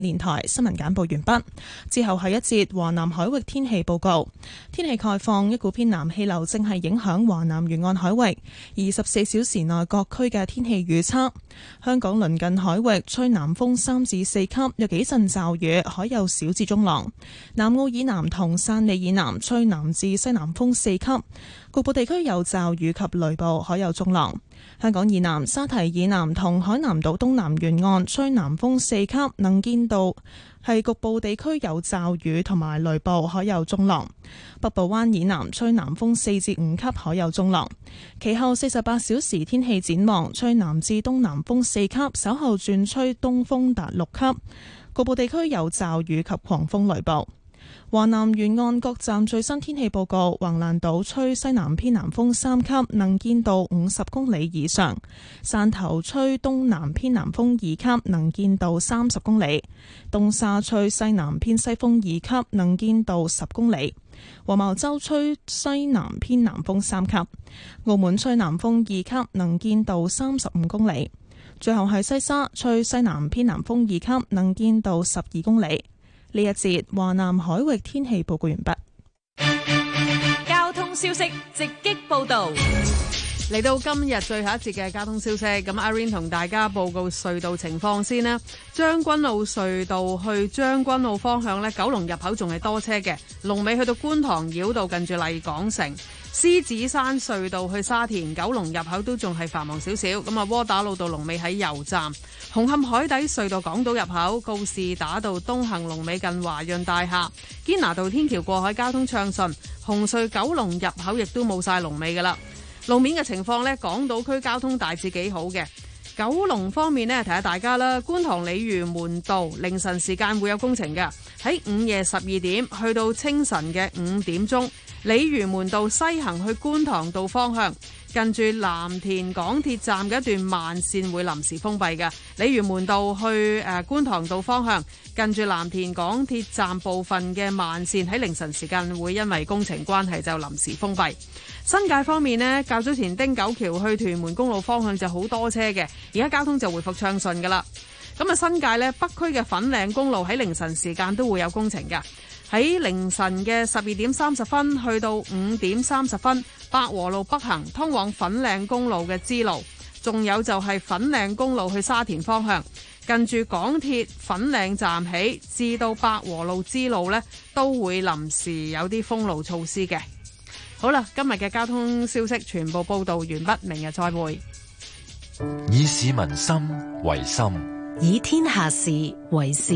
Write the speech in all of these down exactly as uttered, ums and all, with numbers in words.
連台新聞簡報完畢，之後係一節華南海域天氣報告。天氣概況，一股偏南氣流正係影響華南沿岸海域，二十四小時內各區嘅天氣預測：香港鄰近海域吹南風三至四級，有幾陣驟雨，海有小至中浪；南澳以南同汕尾以南吹南至西南風四級，局部地區有驟雨及雷暴，海有中浪。香港以南、沙堤以南同海南島東南沿岸吹南風四級，能見度係局部地區有驟雨同埋雷暴，海有中浪。北部灣以南吹南風四至五級，海有中浪。其後四十八小時天氣展望，吹南至東南風四級，稍後轉吹東風達六級，局部地區有驟雨及狂風雷暴。華南沿岸各站最新天氣報告：橫瀾島吹西南偏南風三級，能見度五十公里以上；汕頭吹東南偏南風二級，能見度三十公里；東沙吹西南偏西風二級，能見度十公里；黃茅洲吹西南偏南風三級；澳門吹南風二級，能見度三十五公里；最後係西沙吹西南偏南風二級，能見度十二公里。呢一節華南海域天氣報告完畢。 交通消息直擊報道， 嚟到今日最後一節嘅交通消息，咁阿 Rain 同大家報告隧道情況先啦。將軍澳隧道去將軍澳方向呢，九龍入口仲係多車嘅，龍尾去到觀塘繞道近住麗港城。獅子山隧道去沙田九龍入口都仲係繁忙少少，咁啊窩打老道龍尾喺油站。紅磡海底隧道港島入口告士打道東行龍尾近華潤大廈。堅拿道天橋過海交通暢順，紅隧九龍入口亦都冇晒龍尾噶啦。路面嘅情況呢，港島區交通大致幾好嘅。九龍方面呢，提下大家啦，觀塘鯉魚門道凌晨時間會有工程嘅，喺午夜十二點去到清晨嘅五點鐘。鯉魚門道西行去觀塘道方向，近住藍田港鐵站嘅一段慢線會臨時封閉嘅。鯉魚門道去誒、呃、觀塘道方向，近住藍田港鐵站部分嘅慢線喺凌晨時間會因為工程關係就臨時封閉。新界方面呢，較早前汀九橋去屯門公路方向就好多車嘅，而家交通就回復暢順噶啦。咁啊，新界呢，北區嘅粉嶺公路喺凌晨時間都會有工程噶。喺凌晨嘅十二點三十分去到五點三十分，百和路北行通往粉嶺公路嘅支路，仲有就係粉嶺公路去沙田方向，近住港鐵粉嶺站起至到百和路支路呢，都會臨時有啲封路措施嘅。好啦，今日嘅交通消息全部報道完畢，明日再會。 以市民心為心， 以天下事為事。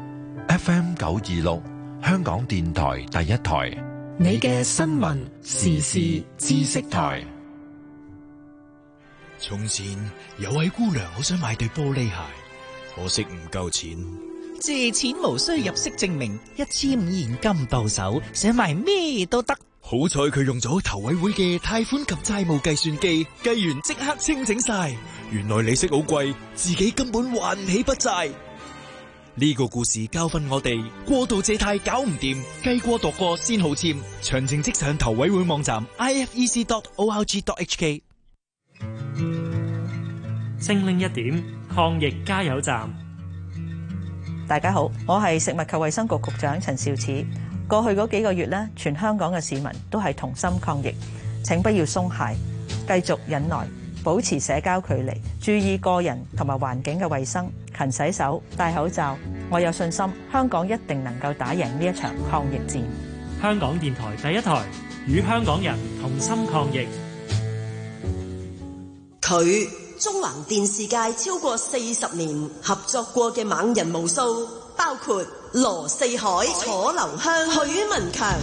F M 九二六。香港電台第一台， 你嘅新聞時事知識台。 從前有位姑娘好想買對玻璃鞋，可惜唔夠錢。 借錢無需入息證明，一千五現金到手，想買咩都得。 好彩佢用咗投委會嘅貸款及債務計算機，計完即刻清醒晒。原來利息好貴，自己根本還唔起筆債。呢個故事教訓我哋，過度借貸搞唔掂，計過度過先好簽。詳情即上投委會網站 i f e c dot org dot h k。 精靈一點抗疫加油站。 大家好，我係食物及衛生局局長陳肇始。過去嗰幾個月咧，全香港嘅市民都係同心抗疫，請不要鬆懈，繼續忍耐，保持社交距離，注意個人同埋環境嘅衛生，勤洗手，戴口罩。我有信心，香港一定能夠打贏呢一場抗疫戰。 香港電台第一台，與香港人同心抗疫。 佢中環電視界超過四十年合作過嘅猛人無數，包括羅四海、楚留香、許文強。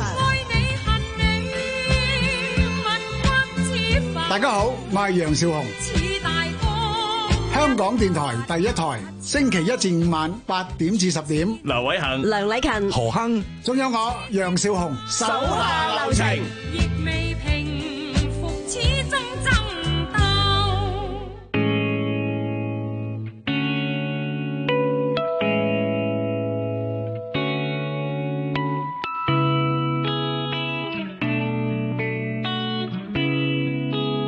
大家好，我係楊少雄。香港電台第一台，星期一至五晚八點至十點。 劉偉恒、 梁禮勤、 何亨，仲有我楊少雄。 手下留情。 亦未平復，始終爭鬥。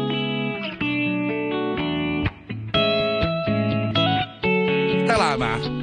得啦係嘛？ 得啦得啦。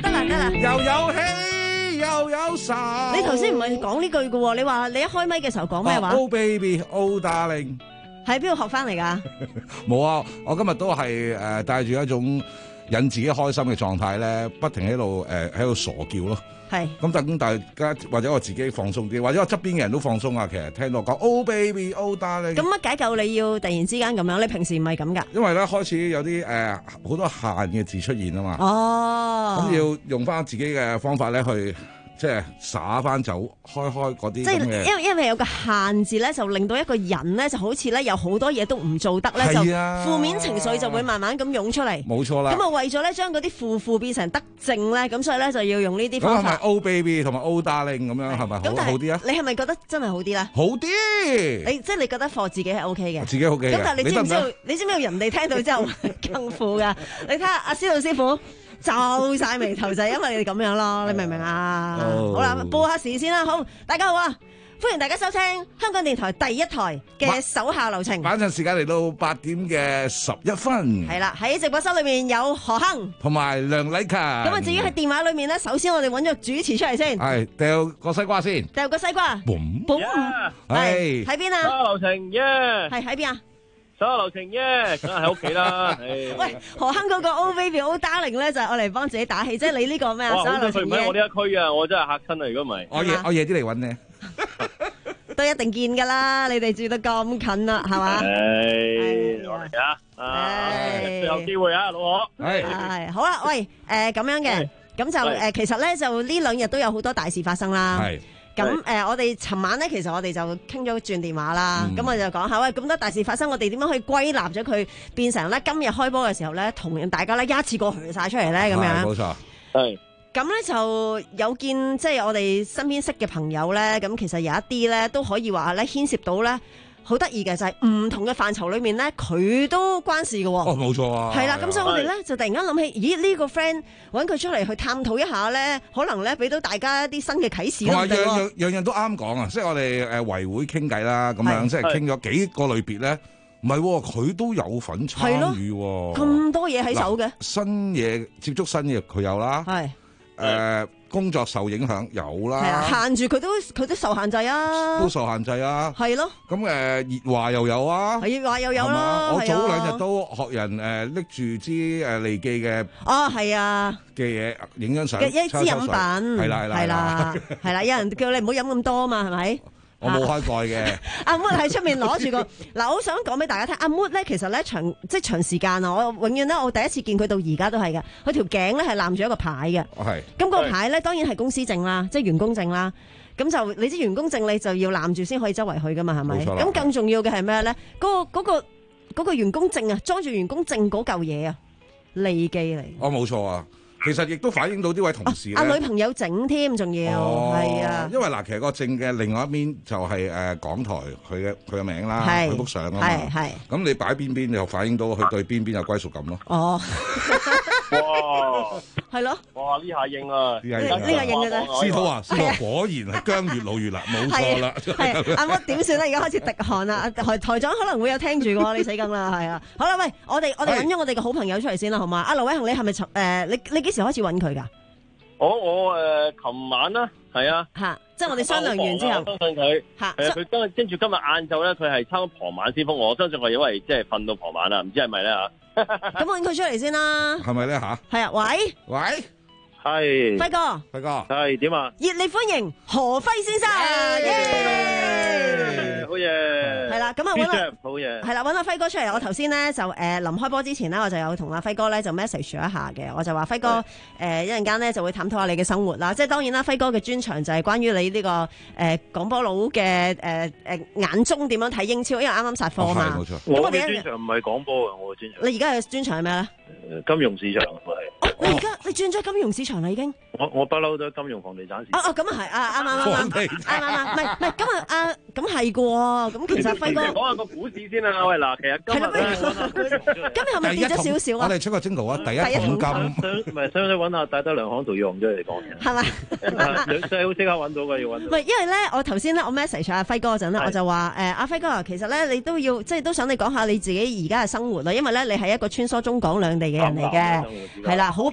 啊？又有喜又有愁。 你頭先唔係講呢句嘅喎，你話你一開咪嘅時候講咩話 ？Oh baby, oh darling。 喺邊度學翻嚟㗎？ 冇啊！我今日都係誒帶住一種引自己開心嘅狀態咧，不停喺度誒喺度傻叫咯。 係。咁等大家或者我自己放鬆啲，或者我側邊嘅人都放鬆啊。其實聽到我講 Oh baby, oh darling。咁乜解救你要突然之間咁樣？你平時唔係咁㗎？ 因為咧開始有啲誒好多限嘅字出現啊嘛。 哦。 咁要用翻自己嘅方法咧去。即係灑翻走，開開嗰啲即係因為因為有個限字咧，就令到一個人咧就好似咧有好多嘢都唔做得咧， 啊、 就負面情緒就會慢慢咁湧出嚟。 冇錯啦。咁啊為咗咧將嗰啲負負變成得正咧，咁所以咧就要用呢啲方法。 咁係咪 Oh baby 同埋 Oh darling 咁樣係咪好好啲啊？ 你係咪覺得真係好啲咧？ 好啲。 你即係你覺得課自己係 OK 嘅？ 自己 OK 嘅。 咁但係你知唔知道？你知唔知道人哋聽到之後更負㗎？你睇下阿司徒師傅。皺晒眉頭就係因為你哋咁樣咯，你明唔明啊？ oh. 好啦，報下時先啦。好，大家好啊，歡迎大家收聽香港電台第一台嘅手下留情。 晚上時間嚟到八點嘅十一分。 係啦，喺直播室裏面有何亨同埋梁禮勤。咁啊，至於喺電話裏面咧，首先我哋揾咗主持出嚟先。 係掉個西瓜先。 掉個西瓜。 嘣嘣。係喺邊啊？ 手下留情耶。 係喺邊啊？ 手下留情耶，梗係喺屋企啦。 喂，何亨嗰個 Oh Baby Oh Darling 咧，就係我嚟幫自己打氣，即係你呢個咩啊？ 手下留情耶。我呢一區啊，我真係嚇親啊！如果唔係， 我夜我夜啲嚟揾你， 都一定見㗎啦。你哋住得咁近啦，係嘛？ 係，我嚟啊！唉，最後機會啊，老何。 係係好啦，喂，誒咁樣嘅，咁就誒其實咧就呢兩日都有好多大事發生啦。係。咁誒、呃，我哋尋晚咧，其實我哋就傾咗轉電話啦。咁、嗯、我就講下，喂，咁多大事發生，我哋點樣去歸納咗佢，變成咧今日開波嘅時候咧，同大家咧一次過去晒出嚟咧，咁樣。冇錯。係。咁咧就有見，即係我哋身邊識嘅朋友咧，咁其實有一啲咧都可以話咧牽涉到咧。好得意嘅就係、是、唔同嘅範疇裏面咧，佢都關事嘅喎。 哦，冇錯啊。 係啦，咁所以我哋咧就突然間諗起，咦呢、這個 friend 揾佢出嚟去探討一下咧，可能咧俾到大家一啲新嘅啟示咯。同埋樣樣樣樣都啱講啊！即係我哋誒圍會傾偈啦，咁樣即係傾咗幾個類別咧，唔係佢都有份參與喎。 咁多嘢喺手嘅。 新嘢接觸新嘢佢有啦。係。誒、呃、工作受影響有啦，係啊， 限住佢都佢都受限制啊， 都受限制啊，係咯。咁誒、呃、熱話又有啊， 熱話又有啦。 我早兩日都學人誒拎住支誒利記嘅哦，係啊嘅嘢影張相， 一支飲品係啦係啦係啦係啦，有人叫你唔好飲咁多啊嘛，係咪？ 我冇開蓋嘅。 阿 Mood 喺出面攞住個嗱，我好想講俾大家聽。阿 Mood 咧，其實咧長即係長時間啊，我永遠咧，我第一次見佢到而家都係嘅。佢條頸咧係攬住一個牌嘅。係。咁個牌咧當然係公司證啦，即係員工證啦。咁就你知員工證你就要攬住先可以周圍去噶嘛，係咪？咁更重要嘅係咩咧？嗰個嗰個嗰個員工證啊，裝住員工證嗰嚿嘢啊，利記嚟。 哦，冇錯啊。其實亦都反映到呢位同事咧， 阿、啊、女朋友整添，仲要係、哦、啊。因為嗱，其實個證嘅另外一邊就係誒港台佢嘅佢嘅名啦，佢幅相啊嘛。係係。咁你擺邊邊，你就反映到佢對邊邊有歸屬感咯。哦。哇！ 係咯。 哇！呢下應啊， 呢下呢下應嘅啫。 司徒啊，司徒果然係姜越老越辣，冇錯啦。 係阿乜點算咧？而家開始滴汗啦。台台長可能會有聽住喎，你死梗啦，係啊。好啦，喂，我哋我哋揾咗我哋嘅好朋友出嚟先啦，好嘛？阿劉偉恒，你係咪誒？你你幾時開始揾佢㗎？ 我我誒，琴晚啦，係啊。嚇！ 即係我哋商量完之後， 我相信佢嚇。誒，佢今日跟住今日晏晝咧，佢係差唔多傍晚先覆我。我相信係因為即係瞓到傍晚啦，唔知係咪咧嚇？ 咁揾佢出嚟先啦。 係咪咧吓？ 係啊，喂喂， 係輝哥， 輝哥係點啊？ 熱烈歡迎何輝先生，耶！ 好嘢， 係啦，咁啊揾阿好嘢， 係啦，揾阿輝哥出嚟。我頭先咧就誒臨開波之前咧，我就有同阿輝哥咧就 message 咗一下嘅，我就話輝哥誒一陣間咧就會探討下你嘅生活啦。即係當然啦，輝哥嘅專長就係關於你呢個誒廣播佬嘅誒誒眼中點樣睇英超，因為啱啱殺科啊嘛。 冇錯，我嘅專長唔係廣播啊，我嘅專長。 你而家嘅專長係咩咧？ 金融市場係。 哦，你而家你轉咗金融市場啦已經。 我我不嬲都金融房地產市場。 哦哦，咁啊係啊，啱啱啱啱啱啱啱，唔係唔係，今日啊咁係嘅喎，咁其實輝哥講下個股市先啊，喂嗱，其實今日咧， 今日係咪跌咗少少啊？ 我哋出個徵稿啊，第一桶金， 唔係想唔想揾下戴德梁行度用咗嚟講嘅？ 係咪？ 兩細好即刻揾到嘅，要揾到。 唔係，因為咧，我頭先咧，我 message 阿輝哥嗰陣咧，我就話誒，阿輝哥啊，其實咧，你都要即係都想你講下你自己而家嘅生活啦，因為咧，你係一個穿梭中港兩地嘅人嚟嘅，係啦，好比一個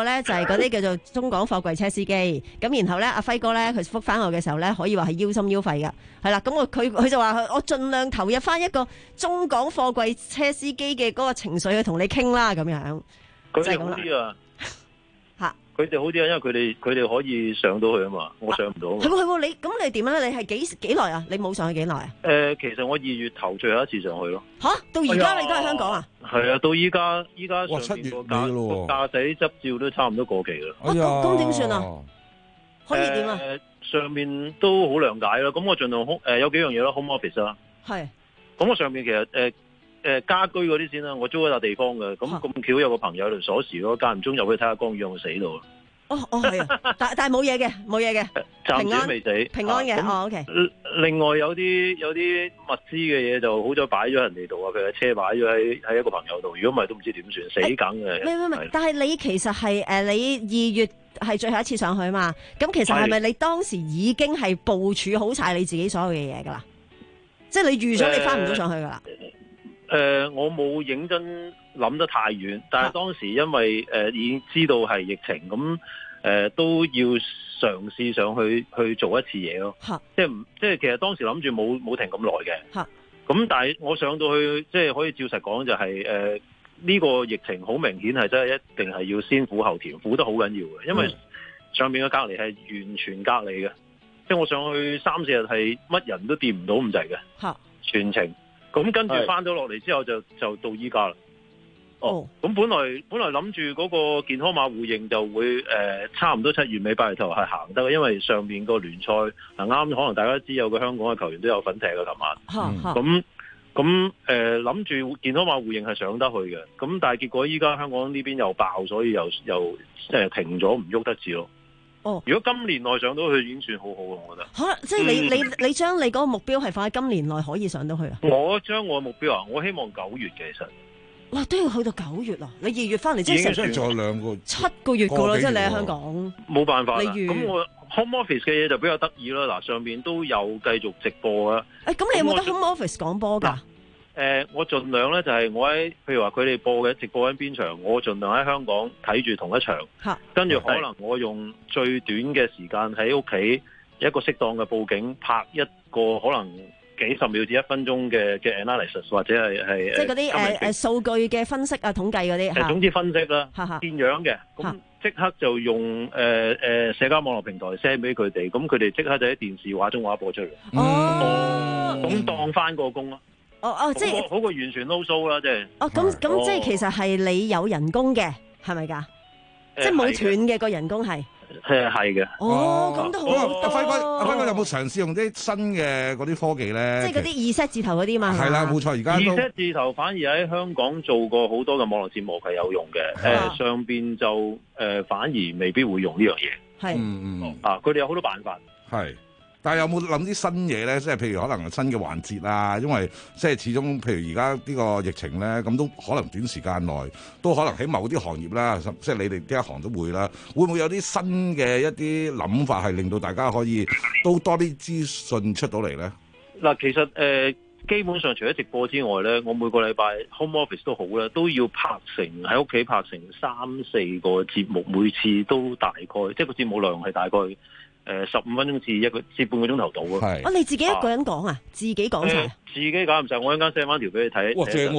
個咧就係嗰啲叫做中港貨櫃車司機，咁然後咧阿輝哥咧佢覆返我嘅時候咧，可以話係腰心腰肺㗎，係啦，咁我佢佢就話我盡量投入返一個中港貨櫃車司機嘅嗰個情緒去同你傾啦，咁樣。 佢哋好啲啊！ 嚇， 佢哋好啲啊，因為佢哋佢哋可以上到去啊嘛，我上唔到啊嘛。 係喎係喎，你咁你點咧？你係幾幾耐啊？你冇上去幾耐啊？ 誒、呃，其實我二月頭最後一次上去咯。 吓，到而家你都喺香港啊？ 係啊，到依家依家上七月個尾咯， 駕駛執照都差唔多過期啦。 咁咁點算啊？可以點啊？ 誒、呃，上面都好諒解啦。咁我盡量誒、呃、有幾樣嘢咯 ，home office 啦。 係。 咁我上面其實誒。呃誒家居嗰啲先啦，我租一笪地方嘅，咁咁巧有個朋友條鎖匙咯，間唔中入去睇下光陽死到。 哦哦係啊，但但係冇嘢嘅，冇嘢嘅， 暫時都未死， 平安嘅。哦 OK。 另外有啲有啲物資嘅嘢就好彩擺咗人哋度啊，佢嘅車擺咗喺喺一個朋友度，如果唔係都唔知點算，死梗嘅。 唔唔唔，但係你其實係誒你二月係最後一次上去嘛？咁其實係咪你當時已經係部署好晒你自己所有嘅嘢㗎啦？即係你預咗你翻唔到上去㗎啦？ 誒、呃，我冇認真諗得太遠，但係當時因為誒、呃、已經知道係疫情，咁誒、呃、都要嘗試上去去做一次嘢咯。即係唔即係其實當時諗住冇冇停咁耐嘅。咁但係我上到去，即係可以照實講就係誒呢個疫情好明顯係真係一定係要先苦後甜，苦得好緊要嘅，因為上面嘅隔離係完全隔離嘅，即係我上去三四日係乜人都掂唔到咁滯嘅，全程。咁跟住翻咗落嚟之後就就到依家啦。哦，咁本來本來諗住嗰個健康碼互認就會誒、呃、差唔多七月尾八月頭係行得嘅，因為上面個聯賽嗱啱可能大家知有個香港嘅球員都有份踢嘅琴晚。咁咁誒諗住健康碼互認係上得去嘅，咁但係結果依家香港呢邊又爆，所以又又即係停咗唔喐得住咯。哦，如果今年內上到去已經算好好嘅，我覺得。嚇、啊，即係你、嗯、你你將你嗰個目標係放喺今年內可以上到去啊？我將我嘅目標啊，我希望九月嘅其實。哇，都要去到九月啊！你二月翻嚟即係成咗兩個七個月㗎啦，即係你喺香港。冇辦法啦。咁我 home office 嘅嘢就比較得意啦。嗱，上邊都有繼續直播啊。誒、欸，咁你有冇得 home office 講波㗎？誒、呃，我盡量咧就係、是、我喺，譬如話佢哋播嘅直播喺邊場，我盡量喺香港睇住同一場，跟住可能我用最短嘅時間喺屋企一個適當嘅佈景拍一個可能幾十秒至一分鐘嘅嘅 analysis 或者係係即係嗰啲誒誒數據嘅分析啊、統計嗰啲，誒總之分析啦，變樣嘅，咁即刻就用誒誒、呃呃、社交網絡平台 send 俾佢哋，咁佢哋即刻就喺電視畫中畫播出嚟，哦，咁當翻個工咯。哦哦，即係好過完全 no show 啦，即係。哦，咁咁即係其實係你有人工嘅，係咪㗎？即係冇斷嘅個人工係。係係嘅。哦，咁都好。阿輝哥，阿輝哥有冇嘗試用啲新嘅嗰啲科技咧？即係嗰啲二 set 字頭嗰啲嘛。係啦，冇錯，而家二 set 字頭反而喺香港做過好多嘅網絡節目係有用嘅。誒上邊就誒反而未必會用呢樣嘢。係。嗯嗯。啊，佢哋有好多辦法。係。但係有冇諗啲新嘢咧？即係譬如可能新嘅環節啊，因為即係始終譬如而家呢個疫情咧，咁都可能短時間內都可能喺某啲行業啦，即係你哋呢一行都會啦。會唔會有啲新嘅一啲諗法係令到大家可以都多啲資訊出到嚟咧？嗱，其實誒、呃、基本上除咗直播之外咧，我每個禮拜 home office 都好啦，都要拍成喺屋企拍成三四個節目，每次都大概即係個節目量係大概。誒，十五分鐘至一個至半個鐘頭到咯。係，哦，你自己一個人講啊？自己講晒？自己講唔晒，我一陣間 send 翻條俾你睇。哇，正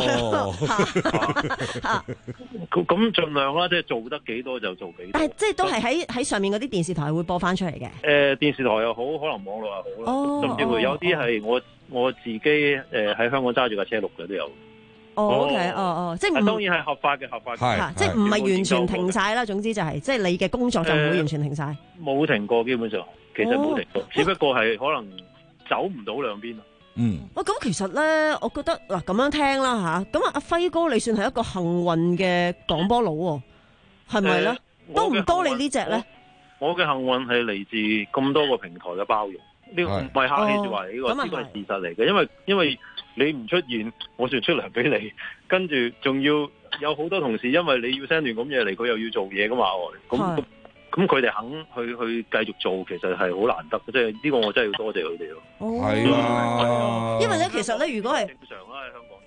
喎！咁盡量啦，即係做得幾多就做幾多。但係即係都係喺喺上面嗰啲電視台會播翻出嚟嘅。誒，電視台又好，可能網絡又好啦，甚至乎有啲係我我自己誒喺香港揸住架車錄嘅都有。哦 ，OK，哦哦，即係唔當然係合法嘅，合法嘅，即係唔係完全停晒啦。總之就係，即係你嘅工作就唔會完全停晒。冇停過，基本上其實冇停過，只不過係可能走唔到兩邊咯。嗯，哇，咁其實咧，我覺得嗱咁樣聽啦吓，咁啊阿輝哥你算係一個幸運嘅廣播佬喎，係咪咧？多唔多你呢隻咧？我嘅幸運係嚟自咁多個平台嘅包容。呢個唔係客氣說話嚟，呢個呢個係事實嚟嘅，因為因為你唔出現，我就出糧俾你，跟住仲要有好多同事，因為你要 send 段咁嘢嚟，佢又要做嘢噶嘛，咁咁佢哋肯去去繼續做，其實係好難得嘅，即係呢個我真係要多謝佢哋咯。係啊，因為咧其實咧，如果係正常啦喺香港。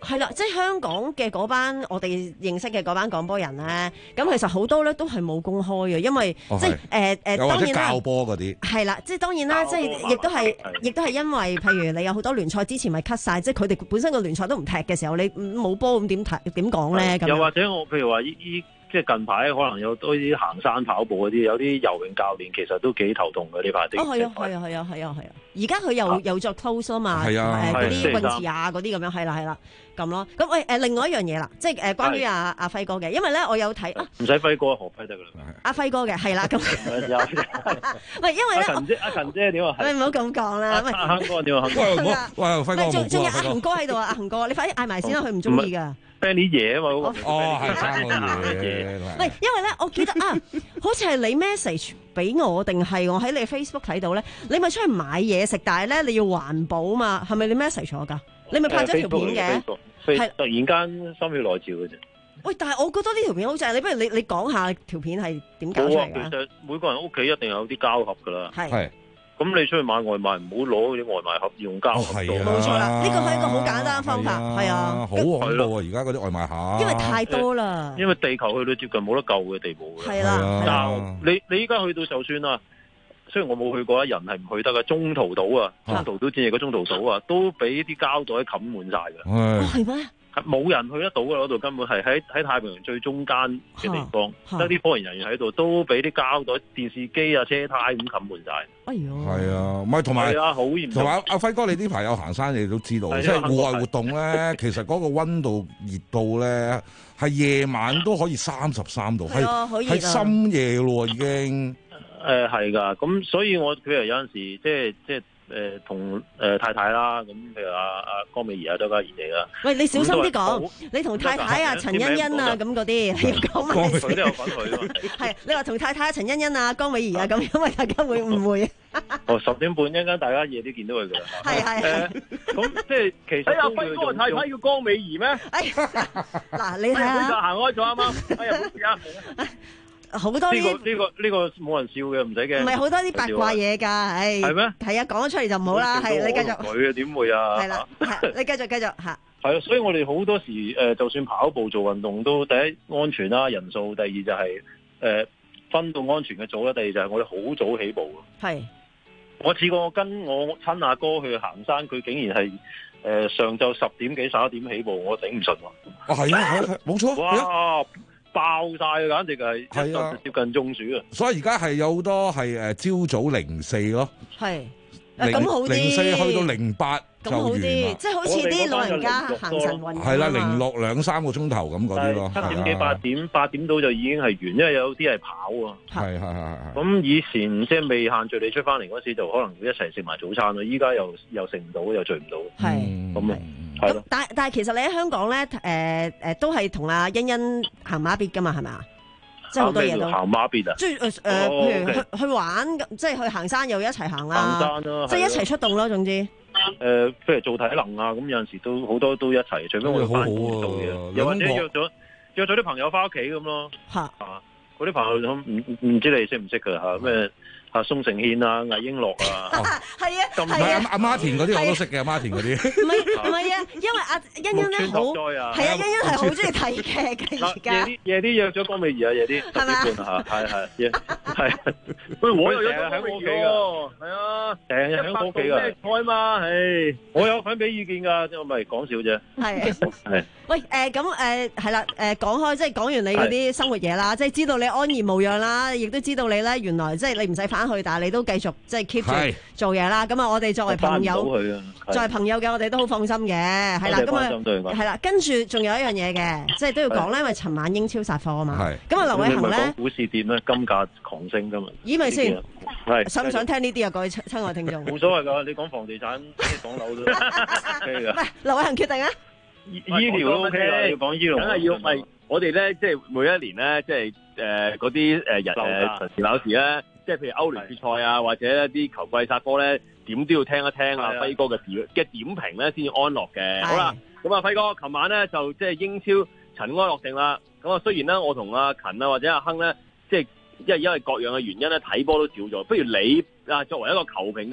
係啦，即係香港嘅嗰班我哋認識嘅嗰班廣播人咧，咁其實好多咧都係冇公開嘅，因為、哦、即係誒誒，當然啦， 教波嗰啲係啦，即係當然啦，即係亦都係，亦都係因為譬如你有好多聯賽之前咪 cut 晒，即係佢哋本身個聯賽都唔踢嘅時候，你冇波咁點睇點講咧？咁又或者我譬如話依依。即係近排可能有多啲行山跑步嗰啲，有啲游泳教練其實都幾頭痛嘅呢排啲。 哦，係啊，係啊，係啊，係啊，係啊！而家佢又又作 close 啊嘛，誒嗰啲泳池啊嗰啲咁樣，係啦係啦咁咯。咁喂誒，另外一樣嘢啦，即係誒關於阿阿輝哥嘅，因為咧我有睇啊， 唔使輝哥何輝得㗎啦。 阿輝哥嘅係啦咁。喂，因為咧， 阿陳姐阿陳姐點啊？ 你唔好咁講啦。 阿阿亨哥點啊？ 喂喂喂，輝哥仲仲有阿恒哥喺度啊！阿恒哥，你快啲嗌埋先啦，佢唔中意㗎。 Benny 嘢啊嘛，嗰個哦係生嗰嘢。 喂，因為咧，我記得啊，好似係你 message 俾我，定係我喺你 Facebook 睇到咧，你咪出去買嘢食，但係咧你要環保嘛，係咪你 message 我㗎？你咪拍咗條片嘅， 係突然間心血來潮嘅啫。 喂，但係我覺得呢條片好正，你不如你你講下條片係點搞出嚟㗎？ 其實每個人屋企一定有啲膠盒㗎啦。 係。 咁你出去買外賣，唔好攞嗰啲外賣盒用膠盒做。 冇錯啦，呢個係一個好簡單嘅方法，係啊。 好恐怖啊！而家嗰啲外賣盒， 因為太多啦。 因為地球去到接近冇得救嘅地步嘅。 係啦。 但你你依家去到就算啦，雖然我冇去過，人係唔去得嘅。中途島啊，中途島戰役嘅中途島啊，都俾啲膠袋冚滿晒嘅。 哦，係咩？ 冇人去得到嘅嗰度，根本係喺喺太平洋最中間嘅地方，得啲科研人員喺度，都俾啲膠袋、電視機啊、車胎咁冚滿晒。 哎呦， 係啊，唔係同埋， 係啊，好嚴重。 同埋阿輝哥，你呢排有行山，你都知道，即係戶外活動咧，其實嗰個溫度熱度咧，係夜晚都可以三十三度，係係深夜咯已經。 誒係㗎，咁所以我譬如有陣時即係即係。誒同誒太太啦，咁譬如阿阿江美儀啊、周家賢哋啦。 喂，你小心啲講，你同太太啊、陳欣欣啊咁嗰啲，你要講埋先。 佢都有份佢啊嘛。係， 你話同太太陳欣欣啊、江美儀啊咁，因為大家會誤會。 哦，十點半一陣間大家夜啲見到佢㗎啦。係係係。咁即係其實。哎呀，輝哥太太叫江美儀咩？哎， 嗱你睇下。 就行開咗啱啱。哎呀，冇事啊。 好多呢呢、這個呢、這個呢、這個冇人笑嘅，唔使驚。 唔係好多啲八卦嘢㗎，唉。係咩？係啊，講咗出嚟就唔好啦。係你繼續。 佢啊，點會啊？ 係啦，你繼續繼續嚇。 係啊，所以我哋好多時誒、呃，就算跑步做運動都第一安全啦，人數；第二就係、是、誒、呃、分到安全嘅組啦；第二就係我哋好早起步。 係。 我試過跟我親阿哥去行山，佢竟然係誒、呃、上晝十點幾十一點起步，我頂唔順喎。 啊，係啊，係冇錯。 哇！爆晒啊！簡直係係啊，接近中暑啊！ 所以而家係有好多係誒朝早零四咯， 係咁好啲，零四去到零八就完啦。 即係好似啲老人家行晨運係啦，零六兩三個鐘頭咁嗰啲咯。 七點幾八點八點到就已經係完，因為有啲係跑啊。 係係係係。 咁以前即係未限聚你出翻嚟嗰時，就可能會一齊食埋早餐咯。依家又又食唔到，又聚唔到。 係咁啊。 咁但但係其實你喺香港咧，誒、呃、誒都係同阿欣欣行馬別噶嘛，係咪啊？即係好多嘢都行馬別啊！ 即係誒誒，譬如去去玩，即係去行山又一齊行啦， 行山咯， 即係一齊出動咯，總之。誒、 呃，譬如做體能啊，咁有陣時都好多都一齊，除非我哋翻工做嘢，又或者約咗約咗啲朋友翻屋企咁咯。嚇！啊，嗰啲朋友唔唔知你識唔識㗎嚇咩？啊，宋承憲啊，魏瓔珞啊， 係啊， 咁係阿阿媽田嗰啲我都識嘅，媽田嗰啲。 唔係唔係啊，因為阿欣欣咧好，係啊，欣欣係好中意睇劇嘅而家。 夜啲夜啲約咗江美儀啊，夜啲十點半嚇，係係係。喂，我又有喺屋企㗎，係啊，成日喺屋企㗎。咩菜嘛？唉，我有份俾意見㗎，我咪講笑啫。 係係。 喂誒，咁誒係啦，誒講開即係講完你嗰啲生活嘢啦，即係知道你安然無恙啦，亦都知道你咧原來即係你唔使返去，但係你都繼續即係 keep 住做嘢啦。咁啊，我哋作為朋友，作為朋友嘅我哋都好放心嘅，係啦。咁啊，係啦。跟住仲有一樣嘢嘅，即係都要講咧，因為尋晚英超殺貨啊嘛。咁啊，劉偉恒咧， 股市點咧？金價狂升㗎嘛。 咦咪先？ 係。 想唔想聽呢啲啊？各位親愛聽眾。 冇所謂㗎，你講房地產，即係講樓都 OK 㗎。 唔係，劉偉恒決定啊！ 醫醫療都 OK 啦，要講醫療， 梗係要咪我哋咧，即係每一年咧，即係誒嗰啲誒人誒神時鬧時咧，即係譬如歐聯決賽啊，或者一啲球季殺科咧，點都要聽一聽阿輝哥嘅點嘅點評咧，先至安樂嘅。好啦，咁啊輝哥，琴晚咧就即係英超塵埃落定啦。咁啊雖然咧我同阿勤啊或者阿亨咧，即係因為因為各樣嘅原因咧睇波都少咗，不如你啊作為一個球評家，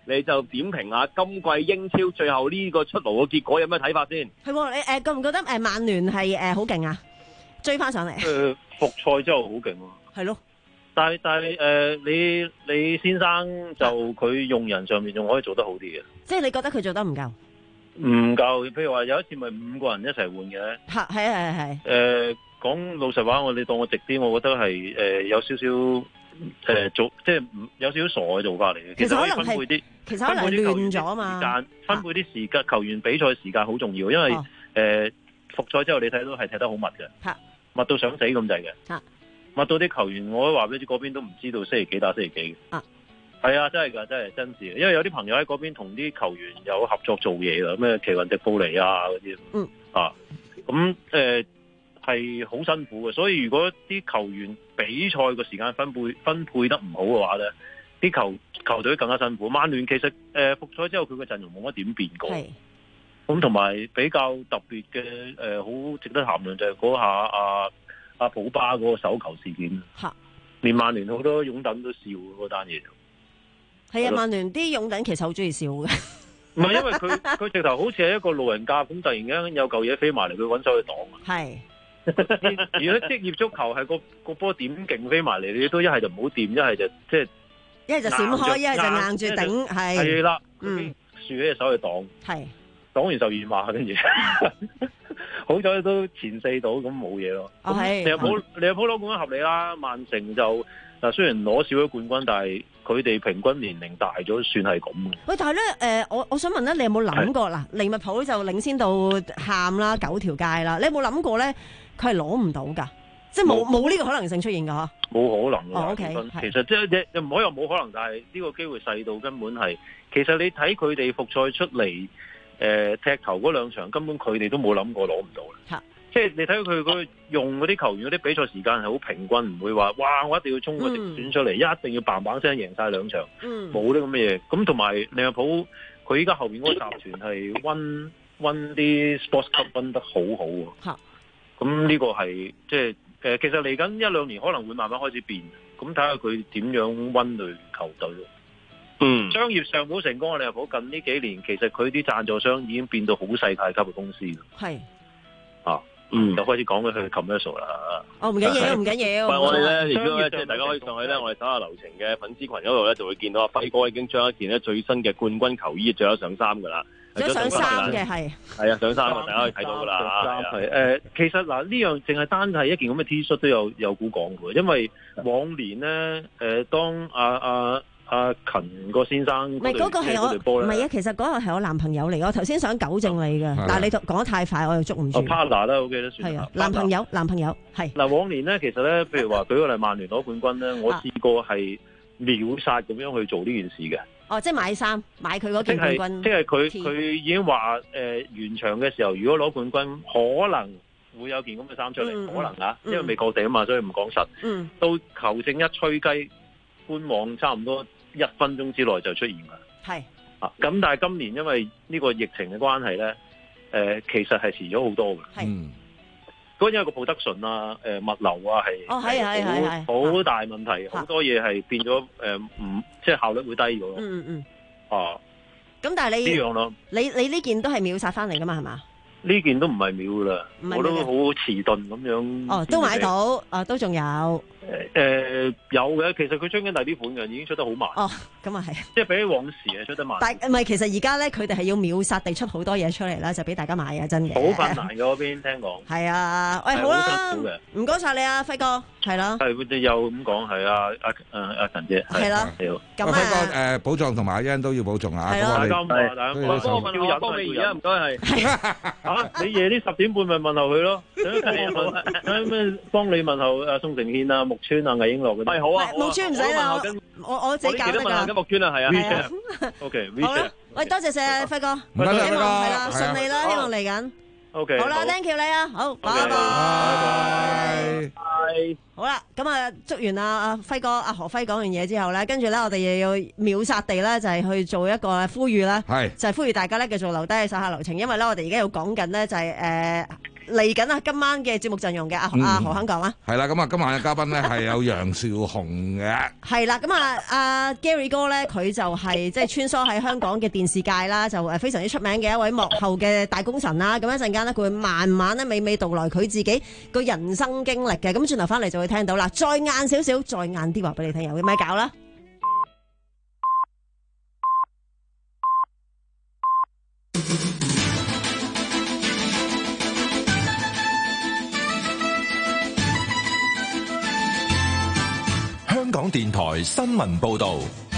你就點評下今季英超最後呢個出爐嘅結果有咩睇法先？ 係喎，你誒、呃、覺唔覺得誒曼聯係誒好勁啊？追翻上嚟。 誒、呃，復賽之後好勁啊！ 係咯。 但係但係誒、呃，你你先生就佢用人上面仲可以做得好啲嘅。 即係你覺得佢做得唔夠？ 唔夠，譬如話有一次咪五個人一齊換嘅。 係係係係。 誒，講老實話，我哋當我直啲，我覺得係誒、呃、有少少誒、呃、做，即係有少少傻嘅做法嚟嘅。 其實可能分配啲， 其實可能係亂咗啊嘛。 時間分配啲時間，球員比賽時間好重要，因為誒、哦呃、復賽之後你睇到係踢得好密嘅，密到想死咁滯嘅，密到啲球員我都話俾你知，嗰邊都唔知道星期幾打星期幾嘅。啊係啊，真係噶，真係真事。因為有啲朋友喺嗰邊同啲球員有合作做嘢啦，咩奇雲迪布尼啊嗰啲，嗯啊，咁誒係好辛苦嘅。所以如果啲球員比賽個時間分配分配得唔好嘅話咧，啲球球隊更加辛苦。曼聯其實誒復賽之後佢個陣容冇乜點變過，咁同埋比較特別嘅誒好值得談論就係嗰下阿阿普巴嗰個手球事件，吓連曼聯好多擁躉都笑嗰單嘢。 係啊，曼聯啲擁躉其實好中意笑嘅。 唔係因為佢佢直頭好似係一個路人甲咁，突然間有嚿嘢飛埋嚟，佢揾手去擋啊。係。如果職業足球係個個波點勁飛埋嚟，你都一係就唔好掂，一係就即係一係就閃開，一係就硬住頂。係。係啦。嗯。豎起隻手去擋。係。擋完就二碼，跟住好彩都前四到，咁冇嘢咯。哦係。利物浦利物浦攞冠軍合理啦，曼城就嗱雖然攞少咗冠軍，但係佢哋平均年齡大咗，算係咁。喂，但係咧，誒，我我想問咧，你有冇諗過嗱？利物浦就領先到喊啦，九條街啦，你有冇諗過咧？佢係攞唔到噶，即係冇冇呢個可能性出現噶嗬？冇可能。哦，O K。其實即係又唔可以話冇可能，但係呢個機會細到根本係。其實你睇佢哋復賽出嚟，誒、呃，踢頭嗰兩場，根本佢哋都冇諗過攞唔到嘅。吓。即係你睇佢佢用嗰啲球員嗰啲比賽時間係好平均，唔會話哇我一定要衝個直選出嚟，嗯、一定要嘭嘭聲贏晒兩場，冇呢咁嘅嘢。咁同埋利物浦佢依家後邊嗰個集團係溫溫啲 sports club 溫得好好喎。咁呢個係即係誒，其實嚟緊一兩年可能會慢慢開始變。咁睇下佢點樣溫對球隊咯。嗯，商業上冇成功，利物浦近呢幾年其實佢啲贊助商已經變到好世界級嘅公司。係啊。嗯，就開始講佢去 commercial 啦。哦，唔緊要，唔緊要。 我哋咧，如果咧，即係大家可以上去咧，我哋手下留情嘅粉絲群嗰度咧，就會見到阿輝哥已經將一件咧最新嘅冠軍球衣着咗上衫噶啦。着上衫嘅係。係啊，上衫啊，大家可以睇到噶啦。 係誒，其實嗱呢樣淨係單係一件咁嘅 T 恤都有有股講嘅，因為往年咧誒，當阿阿。阿勤個先生， 唔係嗰個係我，唔係啊，其實嗰個係我男朋友嚟。我頭先想糾正你嘅，但係你講得太快，我又捉唔住。 哦 partner 啦，我記得算。係啊， 男朋友，男朋友係。 嗱，往年咧，其實咧，譬如話舉個例，曼聯攞冠軍咧，我試過係秒殺咁樣去做呢件事嘅。 哦，即係買衫，買佢嗰件冠軍。 即係佢佢已經話誒完場嘅時候，如果攞冠軍，可能會有件咁嘅衫出嚟，可能啊，因為未確定啊嘛，所以唔講實。嗯。到球證一吹雞，官網差唔多一分鐘之內就出現啦。係啊，咁但係今年因為呢個疫情嘅關係咧，誒、呃，其實係遲咗好多嘅。係，嗰因為個 production 啊，誒，物流啊，係哦，係係係係好大問題，好多嘢係變咗誒，唔即係效率會低咗。 嗯嗯啊， 咁但係你呢樣咯， 你你呢件都係秒殺翻嚟噶嘛，係嘛？ 呢件都唔係秒啦，我都好遲鈍咁樣。 哦，都買到，啊，都仲有。誒、 呃，有嘅，其實佢出緊第啲款嘅，已經出得好慢。 哦，咁啊係。 即係比起往時啊，出得慢。 但唔係，其實而家咧，佢哋係要秒殺地出好多嘢出嚟啦，就俾大家買啊，真嘅。 好困難嘅嗰邊，聽講。 係啊，喂，好啦，唔該晒你啊，輝哥，係啦。 係，又咁講，係啊，阿阿阿陳姐。 係啦。 你好。 咁啊。輝哥誒，保重同埋阿欣都要保重啊。 係咯。 大家唔該，大家唔該。幫我問下，幫你而家唔該係。嚇！你夜啲十點半咪問候佢咯。想咩？幫你問候阿宋承憲啊、木村啊、魏瓔珞嗰啲。係好啊。 木村唔使啦，我我自己搞得㗎。 我記得問候緊木村啊，係啊。O K。 好啦，喂，多謝晒輝哥。 唔該曬，輝哥。 係啦，順利啦，希望嚟緊。 O K。 好啦 ，thank you 你啊，好，拜拜。 拜拜。 好啦，咁啊，祝完阿阿輝哥、阿何輝講完嘢之後咧，跟住咧，我哋又要秒殺地咧，就係去做一個呼籲啦。係。就係呼籲大家咧，繼續留低手下留情，因為咧，我哋而家要講緊咧，就係誒。 嚟緊啊今晚嘅節目陣容嘅，阿阿何肯講啦。 係啦，咁啊今晚嘅嘉賓咧係有楊兆雄嘅。係啦，咁啊阿 Gary 哥咧，佢就係即係穿梭喺香港嘅電視界啦，就誒非常之出名嘅一位幕後嘅大功臣啦。咁一陣間咧，佢會慢慢咧娓娓道來佢自己個人生經歷嘅。咁轉頭翻嚟就會聽到啦。再晏少少，再晏啲話俾你聽，有啲咩搞啦？ 香港電台新聞報道，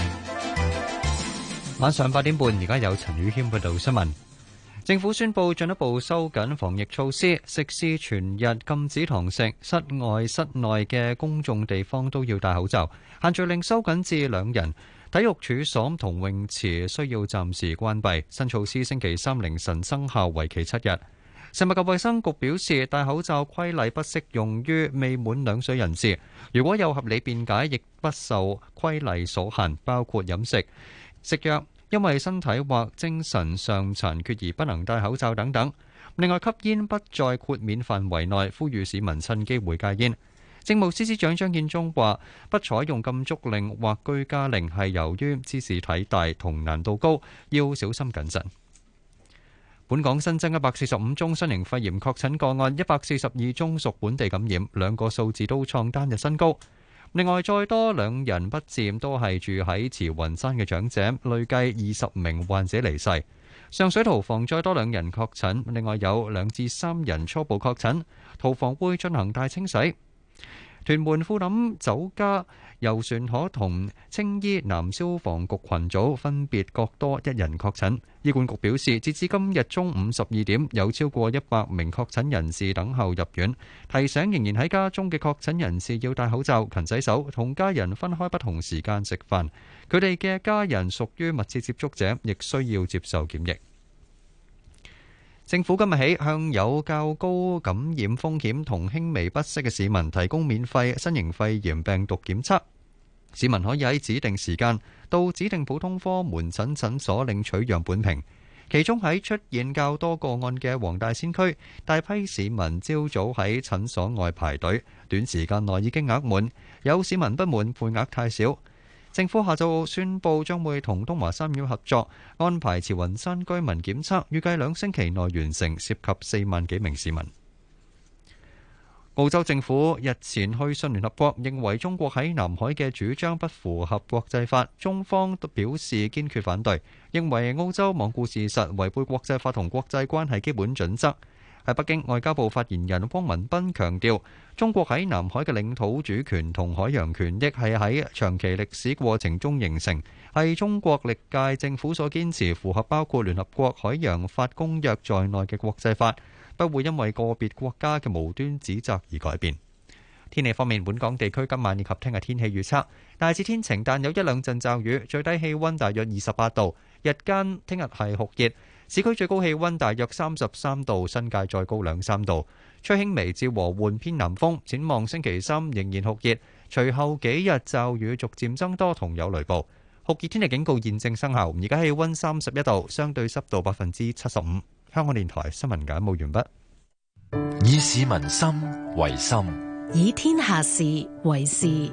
晚上八點半，而家有陳宇謙報道新聞。政府宣布進一步收緊防疫措施，食肆全日禁止堂食，室外、室內嘅公眾地方都要戴口罩。限聚令收緊至兩人，體育處所同泳池需要暫時關閉。新措施星期三凌晨生效，為期七日。食物及衛生局表示，戴口罩規例不適用於未滿兩歲人士，如果有合理辯解，亦不受規例所限，包括飲食、食藥，因為身體或精神上殘缺而不能戴口罩等等。另外，吸煙不在豁免範圍內，呼籲市民趁機會戒煙。政務司司長張建宗話，不採用禁足令或居家令係由於茲事體大同難度高，要小心謹慎。本港新增一百四十五宗新型肺炎確診個案，一百四十二宗屬本地感染，兩個數字都創單日新高。另外，再多兩人不治，都係住喺慈雲山嘅長者，累計二十名患者離世。上水屠房再多兩人確診，另外有兩至三人初步確診，屠房會進行大清洗。屯門富林酒家遊船河同青衣南消防局群組分別各多一人確診。醫管局表示，截至今日中午十二點，有超過一百名確診人士等候入院。提醒仍然喺家中嘅確診人士要戴口罩、勤洗手，同家人分開不同時間食飯。佢哋嘅家人屬於密切接觸者，亦需要接受檢疫。政府今日起向有較高感染風險同輕微不適嘅市民提供免費新型肺炎病毒檢測。市民可以喺指定時間到指定普通科門診診所領取樣本瓶。其中喺出現較多個案嘅黃大仙區，大批市民朝早喺診所外排隊，短時間內已經額滿。有市民不滿配額太少。政府下晝宣布將會同東華三院合作安排慈雲山居民檢測，預計兩星期內完成，涉及四萬幾名市民。澳洲政府日前去信聯合國，認為中國喺南海嘅主張不符合國際法，中方都表示堅決反對，認為澳洲罔顧事實，違背國際法同國際關係基本準則。喺北京，外交部發言人汪文斌強調，中國喺南海嘅領土主權同海洋權益係喺長期歷史過程中形成，係中國歷屆政府所堅持符合包括聯合國海洋法公約在內嘅國際法，不會因為個別國家嘅無端指責而改變。天氣方面，本港地區今晚以及聽日天氣預測大致天晴，但有一兩陣驟雨，最低氣溫大約二十八度，日間聽日係酷熱。市區最高氣溫大約三十三度，新界再高兩三度，吹輕微至和緩偏南風。展望星期三仍然酷熱，隨後幾日驟雨逐漸增多同有雷暴。酷熱天氣警告現正生效。而家氣溫三十一度，相對濕度百分之七十五。香港電台新聞簡報完畢。 以市民心為心， 以天下事為事。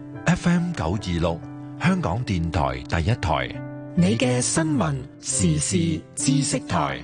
F M 九二六，香港電台第一台。 你嘅新聞時事知識台。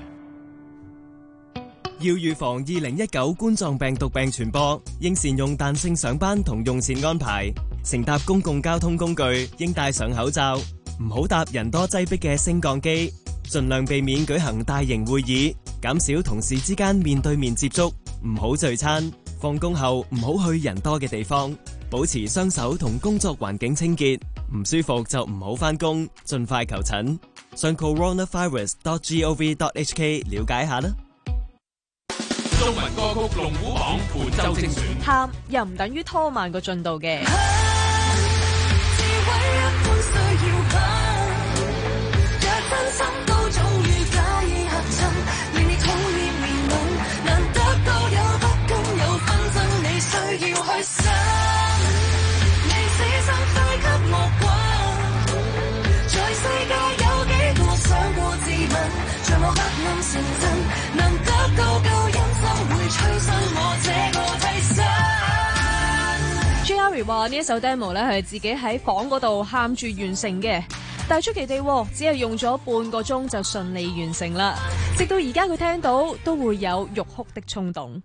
要預防二零一九冠狀病毒病傳播，應善用彈性上班同用膳安排。乘搭公共交通工具應戴上口罩，唔好搭人多擠迫嘅升降機。盡量避免舉行大型會議，減少同事之間面對面接觸，唔好聚餐。放工後唔好去人多嘅地方，保持雙手同工作環境清潔。唔舒服就唔好返工，盡快求診。上 coronavirus dot gov dot hk 了解下啦。 中文歌曲龍虎榜本周精選， 喊又唔等於拖慢個進度嘅。 像我黑暗城鎮，能得到救恩，心會吹。 Jerry 話呢一首 demo 咧係自己喺房嗰度喊住完成嘅，但係出奇地只係用咗半個鐘就順利完成啦。直到而家佢聽到都會有欲哭的衝動。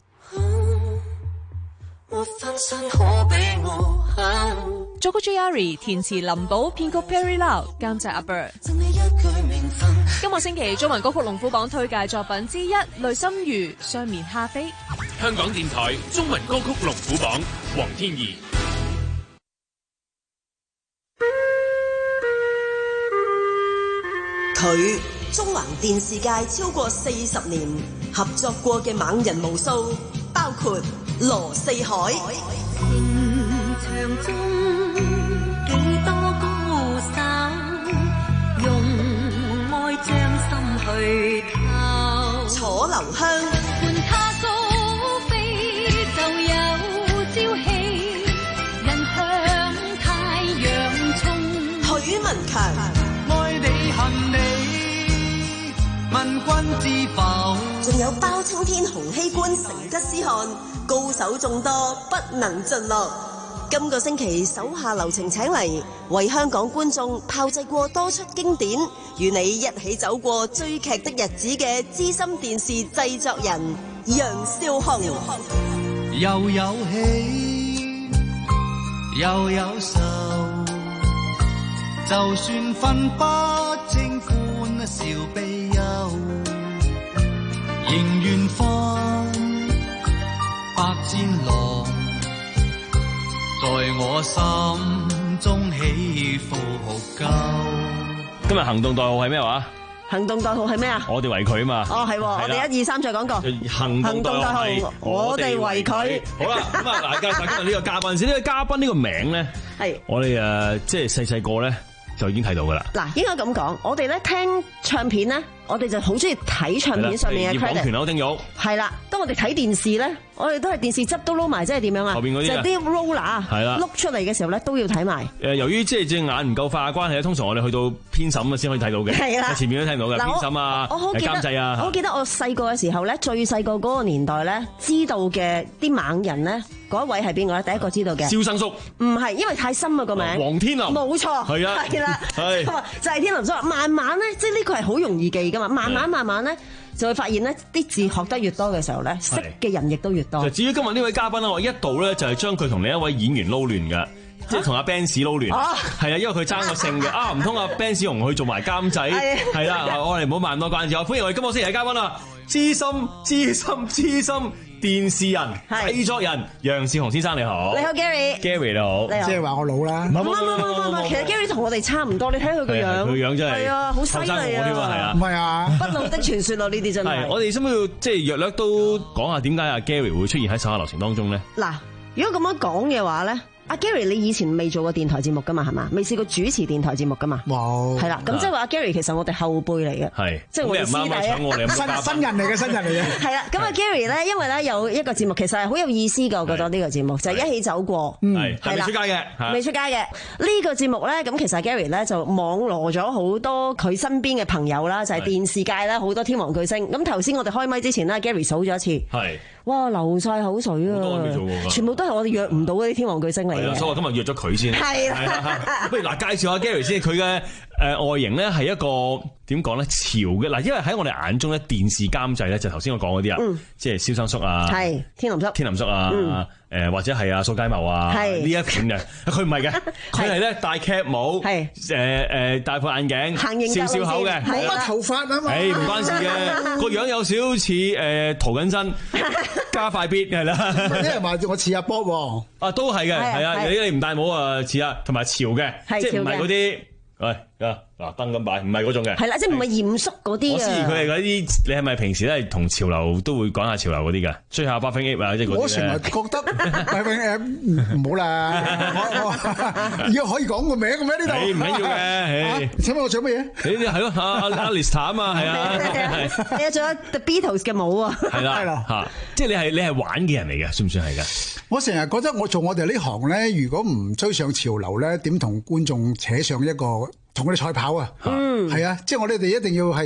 作曲 Jerry， 填詞林寶，編曲 Perry Lau， 監製阿 Bird。今個星期中文歌曲龍虎榜推介作品之一，雷心如雙面蝦飛。 香港電台中文歌曲龍虎榜，黃天怡。 佢中環電視界超過四十年合作過嘅猛人無數，包括羅四海。 情場中幾多高手，用愛將心去透。 楚留香。 換他蘇菲就有朝氣，人向太陽衝。 許文強。 愛你恨你，問君知否？ 仲有包青天、洪熙官、成吉思汗，高手眾多，不能盡錄。今個星期手下留情，請嚟為香港觀眾炮製過多出經典，與你一起走過追劇的日子嘅資深電視製作人楊少雄。 又有喜，又有愁。就算分不清歡笑悲憂，仍願放百千浪，在我心中起伏夠。 今日行動代號係咩話？ 行動代號係咩啊？ 我哋為佢啊嘛。 哦，係，我哋一二三再講過。 行動代號係我哋為佢。 好啦，咁啊，嗱，介紹今日呢個嘉賓先。呢個嘉賓呢個名咧，係我哋誒，即係細細個咧就已經睇到噶啦。 嗱，應該咁講，我哋咧聽唱片咧，我哋就好中意睇唱片上面嘅 credit。葉廣權、歐丁玉。係啦，當我哋睇電視咧，我哋都係電視汁都撈埋，即係點樣啊？後邊嗰啲就係啲 roller 係啦，碌出嚟嘅時候咧都要睇埋。誒，由於即係隻眼唔夠化嘅關係咧，通常我哋去到編審啊先可以睇到嘅。係啦，前面都聽到嘅編審啊、監製啊。我記得我細個嘅時候咧，最細個嗰個年代咧，知道嘅啲猛人咧，嗰一位係邊個咧？第一個知道嘅。蕭生叔。唔係，因為太深啊個名。黃天林。冇錯。係啊。係啦。係。就係天林叔。慢慢咧，即係呢個係好容易記噶嘛。慢慢慢慢咧，就會發現咧，啲字學得越多嘅時候咧，識嘅人亦都越多。 至於今日呢位嘉賓咧，我一度咧就係將佢同另一位演員撈亂㗎，即係同阿 Ben 史撈亂。係啊，因為佢爭個姓嘅。啊，唔通阿 Ben 史同佢做埋監製？係啦，我哋唔好賣咁多關子。歡迎我哋今個星期嘅嘉賓啦，資深、資深、資深電視人、製作人楊少雄先生，你好。 你好 Gary。 Gary 你好。 即係話我老啦。 唔唔唔唔唔，其實 Gary 同我哋差唔多，你睇佢個樣。 佢樣真係。係啊，好犀利啊。 唔係啊。 不老的傳說咯，呢啲真係。 係，我哋需唔需要即係略略都講下點解阿 Gary 會出現喺手下留情當中咧？ 嗱，如果咁樣講嘅話咧。阿 Gary，你以前未做過電台節目噶嘛？係嘛？未試過主持電台節目噶嘛？冇。係啦，咁即係話阿 Gary 其實我哋後輩嚟嘅。係。即係我哋師弟啊！ 新新人嚟嘅，新人嚟嘅。係啦，咁阿 Gary 咧，因為咧有一個節目，其實係好有意思噶，我覺得呢個節目就係一起走過。 係。係未出街嘅。 未出街嘅呢個節目咧，咁其實 Gary 咧就網羅咗好多佢身邊嘅朋友啦，就係電視界啦，好多天王巨星。咁頭先我哋開麥之前咧 ，Gary 數咗一次。係。哇！流晒口水啊！好多未做過，全部都係我哋約唔到嗰啲天王巨星嚟嘅。 所以我今日約咗佢先。係啦，不如嗱介紹下 Gary 先，佢嘅誒外形咧係一個點講咧潮嘅嗱，因為喺我哋眼中咧電視監製咧就頭先我講嗰啲啊，即係蕭生叔啊， 係天林叔， 天林叔啊，誒或者係啊蘇佳茂啊呢一款嘅，佢唔係嘅，佢係咧戴 cap 帽，係誒誒戴副眼鏡，笑笑口嘅， 冇乜頭髮啊嘛， 誒唔關事嘅，個樣有少少似誒涂緊身。加快必係啦， 啲人話我似阿 Bob 喎， 啊都係嘅，係啊，你你唔戴帽啊似啊，同埋潮嘅，即係唔係嗰啲，喂啊嗱燈咁擺，唔係嗰種嘅， 係啦，即係唔係嚴肅嗰啲。 我思疑佢係嗰啲，你係咪平時咧同潮流都會講下潮流嗰啲㗎？追下 Bathing Ape 啊，即係嗰啲咧。我成日覺得 Bathing Ape 唔好啦，而家可以講個名嘅咩呢度？ 你唔緊要嘅， 請問我做乜嘢？ 你係咯，阿阿 Lista 啊嘛，係啊， 係啊，仲有 The Beatles 嘅帽啊， 係啦，係啦，嚇，即係你係你係玩嘅人嚟嘅，算唔算係㗎？ 我成日覺得我做我哋呢行咧，如果唔追上潮流咧，點同觀眾扯上一個同佢哋賽跑啊？嗯，係啊，即係我哋哋一定要係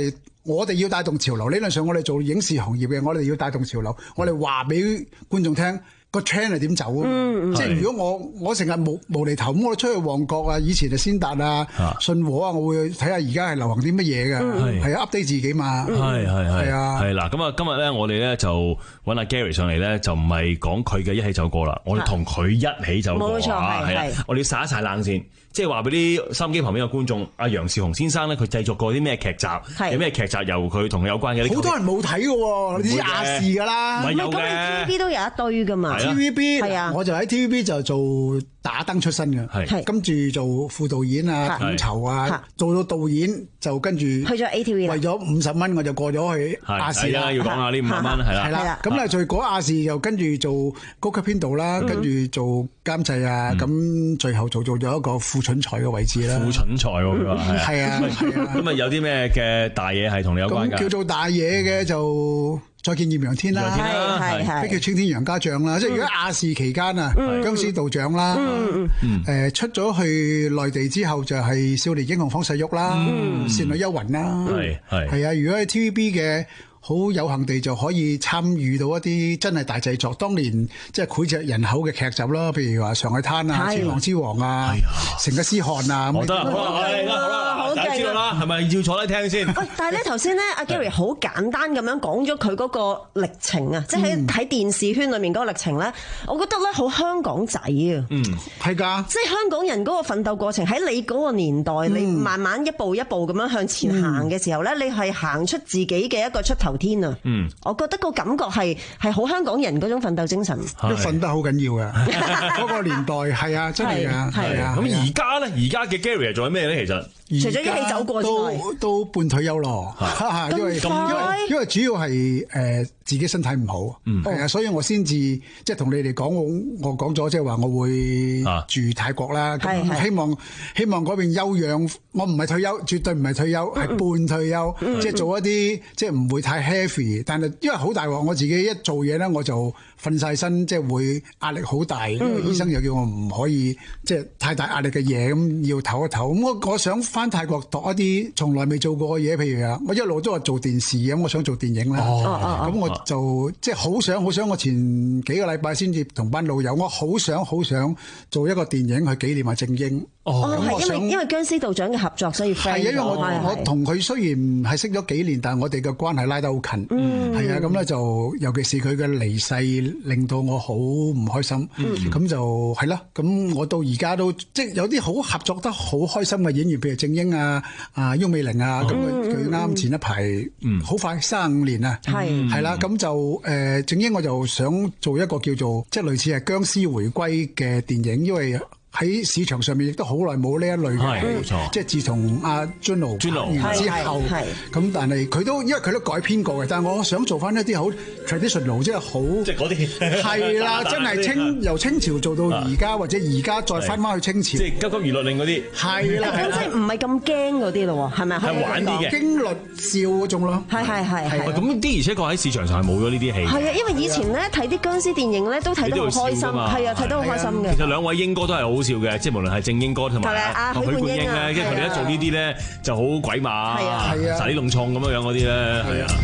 我哋要帶動潮流，理論上我哋做影視行業嘅，我哋要帶動潮流，我哋話俾觀眾聽。個 trend 係點走啊？嗯、即係如果我我成日無無厘頭咁，我出去旺角啊，以前就先達啊、信和啊，我會睇下而家係流行啲乜嘢嘅，係啊 update 自己嘛。係係係啊，係啦。咁啊，今日咧我哋咧就揾阿 Gary 上嚟咧，就唔係講佢嘅一起走過啦，我哋同佢一起走過。冇錯，係係。我哋要晒一晒冷先，即係話俾啲收音機旁邊嘅觀眾，阿楊兆雄先生咧，佢製作過啲咩劇集？有咩劇集由佢同佢有關嘅？好多人冇睇嘅喎，你知亞視㗎啦。唔係有嘅。咁你 T V B 都有一堆㗎嘛？T V B 係啊，我就喺 T V B 就做打燈出身嘅，跟住做副導演啊、統籌啊，做到導演就跟住去咗 A T V 啦。為咗五十蚊，我就過咗去亞視啦。要講下呢五十蚊係啦。係啦，咁咧就嗰亞視又跟住做高級編導啦，跟住做監製啊，咁最後做做咗一個副蠢才嘅位置啦。副蠢才喎，佢話係啊，咁啊有啲咩嘅大嘢係同你有關㗎？叫做大嘢嘅就。再見豔陽天啦，係係，碧血青天楊家將啦，即係如果亞視期間啊，僵屍道長啦，誒出咗去內地之後就係少年英雄方世玉啦，倩女幽魂啦，係係係啊，如果喺 T V B 嘅。好有幸地就可以參與到一啲真係大製作，當年即係膾炙人口嘅劇集啦，譬如話《上海灘》啊，《千王之王》啊，《成吉思汗》啊。好得，好啦，好啦，好大知道啦，係咪要坐低聽先？喂，但係咧頭先咧，阿 Gary 好簡單咁樣講咗佢嗰個歷程啊，即係喺喺電視圈裏面嗰個歷程咧，我覺得咧好香港仔啊。嗯，係㗎。即係香港人嗰個奮鬥過程，喺你嗰個年代，你慢慢一步一步咁樣向前行嘅時候咧，你係行出自己嘅一個出頭天啊！嗯，我覺得個感覺係係好香港人嗰種奮鬥精神，都奮得好緊要嘅。嗰個年代係啊，真係啊，係啊。咁而家咧，而家嘅 Gary 做緊咩咧？其實除咗一起走過之外，都都半退休咯。因為因為因為主要係誒自己身體唔好，係啊，所以我先至即係同你哋講，我我講咗即係話我會住泰國啦。咁希望希望嗰邊休養，我唔係退休，絕對唔係退休，係半退休，即係做一啲即係唔會太 heavy。但係因為好大鑊，我自己一做嘢咧，我就瞓晒身，即係會壓力好大。因為醫生又叫我唔可以即係太大壓力嘅嘢，咁要唞一唞。咁我我想翻泰國讀一啲從來未做過嘅嘢，譬如啊，我一路都話做電視咁，我想做電影啦。咁我就即係好想好想，我前幾個禮拜先至同班老友，我好想好想做一個電影去紀念阿正英。哦，係因為因為僵屍道長嘅合作，所以 friend。係因為我我同佢雖然唔係識咗幾年，但係我哋嘅關係拉得好近。嗯，係啊，咁咧就尤其是佢嘅離世，令到我好唔開心。嗯，咁就係啦。咁我到而家都即係有啲好合作得好開心嘅演員，譬如正英啊、啊翁美玲啊，咁佢佢啱前一排，嗯，好快三十五年啊，係係啦。咁就誒正英，我就想做一個叫做即係類似係僵屍回歸嘅電影，因為喺市場上面亦都好耐冇呢一類嘅，冇錯。即係自從阿 Juno 拍完之後，咁但係佢都因為佢都改編過嘅，但係我想做翻一啲好 traditional，即係好即係嗰啲係啦，真係清由清朝做到而家，或者而家再翻翻去清朝，即係急急娛樂令嗰啲係啦，即係唔係咁驚嗰啲咯，係咪？係玩啲嘅驚慄笑嗰種咯，係係係係。咁的而且確喺市場上係冇咗呢啲戲。係啊，因為以前咧睇啲僵屍電影咧都睇得好開心，係啊，睇得好開心嘅。其實兩位英哥都係好笑嘅，即係無論係正英哥同埋阿許冠英咧，即係佢哋一做呢啲咧就好鬼馬，撒啲弄創咁樣樣嗰啲咧，係啊。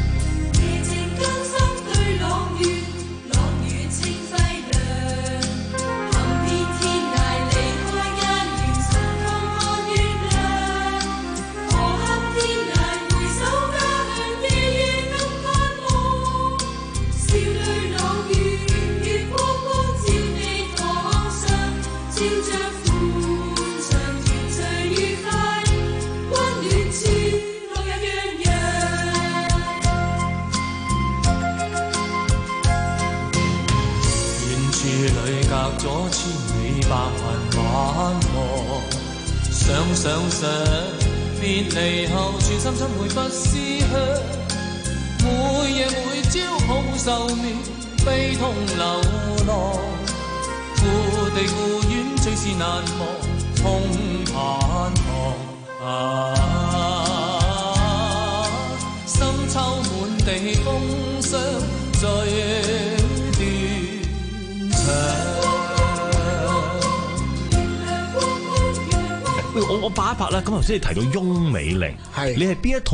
咗千里百萬晚霧，想想想，別離後全心心會不思鄉，每夜每朝好愁眠，悲痛流浪，故地故園最是難忘，重盼望啊，深秋滿地風霜最斷腸。 我我拍一拍啦，咁頭先你提到翁美玲，係你係邊一套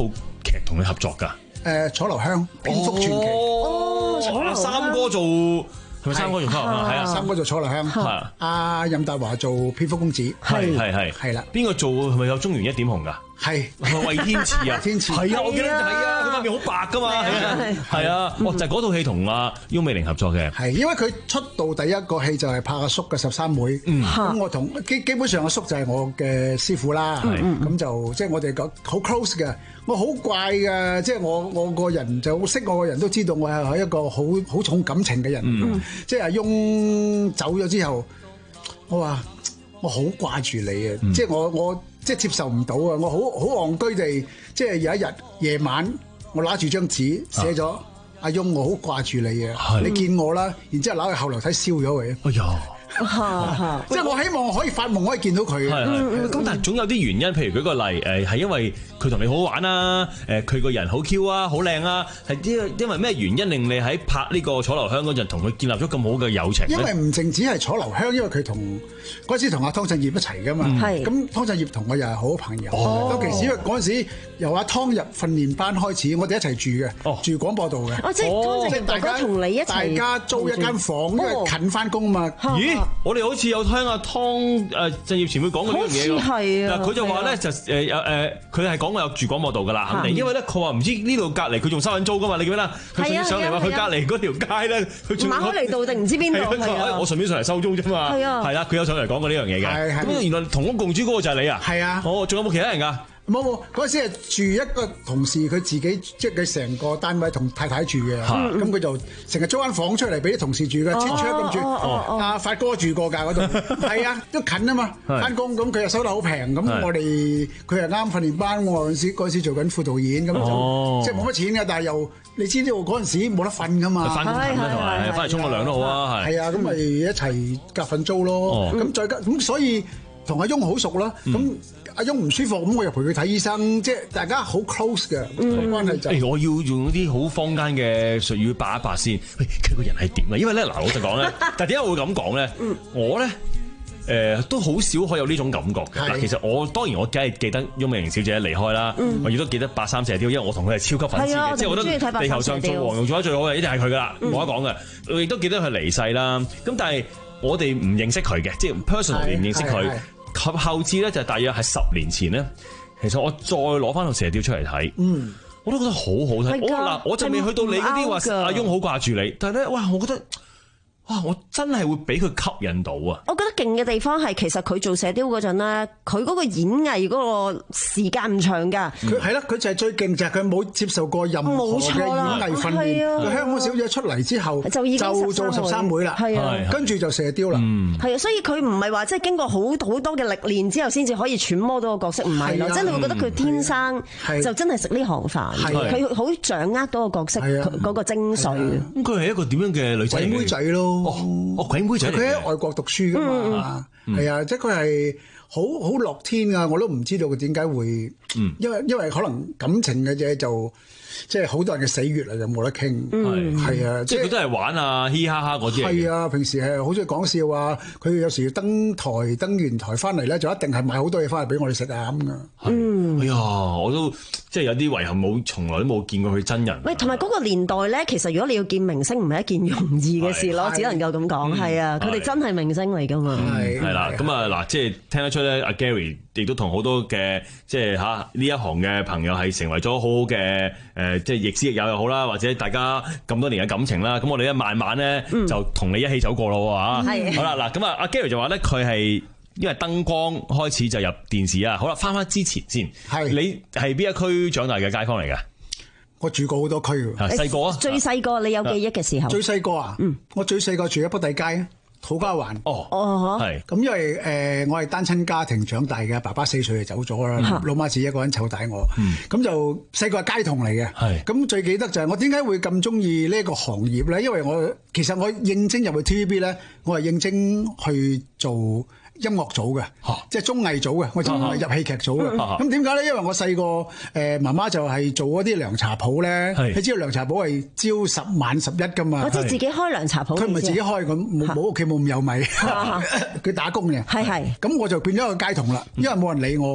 劇同你合作㗎？ 誒，楚留香蝙蝠傳奇。 哦，楚留香三哥做係咪三哥做楚留香？係啊， 三哥做楚留香。係阿任達華做蝙蝠公子。 係係係係啦。 邊個做係咪有中原一點紅㗎？ 係魏天賜啊， 天賜係啊，我記得係啊，佢塊面好白噶嘛，係啊，係啊，哦就係嗰套戲同阿翁美玲合作嘅， 係因為佢出道第一個戲就係拍阿叔嘅十三妹，咁我同基基本上阿叔就係我嘅師傅啦，咁就即係我哋講好 close 嘅，我好怪嘅，即係我我個人就識我嘅人都知道我係一個好好重感情嘅人，即係阿翁走咗之後，我話我好掛住你啊，即係我我。即係接受唔到啊！我好好戇居地，即係有一日夜晚，我攞住張紙寫咗、啊、阿翁，我好掛住你啊！你見我啦，然之後攞去後樓梯燒咗佢。哎呀！即係我希望可以發夢可以見到佢。 咁但係總有啲原因，譬如舉個例，誒係因為佢同你好玩啊，誒佢個人好 Q 啊，好靚啊，係因因為咩原因令你喺拍呢個楚留香嗰陣同佢建立咗咁好嘅友情？ 因為唔淨止係楚留香，因為佢同嗰陣時同阿湯鎮業一齊噶嘛。係咁，湯鎮業同我又係好朋友。尤其是因為嗰陣時由阿湯入訓練班開始，我哋一齊住嘅，住廣播道嘅。 哦，即係湯鎮業大家同你一齊， 大家租一間房，因為近翻工啊嘛。 咦？我哋好似有聽阿湯誒鎮業前輩講過呢樣嘢喎。嗱，佢就話咧就誒有誒，佢係講過有住廣播道噶啦，肯定。因為咧佢話唔知呢度隔離佢仲收緊租噶嘛，你記唔記得？佢仲要上嚟話佢隔離嗰條街咧，佢仲馬開尼道定唔知邊度？ 我順便上嚟收租啫嘛。係啊，係啦，佢有上嚟講過呢樣嘢嘅。咁原來同屋共住嗰個就係你啊？係啊。哦，仲有冇其他人㗎？ 冇冇，嗰陣時係住一個同事，佢自己即係佢成個單位同太太住嘅，咁佢就成日租間房出嚟俾啲同事住嘅，千窗咁住。阿發哥住過㗎嗰度，係啊，都近啊嘛，翻工咁佢又收得好平，咁我哋佢又啱訓練班，我嗰陣時嗰陣時做緊副導演，咁就即係冇乜錢嘅，但係又你知道嗰陣時冇得瞓㗎嘛， 翻工瞓啦同埋翻嚟沖個涼都好啊，係。 係啊，咁咪一齊夾份租咯，咁再加咁所以同阿翁好熟啦，咁。阿翁唔舒服，咁我又陪佢睇醫生，即係大家好 close 嘅個關係就。誒， 我要用啲好坊間嘅術語白一白先。喂，佢個人係點啊？因為咧，嗱，老實講咧，但係點解我會咁講咧？我咧誒都好少可有呢種感覺嘅。嗱，其實我當然我梗係記得翁美玲小姐離開啦，我亦都記得八三射雕，因為我同佢係超級粉絲嘅，即係我覺得地球上做黃蓉做得最好嘅一定係佢噶啦，冇得講嘅。我亦都記得佢離世啦。咁但係我哋唔認識佢嘅，即係 personally 唔認識佢。及後至咧就大約係十年前咧，其實我再攞翻個射雕出嚟睇，嗯，我都覺得好好睇。我嗱我就未去到你嗰啲話阿翁好掛住你，但係咧哇，我覺得。哇！我真係會俾佢吸引到啊！ 我覺得勁嘅地方係其實佢做射雕嗰陣咧，佢嗰個演藝嗰個時間唔長㗎。 佢係啦，佢就係最勁就係佢冇接受過任何嘅演藝訓練。佢香港小姐出嚟之後就已經就做十三妹啦，係啊，跟住就射雕啦。 係啊，所以佢唔係話即係經過好好多嘅歷練之後先至可以揣摩到個角色，唔係咯，即係你會覺得佢天生就真係食呢行飯，佢好掌握到個角色嗰個精髓。 咁佢係一個點樣嘅女仔？ 鬼妹仔咯。 哦，哦，鬼妹仔嚟嘅， 佢喺外國讀書噶嘛，係啊，即係佢係好好樂天啊！我都唔知道佢點解會，因為因為可能感情嘅嘢就即係好多人嘅死穴啊，就冇得傾，係啊， 即係佢都係玩啊，嘻嘻哈哈嗰啲。 係啊，平時係好中意講笑啊，佢有時要登台登完台翻嚟咧，就一定係買好多嘢翻嚟俾我哋食啊咁噶。 嗯， 哎呀，我都即係有啲遺憾，冇從來都冇見過佢真人。 喂，同埋嗰個年代咧，其實如果你要見明星，唔係一件容易嘅事咯，只能夠咁講。係啊，佢哋真係明星嚟噶嘛。 係係啦，咁啊嗱，即係聽得出咧，阿 Gary 亦都同好多嘅即係嚇呢一行嘅朋友係成為咗好好嘅誒，即係亦師亦友又好啦，或者大家咁多年嘅感情啦。咁我哋咧慢慢咧就同你一起走過咯嚇。係好啦，嗱咁啊，阿 Gary 就話咧，佢係因為燈光開始就入電視啊。好啦，翻翻之前先，係你係邊一區長大嘅街坊嚟㗎？ 我住過好多區㗎。 細個啊， 最細個你有記憶嘅時候？ 最細個啊，嗯，我最細個住喺北帝街。土瓜灣哦，哦，係咁， 因為誒、呃、我係單親家庭長大嘅，爸爸四歲就走咗啦，嗯、老媽子一個人湊大我，咁、嗯、就細個係街童嚟嘅，係咁最記得就係我點解會咁中意呢個行業咧？因為我其實我應徵入去 T V B 咧，我係應徵去做音樂組嘅，即係綜藝組嘅，我就唔係入戲劇組嘅。咁點解咧？因為我細個誒媽媽就係做嗰啲涼茶鋪咧，你知道涼茶鋪係朝十晚十一噶嘛？ 我即係自己開涼茶鋪， 佢唔係自己開，咁冇冇屋企冇咁有米，佢打工嘅。係係。咁我就變咗個街童啦，因為冇人理我嘅。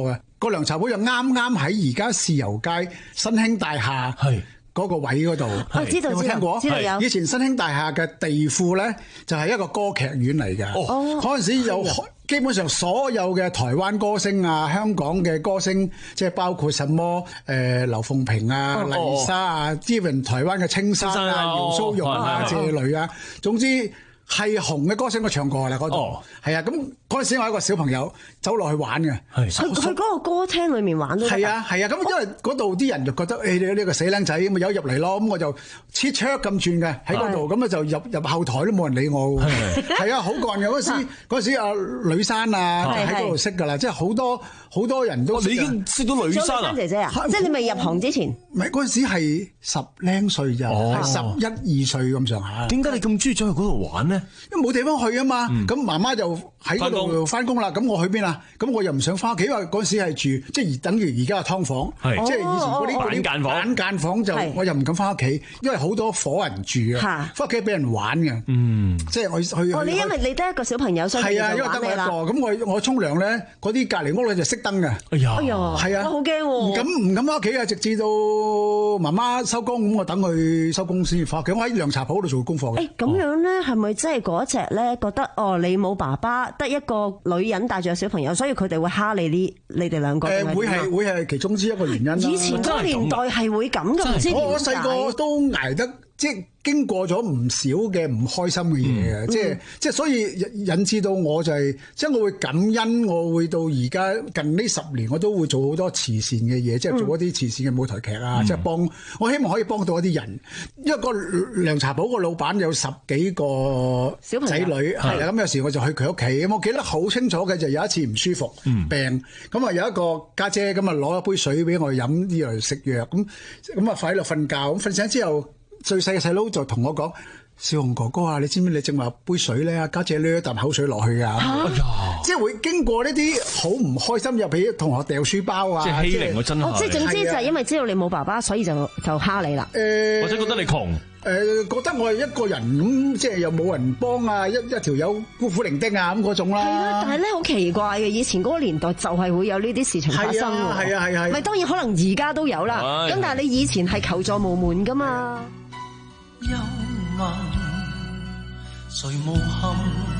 個涼茶鋪就啱啱喺而家豉油街新興大廈嗰個位嗰度。 我知道， 有冇聽過？ 知道有。 以前新興大廈嘅地庫咧，就係一個歌劇院嚟嘅。 哦， 嗰陣時有基本上所有嘅台灣歌星啊、香港嘅歌星，即係包括什麼誒劉鳳萍啊、麗莎啊、even 台灣嘅青山啊、姚蘇蓉啊、謝雷啊，總之係紅嘅歌星都唱過啦嗰度。係啊，咁嗰陣時我係一個小朋友走落去玩嘅， 去去嗰個歌廳裏面玩都得。 係啊係啊，咁因為嗰度啲人就覺得誒你呢個死僆仔咁咪有入嚟咯，咁我就切車咁轉嘅喺嗰度，咁啊就入入後台都冇人理我。係啊，好幹嘅嗰陣時，嗰陣時阿呂珊啊喺嗰度識㗎啦，即係好多好多人都。 你已經識到呂珊啊？ 姐姐啊，即係你未入行之前。 唔係嗰陣時係十零歲咋，係十一二歲咁上下。 點解你咁中意走去嗰度玩呢？ 因為冇地方去啊嘛，咁媽媽就喺嗰度翻工啦。咁我去邊啊？咁我又唔想翻屋企，因為嗰陣時係住即係等於而家嘅劏房，即係以前嗰啲板間房。 板間房就我又唔敢翻屋企，因為好多伙人住啊，翻屋企俾人玩嘅。嗯，即係我去。 哦，你因為你得一個小朋友，所以係啊，因為得我一個。咁我我沖涼咧，嗰啲隔離屋咧就熄燈嘅。 哎呀， 哎呀， 係啊， 我好驚喎， 唔敢唔敢翻屋企啊！直至到媽媽收工，咁我等佢收工先翻屋企。我喺涼茶鋪度做功課嘅。 誒，咁樣咧係咪真係嗰隻咧覺得哦，你冇爸爸，得一個女人帶住個小朋友，所以佢哋會蝦你呢？你哋兩個誒會係會係其中之一個原因啦。 以前嗰個年代係會咁嘅，唔知點解。 我細個都捱得，即係經過咗唔少嘅唔開心嘅嘢嘅，即係即係所以引致到我就係，即係我會感恩，我會到而家近呢十年我都會做好多慈善嘅嘢，即係做一啲慈善嘅舞台劇啊，即係幫我希望可以幫到一啲人。因為個涼茶鋪個老闆有十幾個仔女，係啦，咁有時我就去佢屋企，咁我記得好清楚嘅就有一次唔舒服病，咁啊有一個家姐咁啊攞一杯水俾我飲，啲嚟食藥，咁咁啊快喺度瞓覺，咁瞓醒之後。最細嘅細佬就同我講：少雄哥哥啊，你知唔知你正話杯水咧？阿家姐咧一啖口水落去㗎，啊、即係會經過呢啲好唔開心，又俾同學掉書包啊， 即係欺凌我真係。 哦，即係總之就係因為知道你冇爸爸，所以就就蝦你啦。誒、 呃， 或者覺得你窮。誒、 呃，覺得我係一個人咁，即係又冇人幫啊，一一條友孤苦伶仃啊咁嗰種啦。係啊，但係咧好奇怪嘅，以前嗰個年代就係會有呢啲事情發生喎。係啊， 係啊，係啊。 咪當然可能而家都有啦。咁但係你以前係求助無門㗎嘛。 幽暗，誰無憾？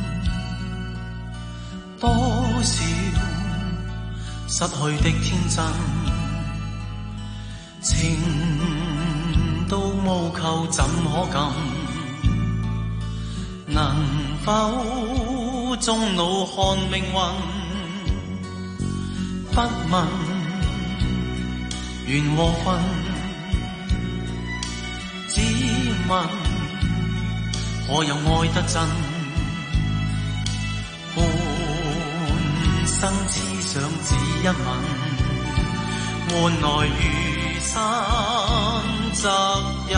多少失去的天真，情到無求怎可禁？能否終老看命運？不問緣和份。只問可有愛得真？半生痴想只一吻，換來餘生責任。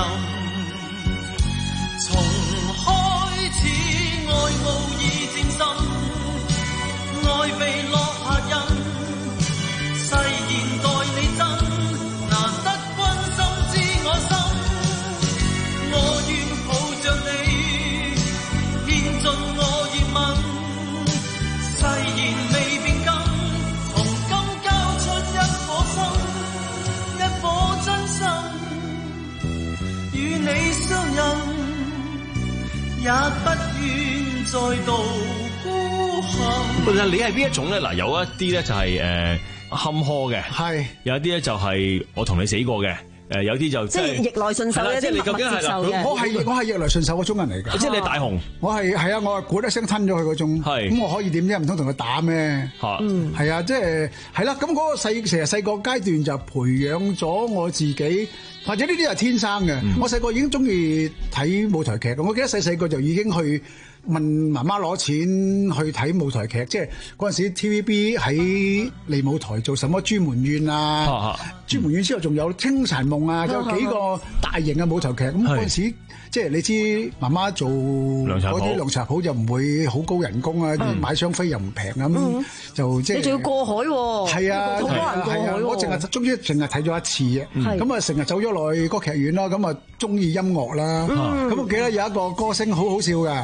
從開始愛無意漸深，愛被落下印，誓言待你真，難得君心知我心。我願抱着你，獻盡我熱吻，誓言未變更，從今交出一顆心，一顆真心，與你相印，也不願再度孤行。 其實你係邊一種咧？嗱，有一啲咧就係誒坎坷嘅，係有一啲咧就係我同你死過嘅。誒有啲就即係逆來順受嘅，即係默默接受嘅。 我係我係逆來順受嗰種人嚟嘅。 即係你大雄， 我係係啊！我係咕一聲吞咗佢嗰種。係咁，我可以點啫？唔通同佢打咩？嚇，嗯，係啊，即係係啦。咁嗰個細成日細個階段就培養咗我自己，或者呢啲係天生嘅。我細個已經中意睇舞台劇。我記得細細個就已經去問媽媽攞錢去睇舞台劇，即係嗰陣時 T V B 喺利舞台做什麼朱門怨啊，朱門怨之後仲有清殘夢啊，有幾個大型嘅舞台劇。咁嗰陣時即係你知媽媽做嗰啲涼茶鋪就唔會好高人工啊，買張飛又唔平咁，就即係你仲要過海喎，係啊，好多人過海喎。我淨係終於淨係睇咗一次嘅，咁啊成日走咗落去歌劇院啦，咁啊中意音樂啦，咁我記得有一個歌星好好笑㗎。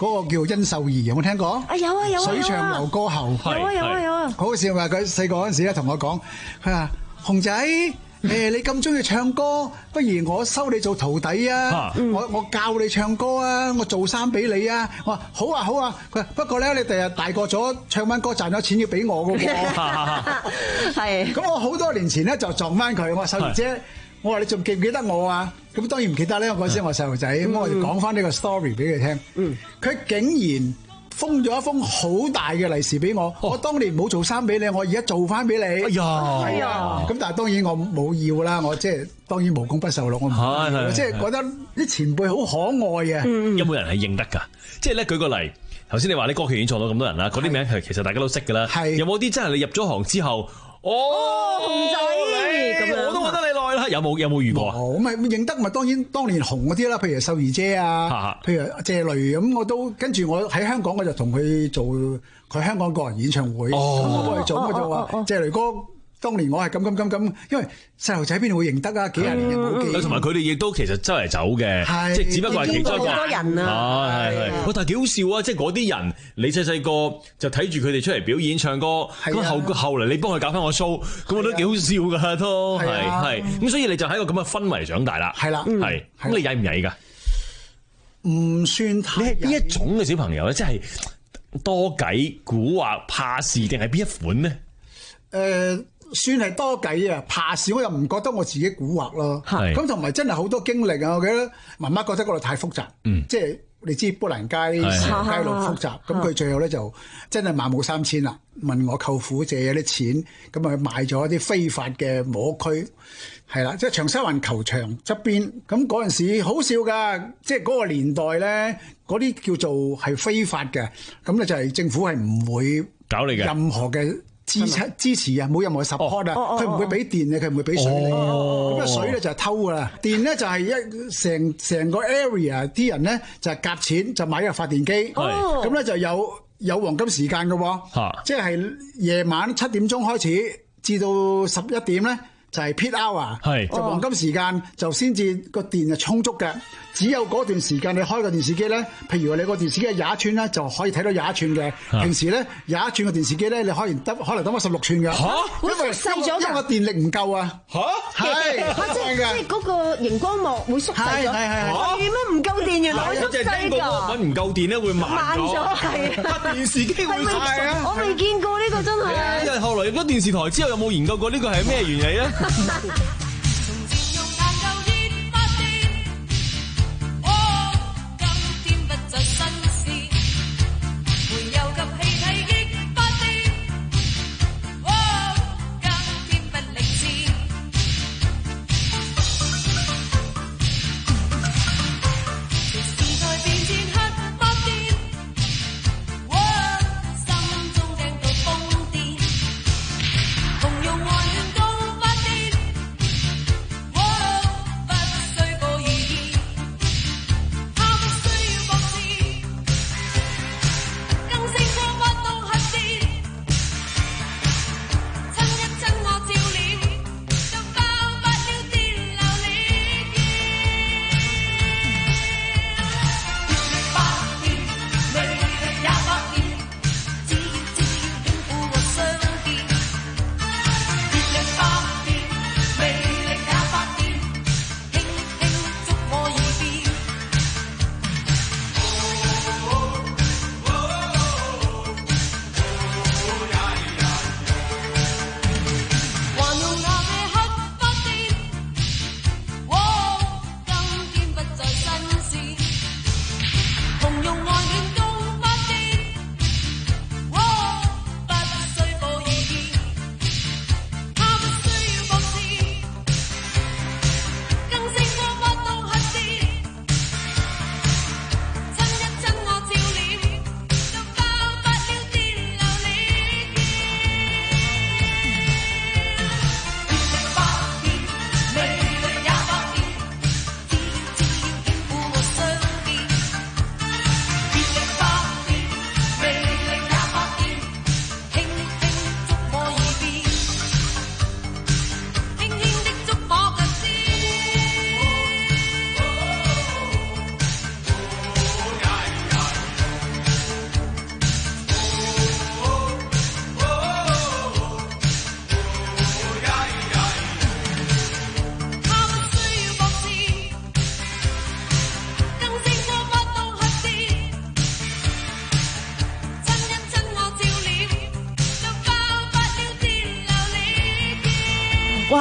嗰個叫殷秀儀，有冇聽過？ 啊有啊有啊！ 水上流歌后， 有啊有啊有啊！ 好笑㗎！佢細個嗰陣時咧，同我講，佢話熊仔。誒，你咁中意唱歌，不如我收你做徒弟啊！我我教你唱歌啊，我做衫俾你啊！我話好啊好啊，佢話不過咧，你第日大個咗唱翻歌賺咗錢要俾我嘅喎。係。咁我好多年前咧就撞翻佢，我話秀儀姐，我話你仲記唔記得我啊？咁當然唔記得咧，嗰時我細路仔，咁我哋講翻呢個 story 俾佢聽。嗯。佢竟然封咗一封好大嘅利是俾我，我當年冇做衫俾你，我而家做翻俾你。哎呀，係啊！咁但係當然我冇要啦，我即係當然無功不受祿，我唔即係覺得啲前輩好可愛嘅。 有冇人係認得㗎？即係咧，舉個例，頭先你話啲歌劇院坐到咁多人啦，嗰啲名係其實大家都識㗎啦。係有冇啲真係你入咗行之後？哦，熊仔，咁我都覺得你耐啦。有冇有冇遇過啊？ 咁咪認得咪當然當年紅嗰啲啦，譬如秀儀姐啊，譬如謝雷咁，我都跟住我喺香港我就同佢做佢香港個人演唱會，咁我幫佢做，我就話謝雷哥。當年我係咁咁咁咁，因為細路仔邊度會認得啊？幾廿年又冇記。 同埋佢哋亦都其實周圍走嘅，即係只不過係其中一個。 好多人啊！ 係係係。但係幾好笑啊！即係嗰啲人，你細細個就睇住佢哋出嚟表演唱歌，咁後後嚟你幫佢搞翻個 show，咁我覺得幾好笑㗎都係係。咁所以你就喺個咁嘅氛圍長大啦。 係啦， 係。咁你曳唔曳㗎？ 唔算太。 你係邊一種嘅小朋友咧？即係多計、蠱惑、怕事，定係邊一款咧？ 誒。算係多計啊！怕事我又唔覺得我自己蠱惑咯。咁同埋真係好多經歷啊！我記得媽媽覺得嗰度太複雜，嗯、即係你知砵蘭街街路複雜，咁佢最後咧就真係萬無三千啦，問我舅父借咗啲錢，咁啊買咗啲非法嘅模區，係啦，即係長沙灣球場側邊。咁嗰陣時好笑㗎，即係嗰個年代咧，嗰啲叫做係非法嘅，咁咧就係政府係唔會搞你嘅任何嘅。支持支持啊！冇任何 support 啊！佢唔會俾電嘅，佢唔會俾水你。咁啊水咧就係偷㗎啦，電咧就係一成成個 area 啲人咧就係夾錢就買個發電機。咁咧就有有黃金時間嘅喎，即係夜晚七點鐘開始至到十一點咧就係 peak hour，就黃金時間就先至個電係充足嘅。只有嗰段時間你開個電視機咧，譬如話你個電視機係廿一寸咧，就可以睇到廿一寸嘅。平時咧廿一寸嘅電視機咧，你可以得可能得翻十六寸嘅。嚇！因為細咗㗎，因為個電力唔夠啊。嚇！係， 即係即係嗰個熒光幕會縮細咗。係係係。嚇！點解唔夠電？原來會縮細㗎。 揾唔夠電咧會慢咗。 慢咗係。 電視機會快啊！ 我未見過呢個真係。 因為後來入咗電視台之後，有冇研究過呢個係咩原理咧？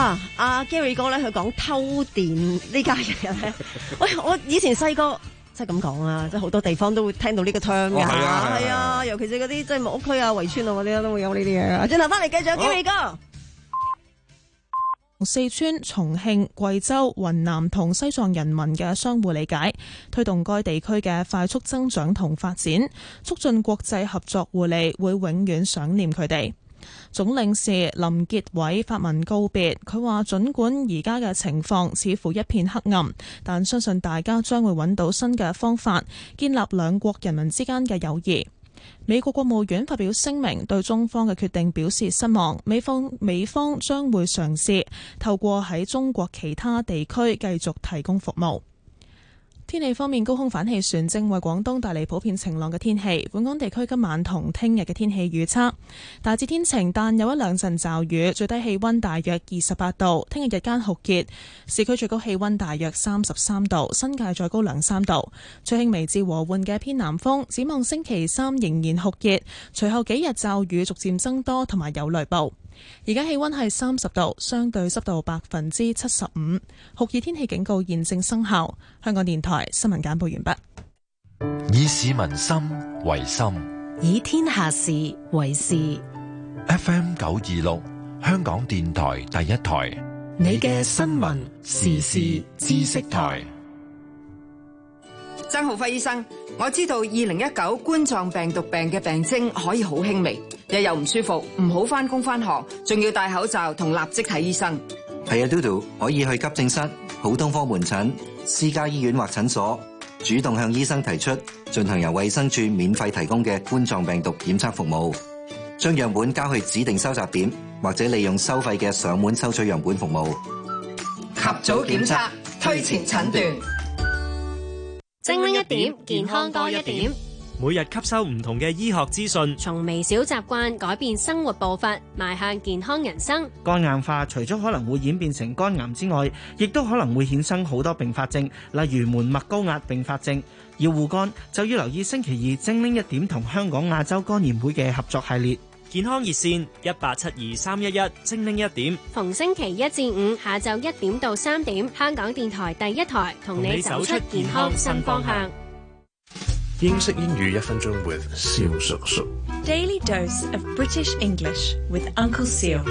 哇！阿 Gary 哥咧，佢講偷電呢家嘢咧，喂，我以前細個即係咁講啊，即係好多地方都會聽到呢個 term 㗎，係啊，係啊，尤其是嗰啲即係木屋區啊、圍村啊嗰啲都會有呢啲嘢啊。轉頭翻嚟繼續 Gary 哥。 四川、重慶、貴州、雲南同西藏人民嘅相互理解，推動該地區嘅快速增長同發展，促進國際合作互利，會永遠想念佢哋。總領事林傑偉發文告別，佢話儘管而家嘅情況似乎一片黑暗，但相信大家將會揾到新嘅方法，建立兩國人民之間嘅友誼。美國國務院發表聲明，對中方嘅決定表示失望。美方美方將會嘗試透過喺中國其他地區繼續提供服務。天氣方面，高空反氣旋正為廣東帶嚟普遍晴朗嘅天氣。本港地區今晚同聽日嘅天氣預測大致天晴，但有一兩陣驟雨，最低氣溫大約二十八度。聽日日間酷熱，市區最高氣溫大約三十三度，新界再高兩三度。吹輕微至和緩嘅偏南風。展望星期三仍然酷熱，隨後幾日驟雨逐漸增多，同埋有雷暴。而家氣溫係三十度，相對濕度百分之七十五，酷熱天氣警告現正生效。香港電台新聞簡報完畢。 以市民心為心， 以天下事為事。 F M 九二六，香港電台第一台， 你嘅新聞時事知識台。 曾浩輝醫生，我知道二零一九冠狀病毒病嘅病徵可以好輕微，日又唔舒服，唔好返工返學，仲要戴口罩同立即睇醫生。 係啊，嘟嘟可以去急症室、普通科門診、私家醫院或診所，主動向醫生提出進行由衛生署免費提供嘅冠狀病毒檢測服務，將樣本交去指定收集點，或者利用收費嘅上門收取樣本服務。 及早檢測，推前診斷。 精靈一點，健康多一點。 每日吸收唔同嘅醫學資訊， 從微小習慣改變生活步伐，邁向健康人生。 肝硬化除咗可能會演變成肝癌之外，亦都可能會衍生好多併發症，例如門脈高壓併發症。要護肝就要留意星期二精靈一點同香港亞洲肝炎會嘅合作系列。 健康熱線一八七二三一一，精靈一點。 逢星期一至五下晝一點到三點，香港電台第一台同你走出健康新方向。 英式英語一分鐘 with 蕭叔叔。 Daily dose of British English with Uncle Seal。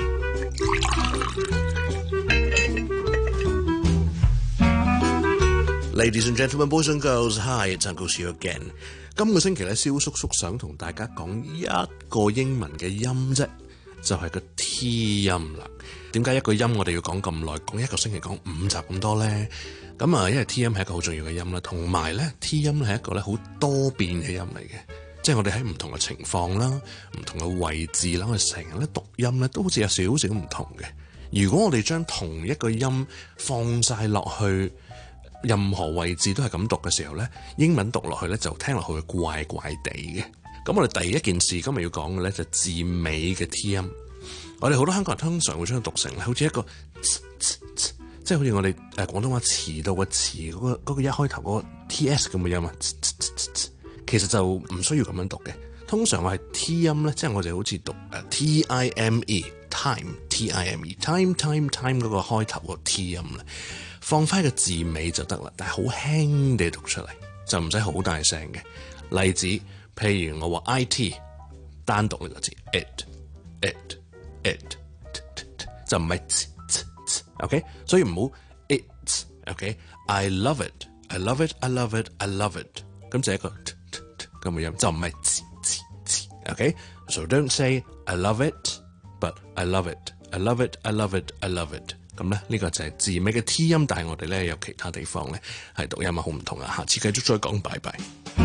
Ladies and gentlemen, boys and girls, hi, it's Uncle Seal again。今個星期咧，蕭叔叔想同大家講一個英文嘅音啫，就係個 T 音啦。點解一個音我哋要講咁耐，講一個星期講五集咁多咧？咁啊，因為 T 音係一個好重要嘅音啦，同埋咧 T 音係一個咧好多變嘅音嚟嘅，即係我哋喺唔同嘅情況啦、唔同嘅位置啦，我哋成日咧讀音咧都好似有少少唔同嘅。如果我哋將同一個音放晒落去任何位置都係咁讀嘅時候咧，英文讀落去咧就聽落去會怪怪地嘅。咁我哋第一件事今日要講嘅咧就字尾嘅 T 音。我哋好多香港人通常會將佢讀成咧，好似一個即係好似我哋誒廣東話遲到嘅遲嗰個嗰個一開頭嗰個 T S 咁嘅音啊，其實就唔需要咁樣讀嘅。通常我係 T 音咧，即係我哋好似讀誒 T I M E time T I M E time time time 嗰個開頭個 T 音咧，放翻個字尾就得啦，但係好輕地讀出嚟，就唔使好大聲嘅。例子，譬如我話 I T 單獨呢個字 it it it 就唔係 OK， 所以唔好 it OK。I love it I love it I love it I love it， 咁就係一個咁嘅音，就唔係 OK。So don't say I love it but I love it I love it I love it I love it。咁咧呢個就係字尾嘅 T 音，但係我哋咧有其他地方咧係讀音啊好唔同啊。下次繼續再講，拜拜。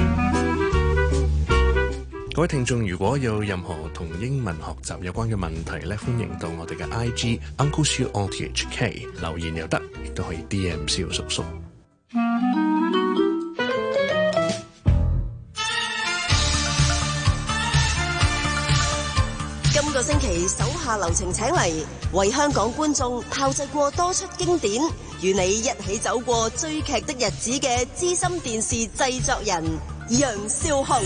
各位聽眾，如果有任何同英文學習有關嘅問題咧，歡迎到我哋嘅 I G Uncle Siu O T H K 留言又得，亦都可以 D M 蕭叔叔。 今個星期手下留情，請嚟為香港觀眾炮製過多出經典，與你一起走過追劇的日子嘅資深電視製作人楊少雄。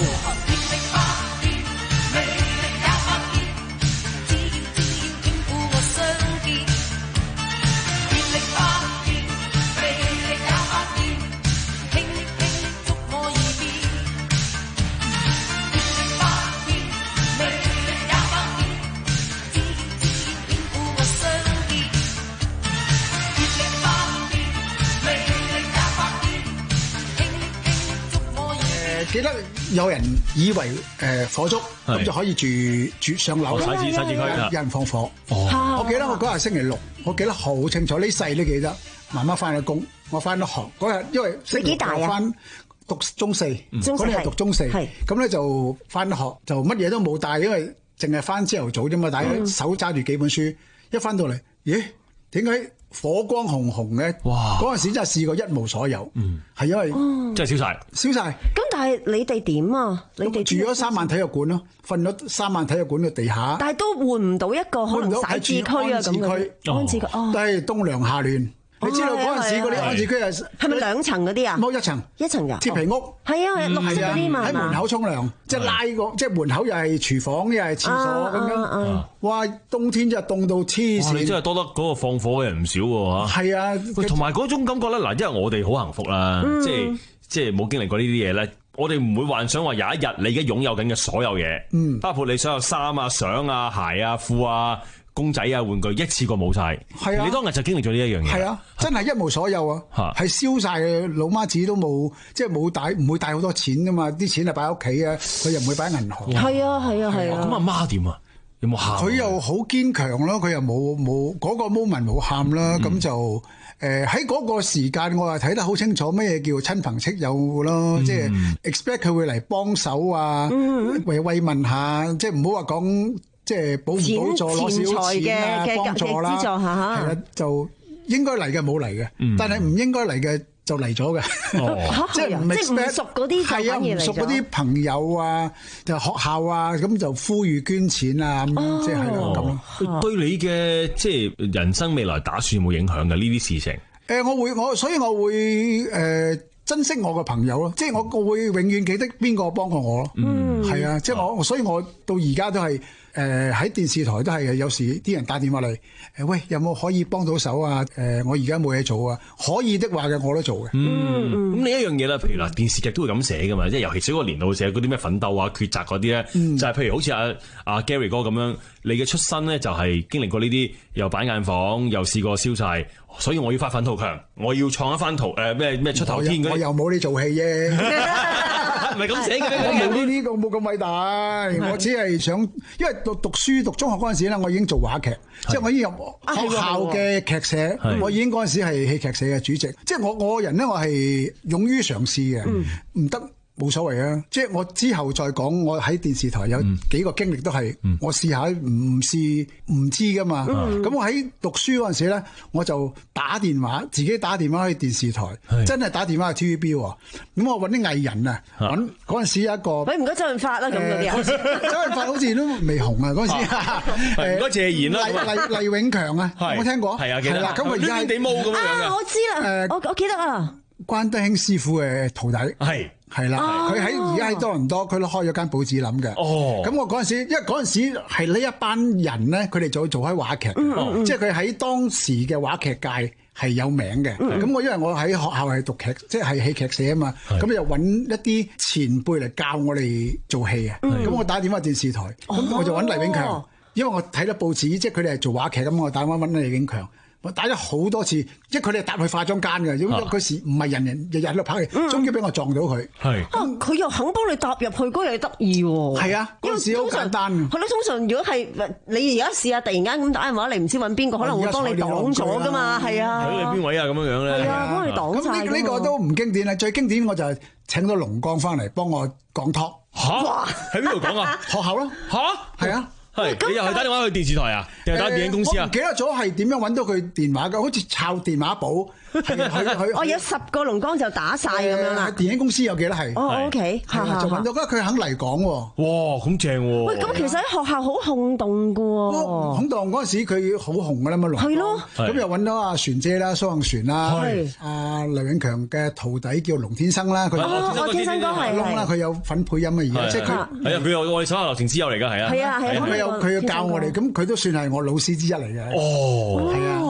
記得有人以為誒火燭咁就可以住住上樓， 徙置徙置區有人放火。 哦， 我記得我嗰日星期六，我記得好清楚，呢世都記得。媽媽翻咗工，我翻咗學嗰日，因為星期六翻讀中四，嗰日讀中四，咁咧就翻學就乜嘢都冇帶，因為淨係翻朝頭早啫嘛，但係手揸住幾本書，一翻到嚟，咦？點解火光紅紅嘅？哇！嗰陣時真係試過一無所有，嗯，係因為真係燒晒， 燒晒。 咁但係你哋點啊？你哋住咗三晚體育館咯，瞓咗三晚體育館嘅地下。 但係都換唔到一個可能徙置區啊咁嘅安置區， 都係冬涼夏暖。你知道嗰陣時嗰啲安置區係係咪兩層嗰啲啊？ 冇一層， 一層㗎， 鐵皮屋。 係啊，綠色嗰啲嘛， 喺門口沖涼，即係拉個，即係門口又係廚房，又係廁所咁樣。哇！冬天真係凍到黐線。 你真係多得嗰個放火嘅人唔少喎嚇。 係啊， 同埋嗰種感覺咧，嗱，因為我哋好幸福啦，即係即係冇經歷過呢啲嘢咧，我哋唔會幻想話有一日你而家擁有緊嘅所有嘢，嗯，包括你所有衫啊、相啊、鞋啊、褲啊、公仔啊、玩具一次過冇晒，係啊！你當日就經歷咗呢一樣嘢， 係啊，真係一無所有啊，係燒晒嘅，老媽子都冇，即係冇帶，唔會帶好多錢噶嘛，啲錢係擺喺屋企啊，佢又唔會擺喺銀行。 係啊，係啊，係啊。 咁阿媽點啊？有冇喊？ 佢又好堅強咯，佢又冇冇嗰個 moment 冇喊啦，咁、嗯、就誒喺嗰個時間，我係睇得好清楚咩叫親朋戚友咯，嗯、即係 expect 佢會嚟幫手啊，嗯、慰慰問下，即係唔好話講。即係補唔補助攞少錢啊，幫助啦，係啦，就應該嚟嘅冇嚟嘅，但係唔應該嚟嘅就嚟咗嘅，即係唔係熟嗰啲係啊， 唔熟嗰啲朋友啊，就學校啊，咁就呼籲捐錢啊，咁即係係咯咁。 對你嘅即係人生未來打算有冇影響嘅呢啲事情？ 誒，我會我所以我會誒珍惜我嘅朋友咯，即係我我會永遠記得邊個幫過我咯，係啊，即係我所以我到而家都係。誒喺、呃、電視台都係有時啲人打電話嚟，誒喂有冇可以幫到手啊？誒、呃、我而家冇嘢做啊，可以的話嘅我都做嘅。 嗯，咁呢一樣嘢啦，譬如嗱電視劇都會咁寫噶嘛，即係尤其是嗰個年代寫嗰啲咩奮鬥啊、抉擇嗰啲咧，嗯、就係譬如好似阿阿 Gary 哥咁樣，你嘅出身咧就係經歷過呢啲，又板間房，又試過燒晒，所以我要發奮圖強，我要創一番圖誒咩咩出頭天嗰啲。 我又冇你做戲啫。 唔係咁寫嘅， 我冇呢啲，我冇咁偉大。我只係想，因為讀讀書讀中學嗰陣時咧，我已經做話劇，即係我已經入學校嘅劇社，我已經嗰陣時係戲劇社嘅主席。即係我我個人咧，我係勇於嘗試嘅，唔得。冇所謂啊！即係我之後再講，我喺電視台有幾個經歷都係、嗯、我試下唔試唔知噶嘛。咁、嗯、我喺讀書嗰陣時咧，我就打電話，自己打電話去電視台，是真係打電話去 T V B 喎。咁我揾啲藝人啊，揾嗰陣時有一個， 喂唔該周潤發啦咁嗰啲啊， 周潤發好似都未紅啊嗰陣時。 唔該謝賢啦， 黎黎永強啊，有冇聽過？ 係啊，記得。 咁佢而家係地毛咁樣啊，我知啦。誒，我我記得啊， 關德興師傅嘅徒弟係。 係啦，佢喺而家喺多倫多，佢都開咗間報紙諗嘅。哦，咁我嗰陣時，因為嗰陣時係呢一班人咧，佢哋就做開話劇，嗯、即係佢喺當時嘅話劇界係有名嘅。咁、嗯、我因為我喺學校係讀劇，即係戲劇社啊嘛，咁是就揾一啲前輩嚟教我哋做戲啊。咁、嗯、我打電話電視台，咁、哦、我就揾黎永強，因為我睇得報紙，即係佢哋係做話劇，咁我打電話揾黎永強。我打咗好多次，即係佢哋搭去化妝間嘅，因為佢時唔係人人日日喺度拍戲，終於俾我撞到佢。係啊，佢又肯幫你搭入去，嗰樣得意喎。 係啊，嗰陣時好簡單。 係咯，通常如果係你而家試下，突然間咁打電話嚟，唔知揾邊個，可能會幫你擋咗噶嘛。係啊， 睇你邊位啊咁樣樣咧。 係啊，幫你擋晒。 咁呢呢個都唔經典啦，最經典我就係請到龍剛翻嚟幫我講 talk。 嚇？喺邊度講啊？ 學校咯。 嚇？ 係啊。 係，你又係打電話去電視台啊？定係打電影公司啊？ 我唔記得咗係點樣揾到佢電話㗎，好似抄電話簿。係佢佢。 我有十個龍光就打晒咁樣啦。 電影公司有記得係。 哦 ，OK， 就揾到，佢肯嚟講喎。 哇，咁正喎！ 喂，咁其實喺學校好轟動㗎喎。 轟動嗰陣時佢好紅㗎啦嘛，龍光。係咯。咁又揾到阿璇姐啦，蘇杏璇啦，阿黎永強嘅徒弟叫龍天生啦，佢哦，天生哥係啦，佢有份配音啊而家，即係佢係啊，佢有我哋手下留情之友嚟㗎，係啊。 係啊係啊。 佢有佢有教我哋，咁佢都算係我老師之一嚟嘅。哦，係啊。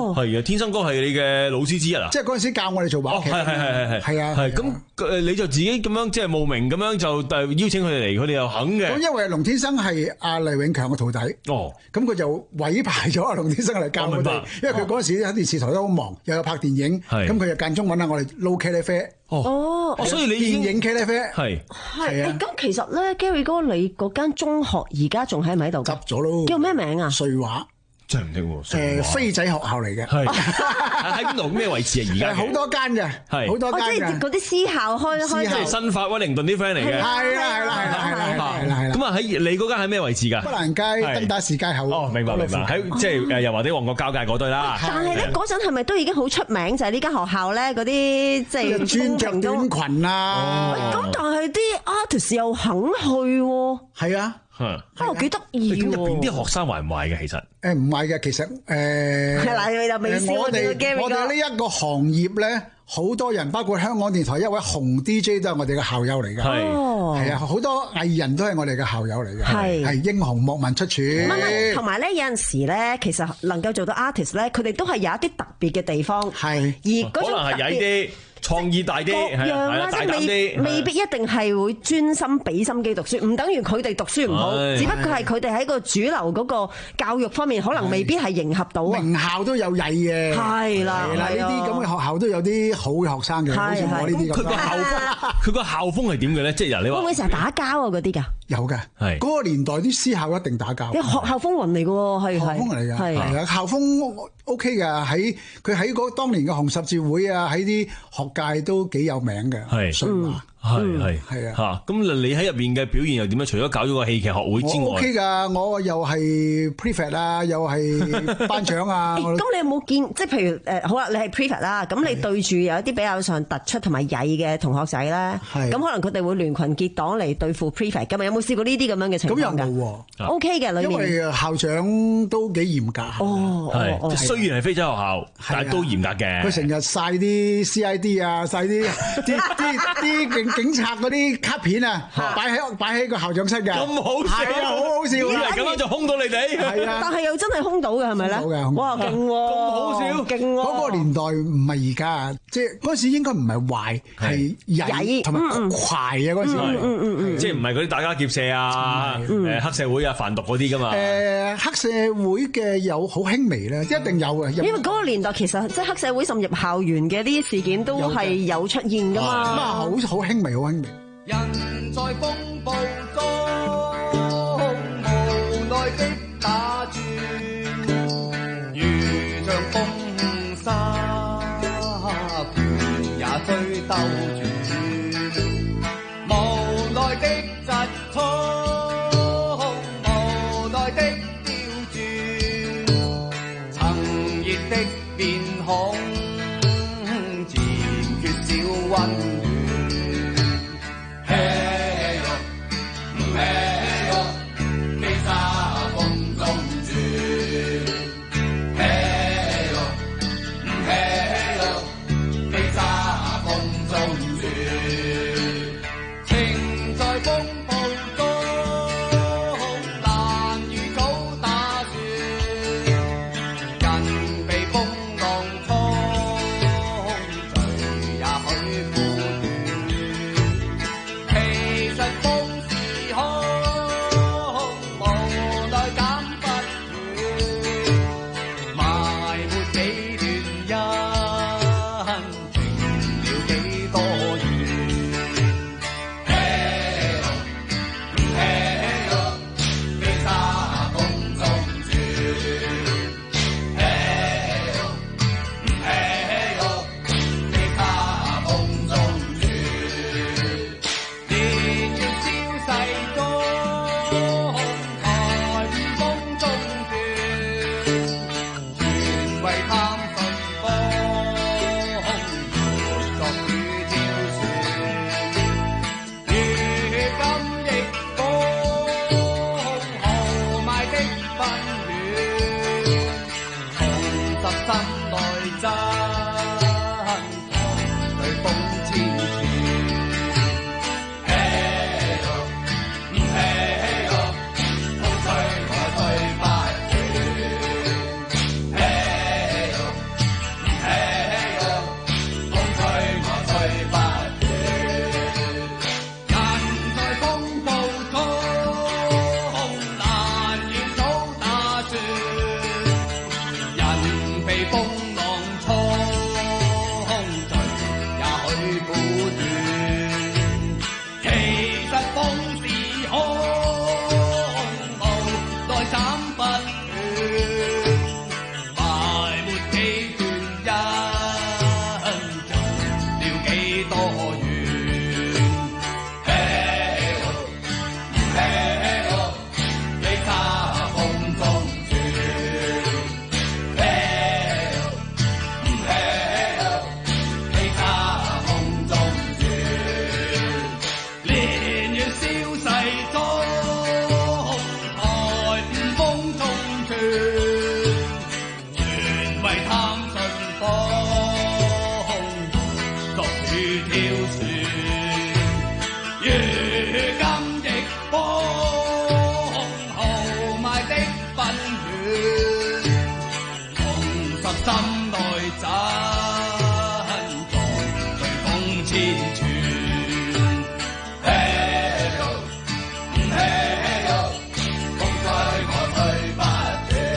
哦， 係啊，天生哥係你嘅老師之一啊！ 即係嗰陣時教我哋做話劇。 係係係係係。 係啊。 係咁誒，你就自己咁樣即係慕名咁樣就誒邀請佢哋嚟，佢哋又肯嘅。 咁因為龍天生係阿黎永強嘅徒弟。 哦。 咁佢就委派咗阿龍天生嚟教我哋，因為佢嗰陣時喺電視台都好忙，又有拍電影，咁佢就間中揾下我哋撈茄喱啡。 哦， 所以你電影茄喱啡係係啊。咁其實咧 ，Gary 哥，你嗰間中學而家仲喺唔喺度？ 執咗咯。 叫咩名啊？ 瑞華。 真係唔識喎。 誒，飛仔學校嚟嘅。 係喺邊度？咩位置啊？而家好多間嘅，係好多間嘅。 即係嗰啲私校開開。 即係新發威靈頓啲 friend 嚟嘅。 係啦係啦係啦係啦係啦係啦。 咁啊喺你嗰間喺咩位置㗎？ 北蘭街登打士街口。 哦，明白明白。喺即係誒油麻地旺角交界嗰堆啦。 但係咧嗰陣係咪都已經好出名？就係呢間學校咧嗰啲即係專着短裙啊。 咁但係啲 artist 又肯去喎。 係啊。 啊，幾得意喎！ 咁入邊啲學生壞唔壞嘅？其實誒唔係嘅，其實誒係啦，又未試我哋我哋呢一個行業咧，好多人包括香港電台一位紅 D J 都係我哋嘅校友嚟嘅。係係啊，好多藝人都係我哋嘅校友嚟嘅。係係英雄莫問出處。 唔係，同埋咧有陣時咧，其實能夠做到 artist 咧，佢哋都係有一啲特別嘅地方。 係而嗰種可能係曳啲。創意大啲，係啊，大膽啲， 未必一定係會專心俾心機讀書，唔等於佢哋讀書唔好，只不過係佢哋喺個主流嗰個教育方面，可能未必係迎合到。 名校都有曳嘅， 係啦， 係啦，呢啲咁嘅學校都有啲好嘅學生嘅，好似我呢啲咁。 佢個校風，佢個校風係點嘅咧？即係由你話會唔會成日打交啊？嗰啲㗎？ 有嘅，係嗰個年代啲私校一定打交。 啲學校風雲嚟嘅喎，係校風嚟㗎，係啊，校風 OK 㗎，喺佢喺嗰當年嘅紅十字會啊，喺啲學界都幾有名嘅。係，瑞華。 係係係啊嚇！咁你喺入邊嘅表現又點樣？除咗搞咗個戲劇學會之外 ，O K 㗎，我又係 prefect 啊，又係班長啊。 咁你有冇見？即係譬如誒，好啦，你係 prefect 啦，咁你對住有一啲比較上突出同埋曳嘅同學仔咧，咁可能佢哋會聯群結黨嚟對付 prefect 㗎嘛？有冇試過呢啲咁樣嘅情況㗎？ 咁又冇喎。 O K 嘅，裏面因為校長都幾嚴格。 哦， 係雖然係非洲學校，但係都嚴格嘅。 佢成日晒啲 C I D 啊，晒啲啲啲啲警警察嗰啲卡片啊，擺喺擺喺個校長室㗎。 咁好笑， 係啊，好好笑。以為咁樣就兇到你哋。 係啊， 但係又真係兇到嘅係咪咧？哇，勁喎！ 咁好笑， 勁喎！ 嗰個年代唔係而家，即係嗰時應該唔係壞，係曳同埋快啊！嗰時， 嗯嗯嗯， 即係唔係嗰啲打家劫舍啊、誒黑社會啊、販毒嗰啲㗎嘛？ 誒黑社會嘅有好輕微咧，一定有嘅。 因為嗰個年代其實即係黑社會滲入校園嘅呢啲事件都係有出現㗎嘛。 咁啊，好好輕微，好輕微。 人在風暴中無奈的打轉，如像風沙拳也追兜轉，無奈的疾衝，無奈的刁鑽，曾熱的面孔漸缺少溫暖。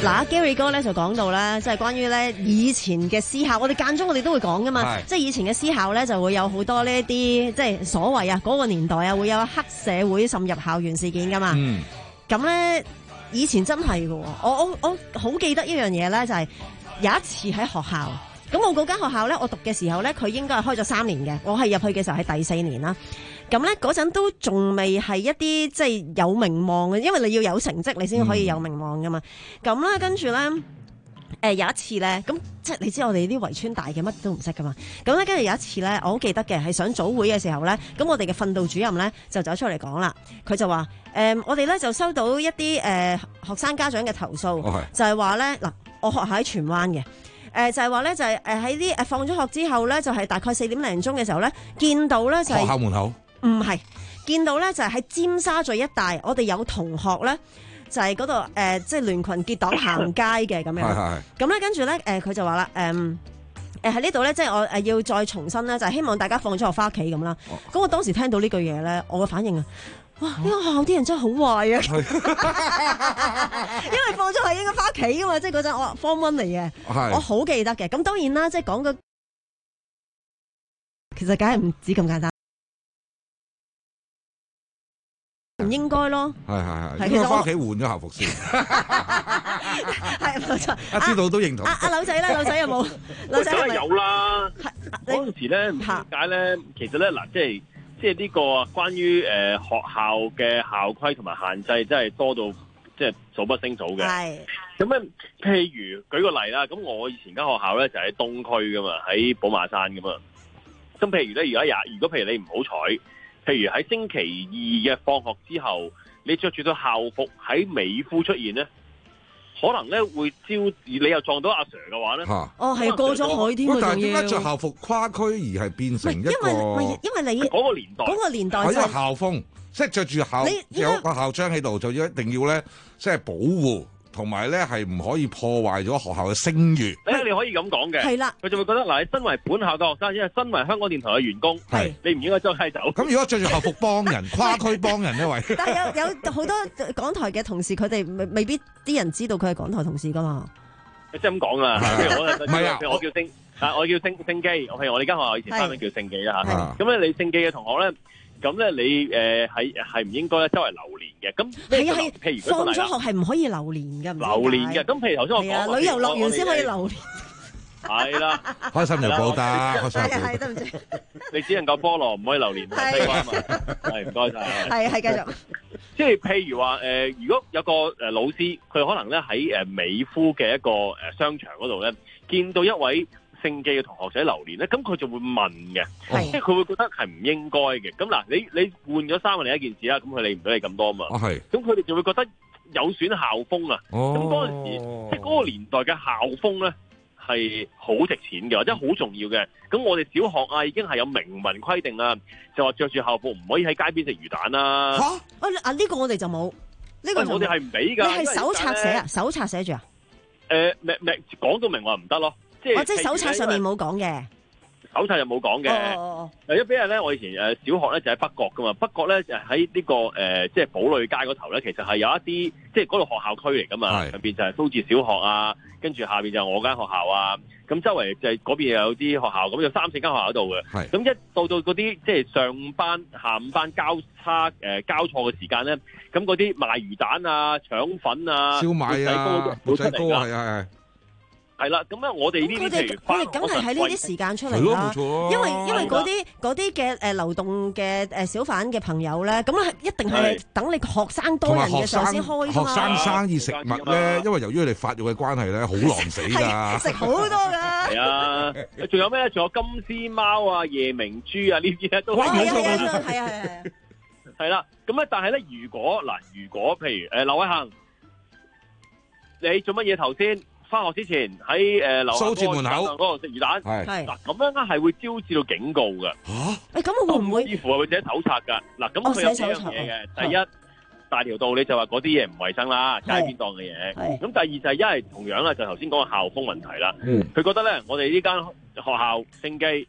嗱，Gary 哥咧就講到咧，即係關於咧以前嘅思考，我哋間中我哋都會講噶嘛，即係以前嘅思考咧就會有好多呢一啲，即係所謂啊嗰個年代啊會有黑社會滲入校園事件噶嘛。咁咧、嗯、以前真係嘅，我我我好記得一樣嘢咧，就係有一次喺學校，咁我嗰間學校咧，我讀嘅時候咧，佢應該係開咗三年嘅，我係入去嘅時候係第四年啦。咁咧嗰陣都仲未係一啲即係有名望嘅，因為你要有成績你先可以有名望噶嘛。咁咧、嗯、跟住咧，誒、呃、有一次咧，咁即係你知我哋啲圍村大嘅乜都唔識噶嘛。咁咧跟住有一次咧，我好記得嘅係上早會嘅時候咧，咁我哋嘅訓導主任咧就走出嚟講啦，佢就話誒、呃、我哋咧就收到一啲誒、呃、學生家長嘅投訴，哦、就係話咧嗱，我學校喺荃灣嘅。誒、呃、就係話咧，就係誒喺啲誒放咗學之後咧，就係、是、大概四點零鐘嘅時候咧，見到咧就係、是、 學校門口， 唔係見到咧就係、是、喺尖沙咀一帶，我哋有同學咧就係嗰度誒，即係聯群結黨行街嘅咁樣。咁咧跟住咧誒，佢就話啦誒誒喺呢度咧，即係我誒要再重申啦，就係、是、希望大家放咗學翻屋企咁啦。咁、哦、我當時聽到呢句嘢咧，我嘅反應啊！哇！呢、這個學校啲人真係好壞啊，因為放咗係應該翻屋企噶嘛，即係嗰陣我 form one 嚟嘅，我好記得嘅。咁當然啦，即係講個其實梗係唔止咁簡單，唔應該咯。係係係，應該翻屋企換咗校服先。係冇錯，一知道都認同。阿阿柳仔咧，柳仔有冇？柳仔梗係有啦。嗰陣時咧，唔知點解咧？其實咧嗱，即係。即係呢個關於誒、呃、學校嘅校規同埋限制，真係多到即係數不勝數嘅。係咁咧，譬如舉個例啦，咁我以前間學校咧就喺東區噶嘛，喺寶馬山噶嘛。咁譬如咧，而家廿，如果譬如你唔好彩，譬如喺星期二嘅放學之後，你着住套校服喺美孚出現咧，可能咧會招你又撞到阿 Sir 嘅話咧， 哦係過咗海添啊！ 但係點解着校服跨區而係變成一個？ 因為因為你嗰個年代， 嗰個年代係一個校風，即係着住校有個校章喺度，就要一定要咧，即係保護同埋咧係唔可以破壞咗學校嘅聲譽。 誒，你可以咁講嘅，係啦，佢就會覺得嗱，你身為本校嘅學生，因為身為香港電台嘅員工，係你唔應該周街走。 咁如果着住校服幫人，跨區幫人呢位？ 但係有有好多港台嘅同事，佢哋未未必啲人知道佢係港台同事噶嘛。 你即係咁講啊？譬如我， 唔係啊， 我叫星啊，我叫星星基。譬如我哋間學校以前班名叫星基啦嚇。咁咧，你星基嘅同學咧。咁咧，你誒係係唔應該咧周圍流連嘅。咁係啊係，譬如放咗學係唔可以流連嘅。 流連嘅。咁譬如頭先我講啊，旅遊樂園先可以流連。 係啦， 開心就報得，開心係係，對唔住。 你只能夠菠蘿，唔可以榴蓮同西瓜啊嘛。係唔該曬。係係繼續。即係譬如話誒，如果有個誒老師，佢可能咧喺誒美孚嘅一個誒商場嗰度咧，見到一位聖記嘅同學仔流連咧，咁佢就會問嘅，即係佢會覺得係唔應該嘅。咁嗱，你你換咗衫係另一件事啦，咁佢理唔到你咁多嘛。哦，係。咁佢哋就會覺得有損校風啊。哦。咁嗰陣時，即係嗰個年代嘅校風咧係好值錢嘅，或者好重要嘅。咁我哋小學啊已經係有明文規定啊，就話着住校服唔可以喺街邊食魚蛋啦。 嚇！啊啊呢個我哋就冇，呢個我哋係唔俾㗎。 你係手冊寫啊？手冊寫住啊？ 誒，咪咪講到明話唔得咯。即係、哦、即係手冊上面冇講嘅，手冊又冇講嘅。誒、哦，一比如咧，我以前誒小學咧就喺北角噶嘛，北角咧就喺呢、這個誒、呃、即係寶麗街嗰頭咧，其實係有一啲即係嗰度學校區嚟噶嘛，上邊就係蘇浙小學啊，跟住下邊就係我間學校啊，咁周圍就係嗰邊又有啲學校，咁有三四間學校喺度嘅。係，咁一到到嗰啲即係上班、下午班交叉誒、呃、交錯嘅時間咧，咁嗰啲賣魚蛋啊、腸粉啊、 燒賣啊、缽仔糕啊，係係。 係啦，咁咧我哋呢啲譬如翻學， 梗係喺呢啲時間出嚟啦。因為因為嗰啲嗰啲嘅誒流動嘅誒小販嘅朋友咧，咁咧一定係等你學生多人嘅時候先開㗎嘛。 學生生意食物咧，因為由於佢哋發育嘅關係咧，好狼死㗎。 食好多㗎。 係啊，仲有咩咧？仲有金絲貓啊、夜明珠啊呢啲咧都係。 係啊係啊係啊。 係啦，咁咧但係咧，如果嗱，如果譬如誒劉偉恒，你做乜嘢頭先？翻學之前喺誒樓下嗰度食魚蛋，係嗱咁樣係會招致到警告嘅。 嚇！誒咁我會唔會？ 似乎係會寫手冊㗎。嗱咁佢有幾樣嘢嘅。第一，大條道理就話嗰啲嘢唔衞生啦，街邊檔嘅嘢。咁第二就係因為同樣啦，就頭先講嘅校風問題啦。佢覺得咧，我哋呢間學校聖基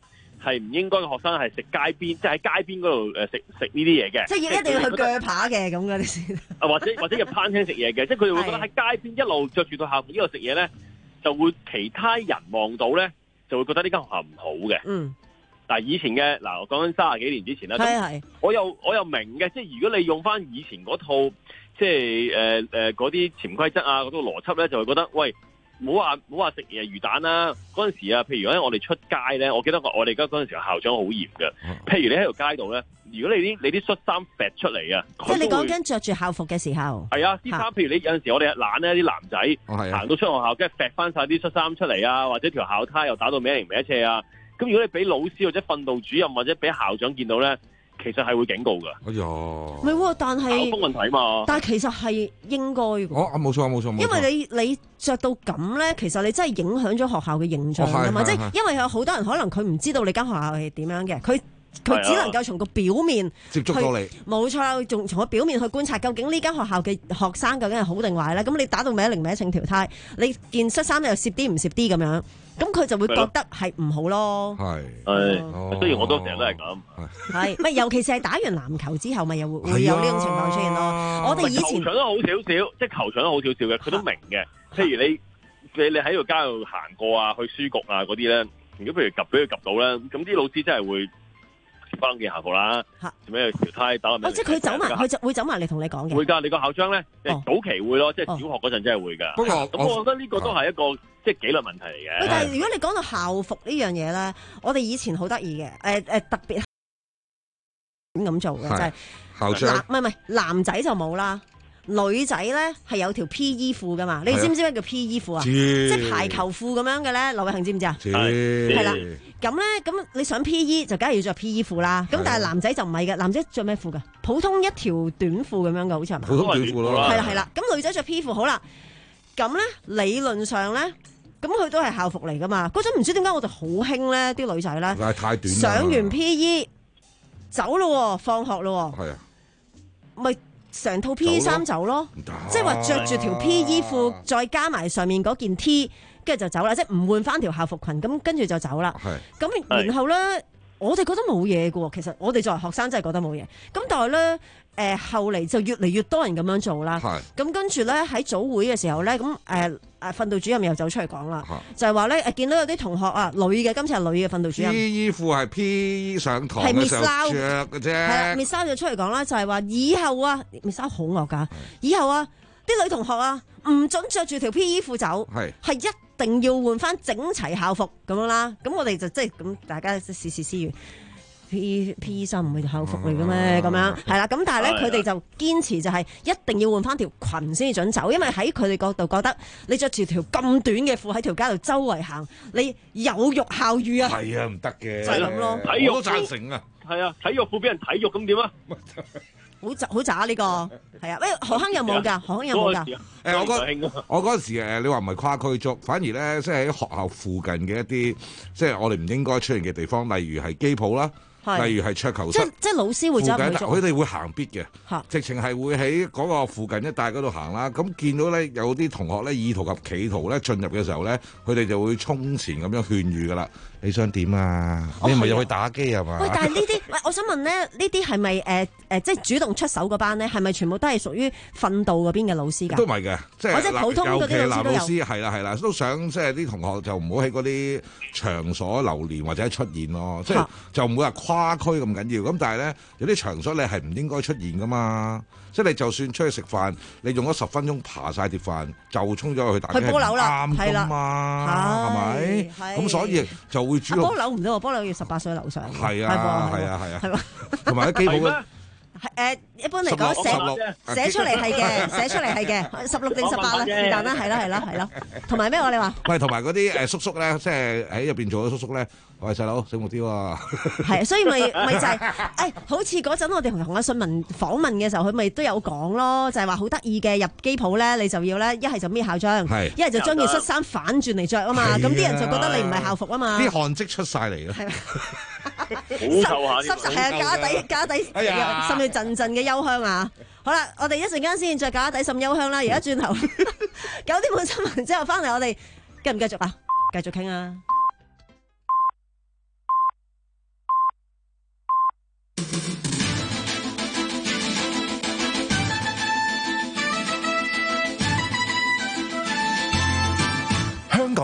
係唔應該嘅學生係食街邊，即係喺街邊嗰度誒食食呢啲嘢嘅。 即係要一定要去鋸扒嘅咁嘅你先。 啊，或者或者入餐廳食嘢嘅，即係佢哋會覺得喺街邊一路着住套校服呢度食嘢咧，就會其他人望到咧，就會覺得呢間學校唔好嘅。 嗯。 但係以前嘅嗱，我講緊三十幾年之前啦，咁我又我又明嘅，即係如果你用翻以前嗰套，即係誒誒嗰啲潛規則啊，嗰套邏輯咧，就會覺得喂。唔好話唔好話食嘢魚蛋啦！嗰陣時啊，譬如咧我哋出街咧，我記得我哋而家嗰陣時校長好嚴嘅。譬如你喺條街度咧，如果你啲你啲恤衫揈出嚟啊， 即係你講緊着住校服嘅時候。 係啊，啲衫譬如你有陣時我哋懶咧，啲男仔行到出學校，跟住揈翻晒啲恤衫出嚟啊，或者條校呔又打到歪零歪斜啊。咁如果你俾老師或者訓導主任或者俾校長見到咧，其實係會警告㗎。 哎呀， 唔係喎，但係校風問題嘛。但係其實係應該嘅。 哦，冇錯冇錯冇錯。 因為你你著到咁咧，其實你真係影響咗學校嘅形象㗎嘛。即係因為有好多人可能佢唔知道你間學校係點樣嘅，佢佢只能夠從個表面接觸到你。冇錯，仲從個表面去觀察究竟呢間學校嘅學生究竟係好定壞咧。咁你打到歪零歪稱條呔，你件恤衫又攝啲唔攝啲咁樣。咁佢就會覺得係唔好咯。 係， 係，雖然我都成日都係咁。 係，咪尤其是係打完籃球之後，咪又會會有呢種情況出現咯。我哋以前球場都好少少，即係球場都好少少嘅，佢都明嘅。譬如你你你喺條街度行過啊，去書局啊嗰啲咧，如果譬如及俾佢及到咧，咁啲老師真係會翻件校服啦，做咩條呔打落嚟？ 即係佢走埋，佢就會走埋嚟同你講嘅。 會㗎，你個校長咧，早期會咯，即係小學嗰陣真係會㗎。不過咁，我覺得呢個都係一個。即係紀律問題嚟嘅。 但係如果你講到校服呢樣嘢咧，我哋以前好得意嘅，誒誒特別點咁做嘅就係校長， 唔係唔係男仔就冇啦，女仔咧係有條 P E 褲噶嘛，你知唔知咩叫 P E 褲啊？即係排球褲咁樣嘅咧，劉偉恒知唔知啊？係啦，咁咧咁你想 P E 就梗係要着 P E 褲啦，咁但係男仔就唔係嘅，男仔着咩褲噶？普通一條短褲咁樣嘅，好似係嘛？ 普通短褲咯。 係啦係啦，咁女仔着 P E 褲好啦，咁咧理論上咧。咁佢都係校服嚟噶嘛？嗰陣唔知點解我哋好興咧，啲女仔咧， 太短上完 P E 走咯，放學咯， 係啊， 咪成套 P E 衫走咯，即係話着住條 P E 褲，再加埋上面嗰件 T， 跟住就走啦，即係唔換翻條校服裙，咁跟住就走啦。咁然後咧，我哋覺得冇嘢嘅喎，其實我哋作為學生真係覺得冇嘢。咁但係咧。誒、呃、後嚟就越嚟越多人咁樣做啦，咁跟住咧喺早會嘅時候咧，咁誒誒訓導主任又走出嚟講啦，就係話咧誒見到有啲同學啊女嘅，今次係女嘅訓導主任 ，P E 褲係 P E 上堂嘅時候着嘅啫，係啦，Miss Lau就出嚟講啦，就係話以後啊，Miss Lau好惡㗎，以後啊啲女同學啊唔准着住條 P E 褲走，係係一定要換翻整齊校服咁樣啦，咁我哋就即係咁大家試試思源。P P 衫唔係校服嚟嘅咩？咁樣係啦，咁但係咧，佢哋就堅持就係一定要換翻條裙先至準走，因為喺佢哋角度覺得你着住條咁短嘅褲喺條街度周圍行，你有辱校譽啊！ 係啊，唔得嘅， 就係咁咯。 體育我都贊成啊！ 係啊，體育褲俾人體育咁點啊？ 好渣好渣呢個係啊！喂，何坑有冇㗎？何坑有冇㗎？ 誒，我嗰我嗰陣時誒，你話唔係跨區捉，反而咧即係喺學校附近嘅一啲，即係我哋唔應該出現嘅地方，例如係機鋪啦。例如係桌球室， 即即老師會走去做， 佢哋會行必嘅，直情係會喺嗰個附近一帶嗰度行啦。咁見到咧有啲同學咧意圖及企圖咧進入嘅時候咧，佢哋就會衝前咁樣勸喻噶啦。你想點啊？你唔係入去打機係嘛？ 喂，但係呢啲，喂，我想問咧，呢啲係咪誒誒，即係主動出手嗰班咧，係咪全部都係屬於訓導嗰邊嘅老師㗎？ 都唔係嘅，即係或者普通嗰啲老師都有。 尤其男老師係啦係啦，都想即係啲同學就唔好喺嗰啲場所流連或者出現咯，即係就唔會話跨區咁緊要。咁但係咧，有啲場所你係唔應該出現㗎嘛。即係你就算出去食飯，你用咗十分鐘爬晒碟飯，就衝咗去打機， 去波樓啦， 啱㗎嘛，係咪？咁所以就會主動。 波樓唔得喎，波樓要十八歲樓上。 係啊，係啊，係啊，同埋啲機鋪咧。 誒，一般嚟講寫寫出嚟係嘅，寫出嚟係嘅，十六定十八啦，是但啦，係啦，係啦，係啦。同埋咩話你話？ 喂，同埋嗰啲誒叔叔咧，即係喺入邊做嘅叔叔咧，喂細佬醒目啲喎。 係，所以咪咪就係誒，好似嗰陣我哋同同阿信文訪問嘅時候，佢咪都有講咯，就係話好得意嘅入機鋪咧，你就要咧一係就搣校章，一係就將件恤衫反轉嚟着啊嘛，咁啲人就覺得你唔係校服啊嘛。 啲汗跡出晒嚟啦。 好臭下濕濕係啊，家底家底滲住陣陣嘅幽香啊！好啦，我哋一陣間先再家底滲幽香啦。而家轉頭九點半新聞之後翻嚟，我哋繼唔繼續啊？繼續傾啊！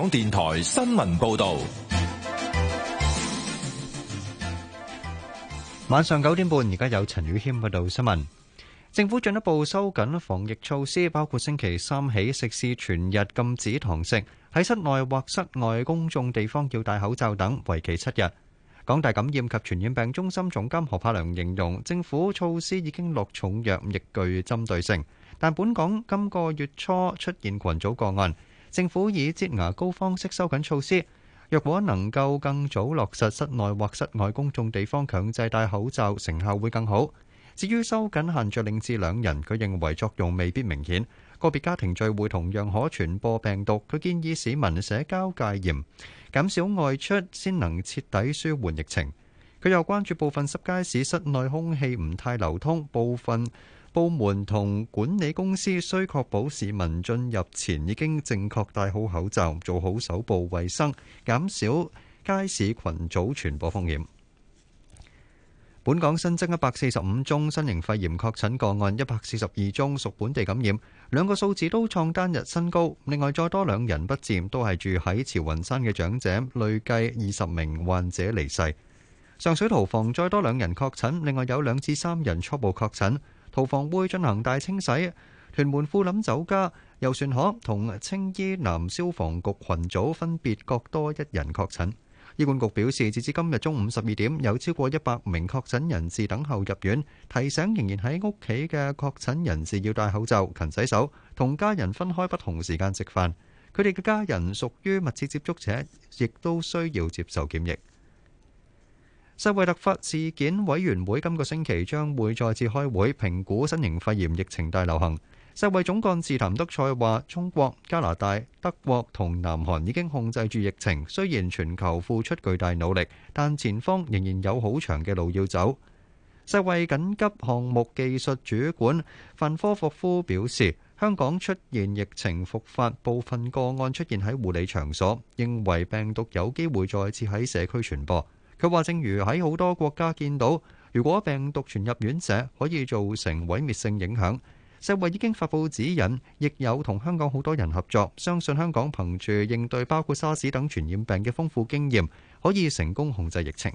港電台新聞報道。 晚上九點半，而家有陳宇謙報道新聞。政府進一步收緊防疫措施，包括星期三起食肆全日禁止堂食，喺室內或室外公眾地方要戴口罩等，為期七日。港大感染及傳染病中心總監何柏良形容，政府措施已經落重藥，亦具針對性。但本港今個月初出現群組個案，政府以擠牙膏方式收緊措施。若果能夠更早落實室內或室外公眾地方強制戴口罩，成效會更好。至於收緊限聚令至兩人，佢認為作用未必明顯。個別家庭聚會同樣可傳播病毒，佢建議市民社交戒嚴，減少外出，先能徹底舒緩疫情。佢又關注部分濕街市室內空氣唔太流通，部分部門同管理公司需確保市民進入前已經正確戴好口罩，做好手部衛生，減少街市群組傳播風險。本港新增一百四十五宗新型肺炎確診個案，一百四十二宗屬本地感染，兩個數字都創單日新高。另外再多兩人不治，都係住喺慈雲山嘅長者，累計二十名患者離世。上水屠房再多兩人確診，另外有兩至三人初步確診。屠房會進行大清洗。屯門富林酒家、遊船河同青衣南消防局群組分別各多一人確診。醫管局表示，截至今日中午十二點，有超過一百名確診人士等候入院，提醒仍然喺屋企嘅確診人士要戴口罩、勤洗手，同家人分開不同時間食飯。佢哋嘅家人屬於密切接觸者，亦都需要接受檢疫。世衛突發事件委員會今個星期將會再次開會評估新型肺炎疫情大流行。世衛總幹事譚德塞話：中國、加拿大、德國同南韓已經控制住疫情，雖然全球付出巨大努力，但前方仍然有好長嘅路要走。世衛緊急項目技術主管范科霍夫表示，香港出現疫情復發，部分個案出現喺護理場所，認為病毒有機會再次喺社區傳播。佢話：正如喺好多國家見到，如果病毒傳入院舍，可以造成毀滅性影響。世衛已經發布指引，亦有同香港好多人合作，相信香港憑住應對包括沙士等傳染病嘅豐富經驗，可以成功控制疫情。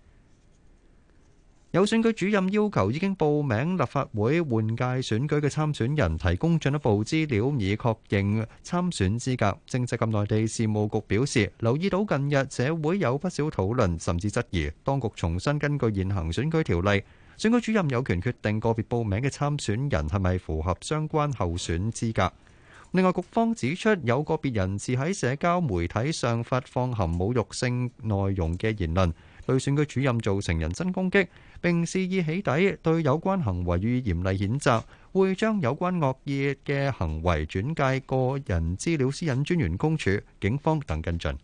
有選舉主任要求已經報名立法會換屆選舉嘅參選人提供進一步資料，以確認參選資格。政制及內地事務局表示，留意到近日社會有不少討論，甚至質疑當局重新根據現行選舉條例，選舉主任有權決定個別報名嘅參選人係咪符合相關候選資格。另外，局方指出有個別人士喺社交媒體上發放含侮辱性內容嘅言論，對選舉主任造成人身攻擊，並肆意起底，對有關行為予以嚴厲譴責，會將有關惡意嘅行為轉介個人資料私隱專員公署、警方等跟進。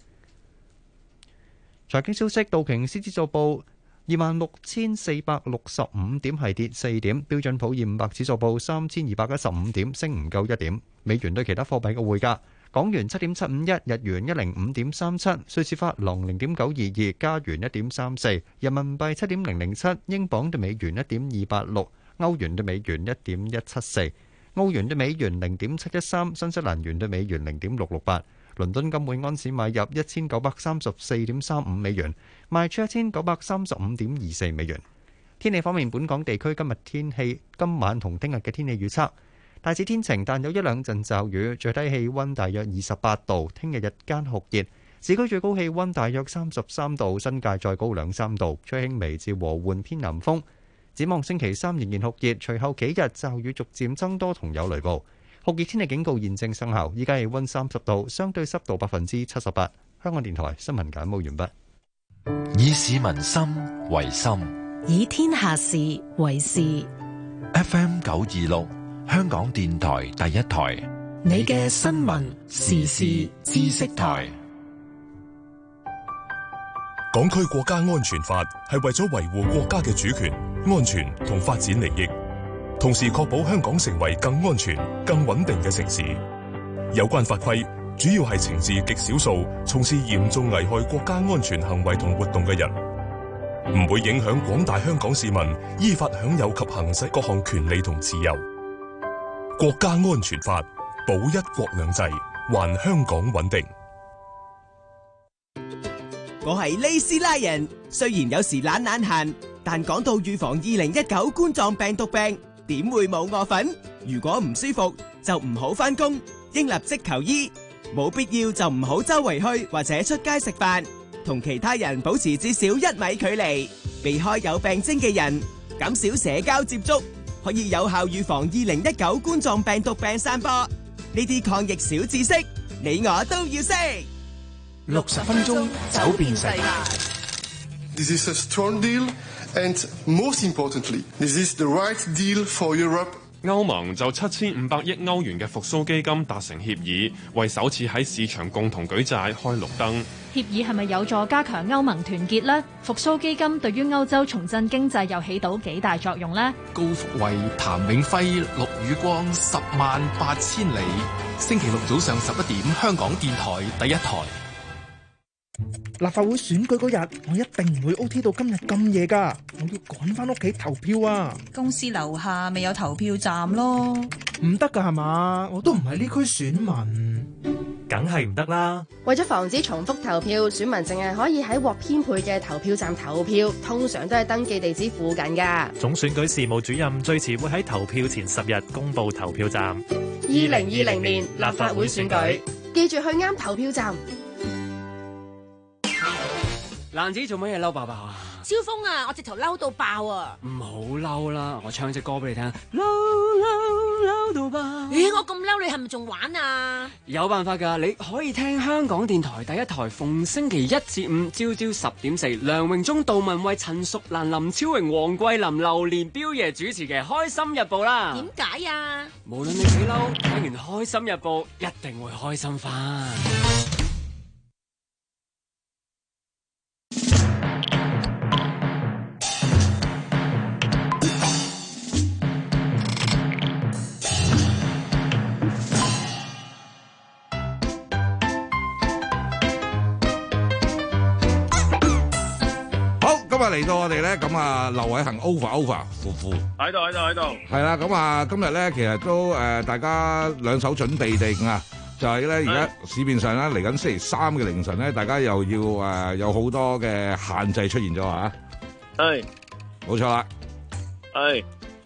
財經消息，道瓊斯指數報二萬六千四百六十五點，係跌四點；標準普爾五百指數報三千二百一十五點，升唔夠一點。美元對其他貨幣嘅匯價：港元七點七五一，日元一零五點三七，瑞士法郎零點九二二，加元一點三四，人民幣七點零零七，英鎊對美元一點二八六，歐元對美元一點一七四，澳元對美元零點七一三，新西蘭元對美元零點六六八。倫敦金每安士買入一千九百三十四點三五美元，賣出一千九百三十五點二四美元。天氣方面，本港地區今日天氣，今晚同聽日嘅天氣預測大致天晴，但有一兩陣驟雨，最低氣溫大約二十八度。聽日日間酷熱，市區最高氣溫大約三十三度，新界再高兩三度，吹輕微至和緩偏南風。展望星期三仍然酷熱，隨後幾日驟雨逐漸增多同有雷暴。酷熱天氣警告現正生效，依家氣溫三十度，相對濕度百分之七十八。香港電台新聞簡報完畢。 以市民心為心， 以天下事為事。 F M 九二六，香港電台第一台， 你嘅新聞時事知識台。 港區國家安全法係為咗維護國家嘅主權、安全同發展利益，同時確保香港成為更安全、更穩定嘅城市。有關法規主要係懲治極少數從事嚴重危害國家安全行為同活動嘅人，唔會影響廣大香港市民依法享有及行使各項權利同自由。國家安全法保一國兩制，還香港穩定。 我係利斯拉人。雖然有時懶懶閒，但講到預防二零一九冠狀病毒病，點會冇我份？如果唔舒服就唔好返工，應立即求醫。冇必要就唔好周圍去或者出街食飯，同其他人保持至少一米距離，避開有病徵嘅人，減少社交接觸，可以有效預防二零一九冠狀病毒病散播。呢啲抗疫小知識，你我都要識。 六十分鐘走遍世界。 This is a strong deal, and most importantly, this is the right deal for Europe. 歐盟就七千五百億歐元嘅復甦基金達成協議，為首次喺市場共同舉債開綠燈。 協議係咪有助加強歐盟團結呢？復甦基金對於歐洲重振經濟又起到幾大作用呢？ 高福慧、譚永輝、陸宇光，十萬八千里。星期六早上十一點，香港電台第一台。 立法會選舉嗰日，我一定唔會 O T 到今日咁夜噶，我要趕翻屋企投票啊！ 公司樓下咪有投票站咯， 唔得噶係嘛？我都唔係呢區選民， 梗係唔得啦！ 為咗防止重複投票，選民淨係可以喺獲編配嘅投票站投票，通常都係登記地址附近噶。 總選舉事務主任最遲會喺投票前十日公布投票站。 二零二零年立法會選舉，記住去啱投票站。 蘭子做乜嘢嬲爆爆啊？ 超風啊！我直頭嬲到爆啊！ 唔好嬲啦，我唱隻歌俾你聽。嬲嬲嬲到爆！ 咦，我咁嬲，你係咪仲玩啊？ 有辦法㗎，你可以聽香港電台第一台，逢星期一至五朝朝十點四，梁榮忠、杜文蔚、陳淑蘭、林超榮、黃桂林、榴蓮彪爺主持嘅《開心日報》啦。 點解啊？ 無論你幾嬲，聽完《開心日報》一定會開心返。 今日嚟到我哋咧，咁啊，劉偉恒 over over 夫婦喺度喺度喺度， 係啦，咁啊，今日咧其實都誒、呃，大家兩手準備定啊，就係咧而家市面上咧嚟緊星期三嘅凌晨咧，大家又要誒、呃、有好多嘅限制出現咗啊， 係， 冇錯啦， 係，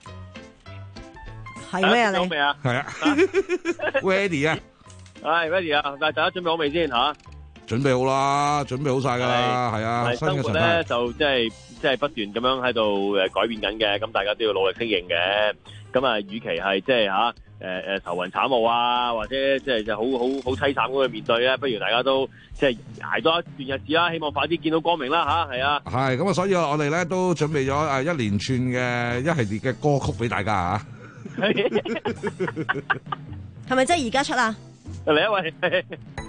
係咩啊你？ 未啊？ 係啊，ready 啊， 係 ready 啊，但係大家準備好未先吓？ 準備好啦，準備好晒噶啦，係啊！ 生活咧就即係即係不斷咁樣喺度誒改變緊嘅，咁大家都要努力適應嘅。咁啊，與其係即係吓誒誒愁雲慘霧啊，或者即係就好好好淒慘咁去面對咧，不如大家都即係捱多一段日子啦，希望快啲見到光明啦吓，係啊！ 係咁啊，所以我哋咧都準備咗誒一連串嘅一系列嘅歌曲俾大家啊！ 係咪真係而家出啊？ 嚟一位。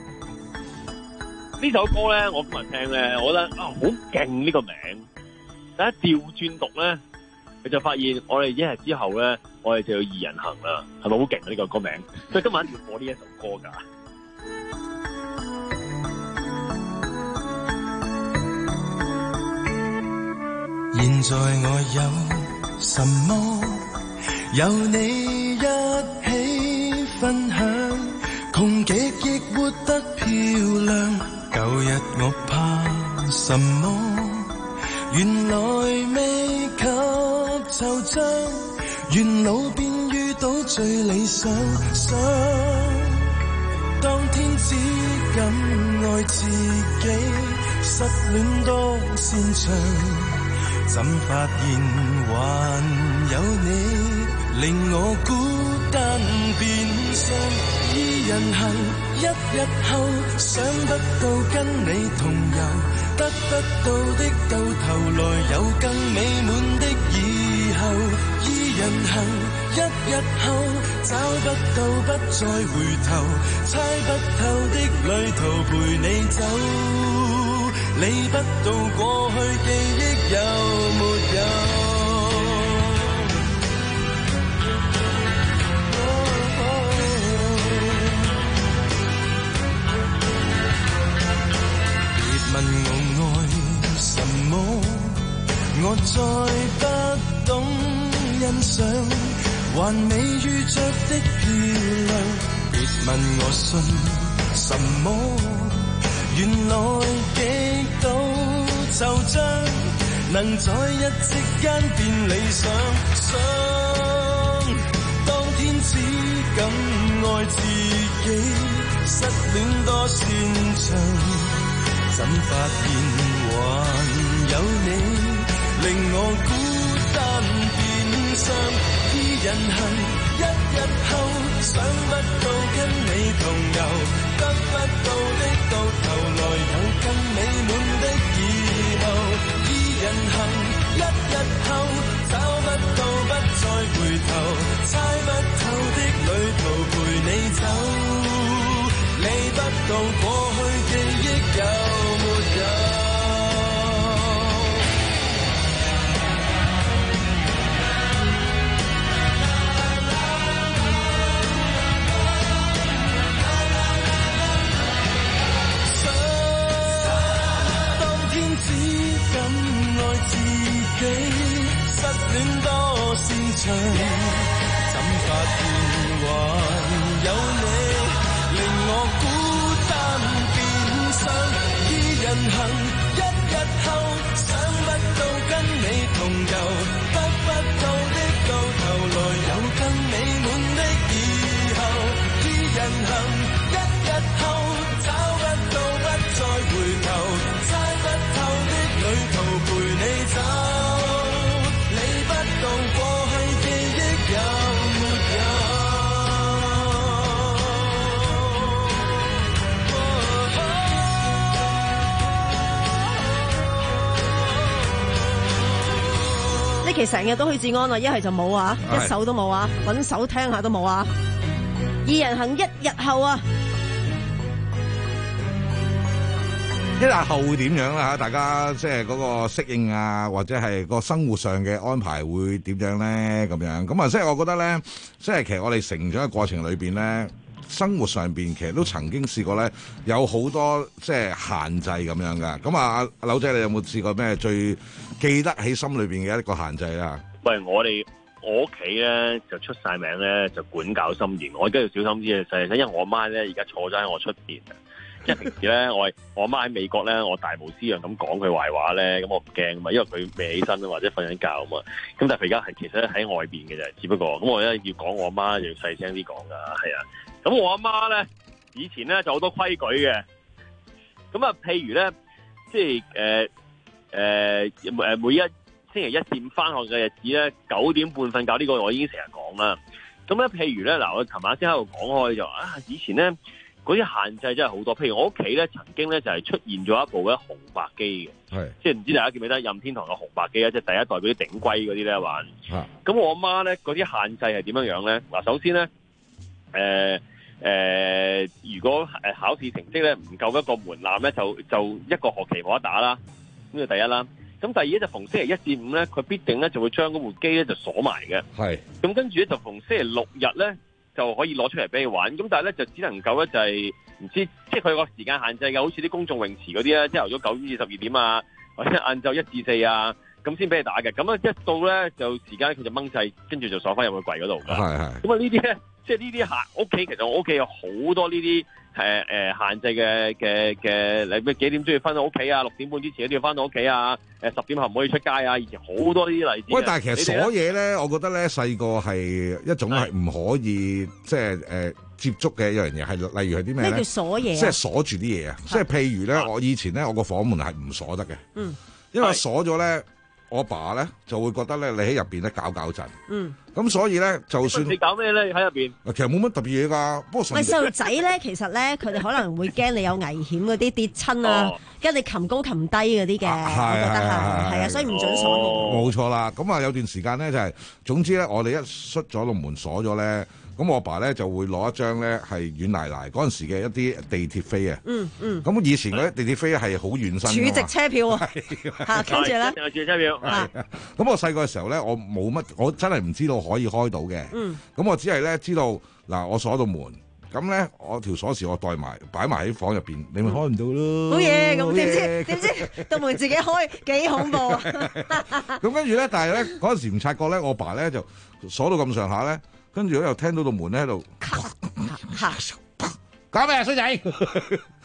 呢首歌咧，我今日聽咧，我覺得啊好勁呢個名。但一調轉讀咧，你就發現我哋一日之後咧，我哋就要二人行啦，係咪好勁啊？呢個歌名，所以今晚要播呢一首歌噶。 現在我有什麼？有你一起分享，窮極亦活得漂亮。舊日我怕什麼？原來未及惆悵，緣老便遇到最理想。想當天只敢愛自己，失戀多擅長，怎發現還有你，令我孤單變相。二人行，一日後想不到跟你同遊，得不到的到頭來有更美滿的以後。二人行，一日後找不到不再回頭，猜不透的旅途陪你走，理不到過去記憶有沒有。問我愛什麼，我再不懂欣賞，還未遇着的漂亮。別問我信什麼，原來極度能在一夕間變理想。想當天只敢愛自己，失戀多煽情，怎發現還有你，令我孤單變相。依人行一日後，想不到跟你同遊，得不到的到頭來有更美滿的以後。依人行一日後，找不到不再回頭，猜不透的旅途陪你走，理不到過去記憶有沒有。只敢愛自己，失戀多煽情，怎發現還有你，令我孤單變相。依人行一日後，想不到跟你同遊，得不到的到頭來有更美滿的以後。依人行一日後，找不到不再回頭，旅途陪你走，理不到過去記憶有沒有。 呢期成日都去治安啊，一係就冇啊，一首都冇啊，揾手聽下都冇啊。二人行一日後啊。 一日後會點樣啦？嚇，大家即係嗰個適應啊，或者係個生活上嘅安排會點樣咧？咁樣咁啊，即係我覺得咧，即係其實我哋成長嘅過程裏邊咧，生活上邊其實都曾經試過咧，有好多即係限制咁樣噶。咁啊，阿柳仔，你有冇試過咩最記得喺心裏邊嘅一個限制啊？ 喂，我哋我屋企咧就出晒名咧，就管教森嚴，我而家要小心啲嘅細細，因為我媽咧而家坐咗喺我出邊。即係平時咧，我我媽喺美國咧，我大無私樣咁講佢壞話咧，咁我唔驚啊嘛，因為佢未起身啊，或者瞓緊覺啊嘛。咁但係佢而家係其實喺外邊嘅啫，只不過咁我咧要講我阿媽，要細聲啲講噶，係啊。咁我阿媽咧以前咧就好多規矩嘅。咁啊，譬如咧，即係誒誒誒，每一星期一至五翻學嘅日子咧，九點半瞓覺呢個我已經成日講啦。咁咧，譬如咧，嗱，我琴晚先喺度講開就啊，以前咧。嗰啲限制真係好多，譬如我屋企咧曾經咧就係出現咗一部咧紅白機嘅，即係唔知大家記唔記得任天堂嘅紅白機啊，即係第一代嗰啲頂龜嗰啲咧玩。咁、啊、我阿媽咧嗰啲限制係點樣樣咧？嗱，首先咧，誒、呃、誒、呃，如果誒考試成績咧唔夠一個門檻咧，就就一個學期冇得打啦。呢個第一啦。咁第二咧就逢星期一至五咧，佢必定咧就會將嗰部機咧就鎖埋嘅。係。咁跟住咧就逢星期六日咧，就可以攞出嚟俾你玩，咁但係咧就只能夠咧就係、是、唔知，即係佢個時間限制嘅，好似啲公眾泳池嗰啲咧，朝頭早九點至十二點啊，或者晏晝一至四啊，咁先俾你打嘅。咁啊一到咧就時間佢就掹掣，跟住就鎖翻入去櫃嗰度㗎。係係。咁啊呢啲咧，即係呢啲限屋企，其實我屋企有好多呢啲誒誒限制嘅嘅嘅，你咩幾點都要翻到屋企啊？六點半之前都要翻到屋企啊？誒十點後唔可以出街啊！以前好多呢啲例子。喂， 但係其實鎖嘢咧，我覺得咧細個係一種係唔可以即係誒接觸嘅一樣嘢，係例如係啲咩咧？ 咩叫鎖嘢？ 即係鎖住啲嘢啊！即係譬如咧，我以前咧，我個房門係唔鎖得嘅。嗯。因為鎖咗咧，我爸咧就會覺得咧，你喺入邊咧搞搞震。嗯。咁所以咧，就算你搞咩咧喺入邊？ 其實冇乜特別嘢㗎。不過喂，細路仔咧，其實咧，佢哋可能會驚你有危險嗰啲跌親啊，驚你擒高擒低嗰啲嘅，我覺得係係啊，所以唔準鎖門。 冇錯啦。咁啊，有段時間咧就係，總之咧，我哋一閂咗個門鎖咗咧。咁我阿爸咧就會攞一張咧係軟奶奶嗰陣時嘅一啲地鐵飛啊。嗯嗯。咁以前嗰啲地鐵飛係好軟身嘅。儲值車票啊。嚇，跟住咧。 儲值車票。 係。咁我細個嘅時候咧，我冇乜，我真係唔知道可以開到嘅。嗯。咁我只係咧知道嗱，我鎖到門，咁咧我條鎖匙我袋埋擺埋喺房入邊，你咪開唔到咯。 好嘢，咁點知點知道門自己開幾恐怖啊！ 咁跟住咧，但係咧嗰陣時唔察覺咧，我爸咧就鎖到咁上下咧。跟住咧又聽到道門咧喺度，搞咩啊衰仔？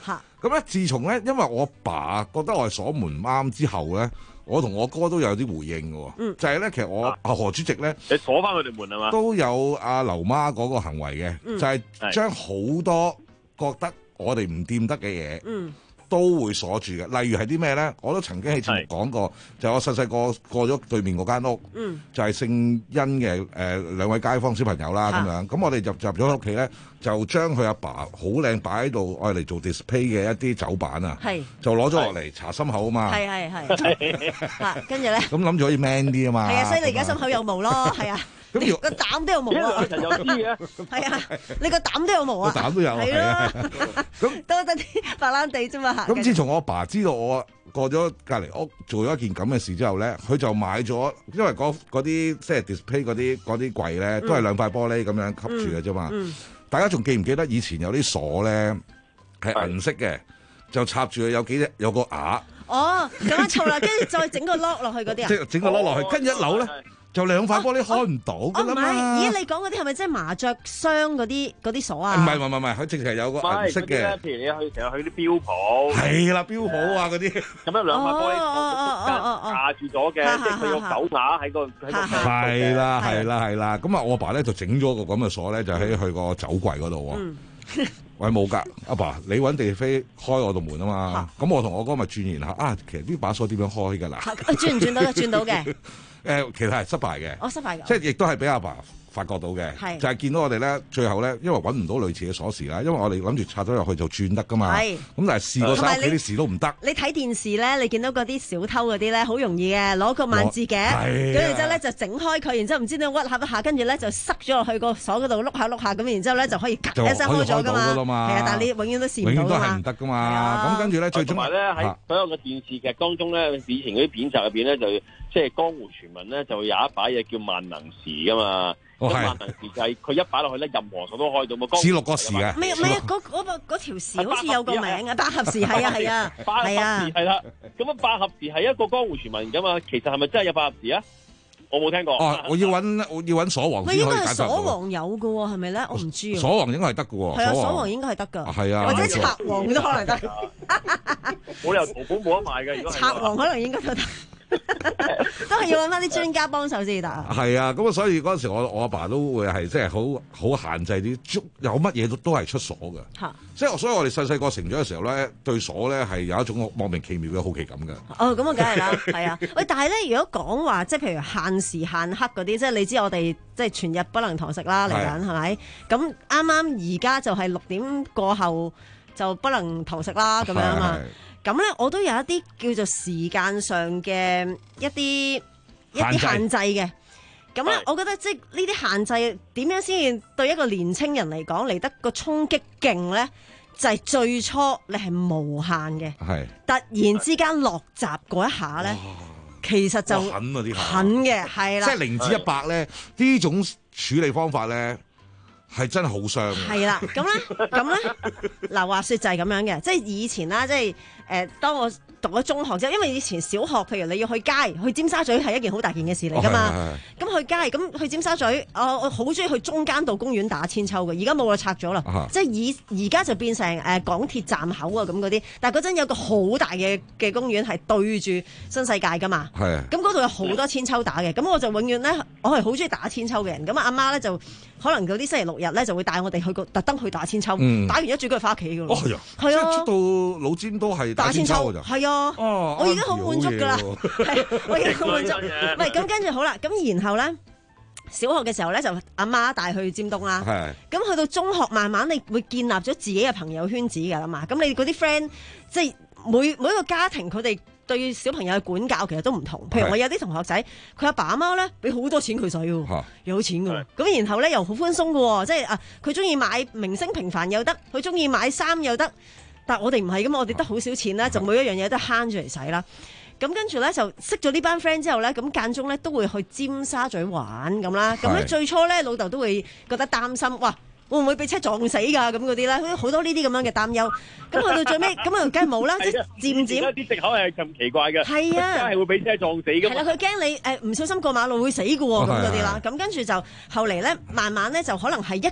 咁咧，自從咧，因為我爸覺得我係鎖門唔啱之後咧，我同我哥都有啲回應嘅，嗯、就係咧，其實我阿何主席咧， 你鎖翻佢哋門係嘛？都有阿劉媽嗰個行為嘅，嗯、就係將好多覺得我哋唔掂得嘅嘢。嗯都會鎖住嘅，例如係啲咩咧？我都曾經喺節目講過，就係、我細細個過咗對面嗰間屋，嗯、就係姓殷嘅誒、呃、兩位街坊小朋友啦咁樣。咁我哋入入咗屋企咧，就將佢阿爸好靚擺喺度，愛嚟做 display 嘅一啲酒板啊，就攞咗落嚟搽心口啊嘛。係係係。跟住咧，咁諗住可以 man 啲啊嘛。係啊，所以你而家心口有毛咯，係啊。咁個膽都有毛啊！ 有知嘅， 係啊，你個膽都有毛啊！ 個膽都有，係啊。 咁多得啲白蘭地啫嘛。 咁自從我阿爸知道我過咗隔離屋做咗一件咁嘅事之後咧，佢就買咗，因為嗰啲即係 display 嗰啲嗰啲櫃咧，都係兩塊玻璃咁樣吸住嘅啫嘛。嗯嗯、大家仲記唔記得以前有啲鎖咧係銀色嘅，就插住有幾隻有個牙。 哦，咁樣錯啦，跟住再整個 lock 落去嗰啲啊。 即係整個 lock 落去，跟住一扭咧。就兩塊玻璃開唔到㗎啦嘛！ 咦，你講嗰啲係咪即係麻雀箱嗰啲嗰啲鎖啊？ 唔係唔係唔係，佢直情係有個銀色嘅。 譬如你去成日去啲標鋪， 係啦，標鋪啊嗰啲。 咁樣兩塊玻璃架住咗嘅，即係佢有狗牙喺個喺個。 係啦係啦係啦，咁啊我阿爸咧就整咗個咁嘅鎖咧，就喺佢個酒櫃嗰度喎。喂冇㗎，阿爸你揾地飛開我道門啊嘛，咁我同我哥咪鑽研下啊，其實呢把鎖點樣開㗎啦？ 轉唔轉到嘅？轉到嘅。 誒，其實係失敗嘅， 我、哦、失敗嘅， 即係亦都係俾阿爸發覺到嘅，是就係見到我哋咧，最後咧，因為揾唔到類似嘅鎖匙啦，因為我哋諗住插咗入去就轉得噶嘛，咁是但係試過晒屋企啲匙都唔得。 你睇電視咧，你見到嗰啲小偷嗰啲咧，好容易嘅，攞個萬字夾，跟住之後咧就整開佢，然之後唔知點屈下屈下，跟住咧就塞咗落去個鎖嗰度碌下碌下，咁然之後咧就可以咔一聲開咗噶嘛，係啊，但係你永遠都試唔到， 永遠都係唔得噶嘛。咁跟住咧，最終同埋咧喺所有嘅電視劇當中咧，以前嗰啲片集入邊咧，就即係江湖傳聞咧，就有一把嘢叫萬能匙噶嘛。咁萬能匙就係佢一擺落去咧，任何鎖都開到嘛。 指六個匙啊！ 唔係唔係，嗰嗰個嗰條匙好似有個名啊，八合匙係啊係啊，係啊， 係啦。咁啊，八合匙係一個江湖傳聞噶嘛。其實係咪真係有八合匙啊？我冇聽過。 哦，我要揾我要揾鎖王先可以解答到。 應該係鎖王有嘅喎，係咪咧？我唔知。 鎖王應該係得嘅喎。 係啊，鎖王應該係得㗎。 係啊。 或者賊王都可能得。 冇理由淘寶冇得賣嘅，如果係。 賊王可能應該都得。都係要揾翻啲專家幫手先得。 係啊，咁啊，所以嗰陣時我我阿爸都會係即係好好限制啲，有乜嘢都都係出鎖嘅。嚇！即係所以我哋細細個成長嘅時候咧，對鎖咧係有一種莫名其妙嘅好奇感嘅。 哦，咁啊，梗係啦，係啊。喂，但係咧，如果講話即係譬如限時限刻嗰啲，即係你知我哋即係全日不能堂食啦嚟緊係咪？咁啱啱而家就係六點過後就不能堂食啦，咁樣啊嘛。咁咧，我都有一啲叫做時間上嘅一啲一啲限制嘅。咁咧，我覺得即係呢啲限制點樣先至對一個年青人嚟講嚟得個衝擊勁咧？就係、是、最初你係無限嘅，係突然之間落閘嗰一下咧，其實就狠啊啲狠嘅，係啦， 即係零至一百咧呢種處理方法咧。係真係好傷嘅。 係啦，咁咧，咁咧，嗱話説就係咁樣嘅，即係以前啦，即係誒、呃，當我讀咗中學之後，因為以前小學，譬如你要去街，去尖沙咀係一件好大件嘅事嚟㗎嘛。咁、哦、去街，咁去尖沙咀，我我好中意去中間道公園打千秋嘅，而家冇啦，拆咗啦。啊、即係以而家就變成誒、呃、港鐵站口啊咁嗰啲，但係嗰陣有個好大嘅嘅公園係對住新世界㗎嘛。係的。咁嗰度有好多千秋打嘅，咁我就永遠咧，我係好中意打千秋嘅人。咁阿媽咧就可能嗰啲星期六日咧就會帶我哋去個特登去打千秋，嗯、打完一轉佢翻屋企㗎咯。哦係啊，係啊， 出到老尖都係打千秋㗎咋。 係啊，哦、我已經好滿足㗎啦，係我已經好滿足。唔係咁跟住好啦，咁然後咧小學嘅時候咧就阿媽帶去尖東啦。係。咁去到中學，慢慢你會建立咗自己嘅朋友圈子㗎啦嘛。咁你嗰啲 friend 即係每每一個家庭佢哋對小朋友嘅管教其實都唔同，譬如我有啲同學仔，佢阿爸阿媽咧俾好多錢佢使喎，有錢㗎，咁然後咧又好寬鬆㗎，即係啊佢中意買明星平凡又得，佢中意買衫又得，但係我哋唔係㗎嘛，我哋得好少錢啦，就每一樣嘢都慳住嚟使啦。咁跟住咧就識咗呢班 friend 之後咧，咁間中咧都會去尖沙咀玩咁啦。咁咧最初咧老豆都會覺得擔心，哇！會唔會俾車撞死㗎？咁嗰啲咧，好多呢啲咁樣嘅擔憂。咁去到最尾，咁啊梗係冇啦，即係漸漸。 啲藉口係咁奇怪嘅。 係啊， 真係會俾車撞死㗎。 係啦，佢驚你誒唔小心過馬路會死㗎喎，咁嗰啲啦。咁跟住就後嚟咧，慢慢咧就可能係一個月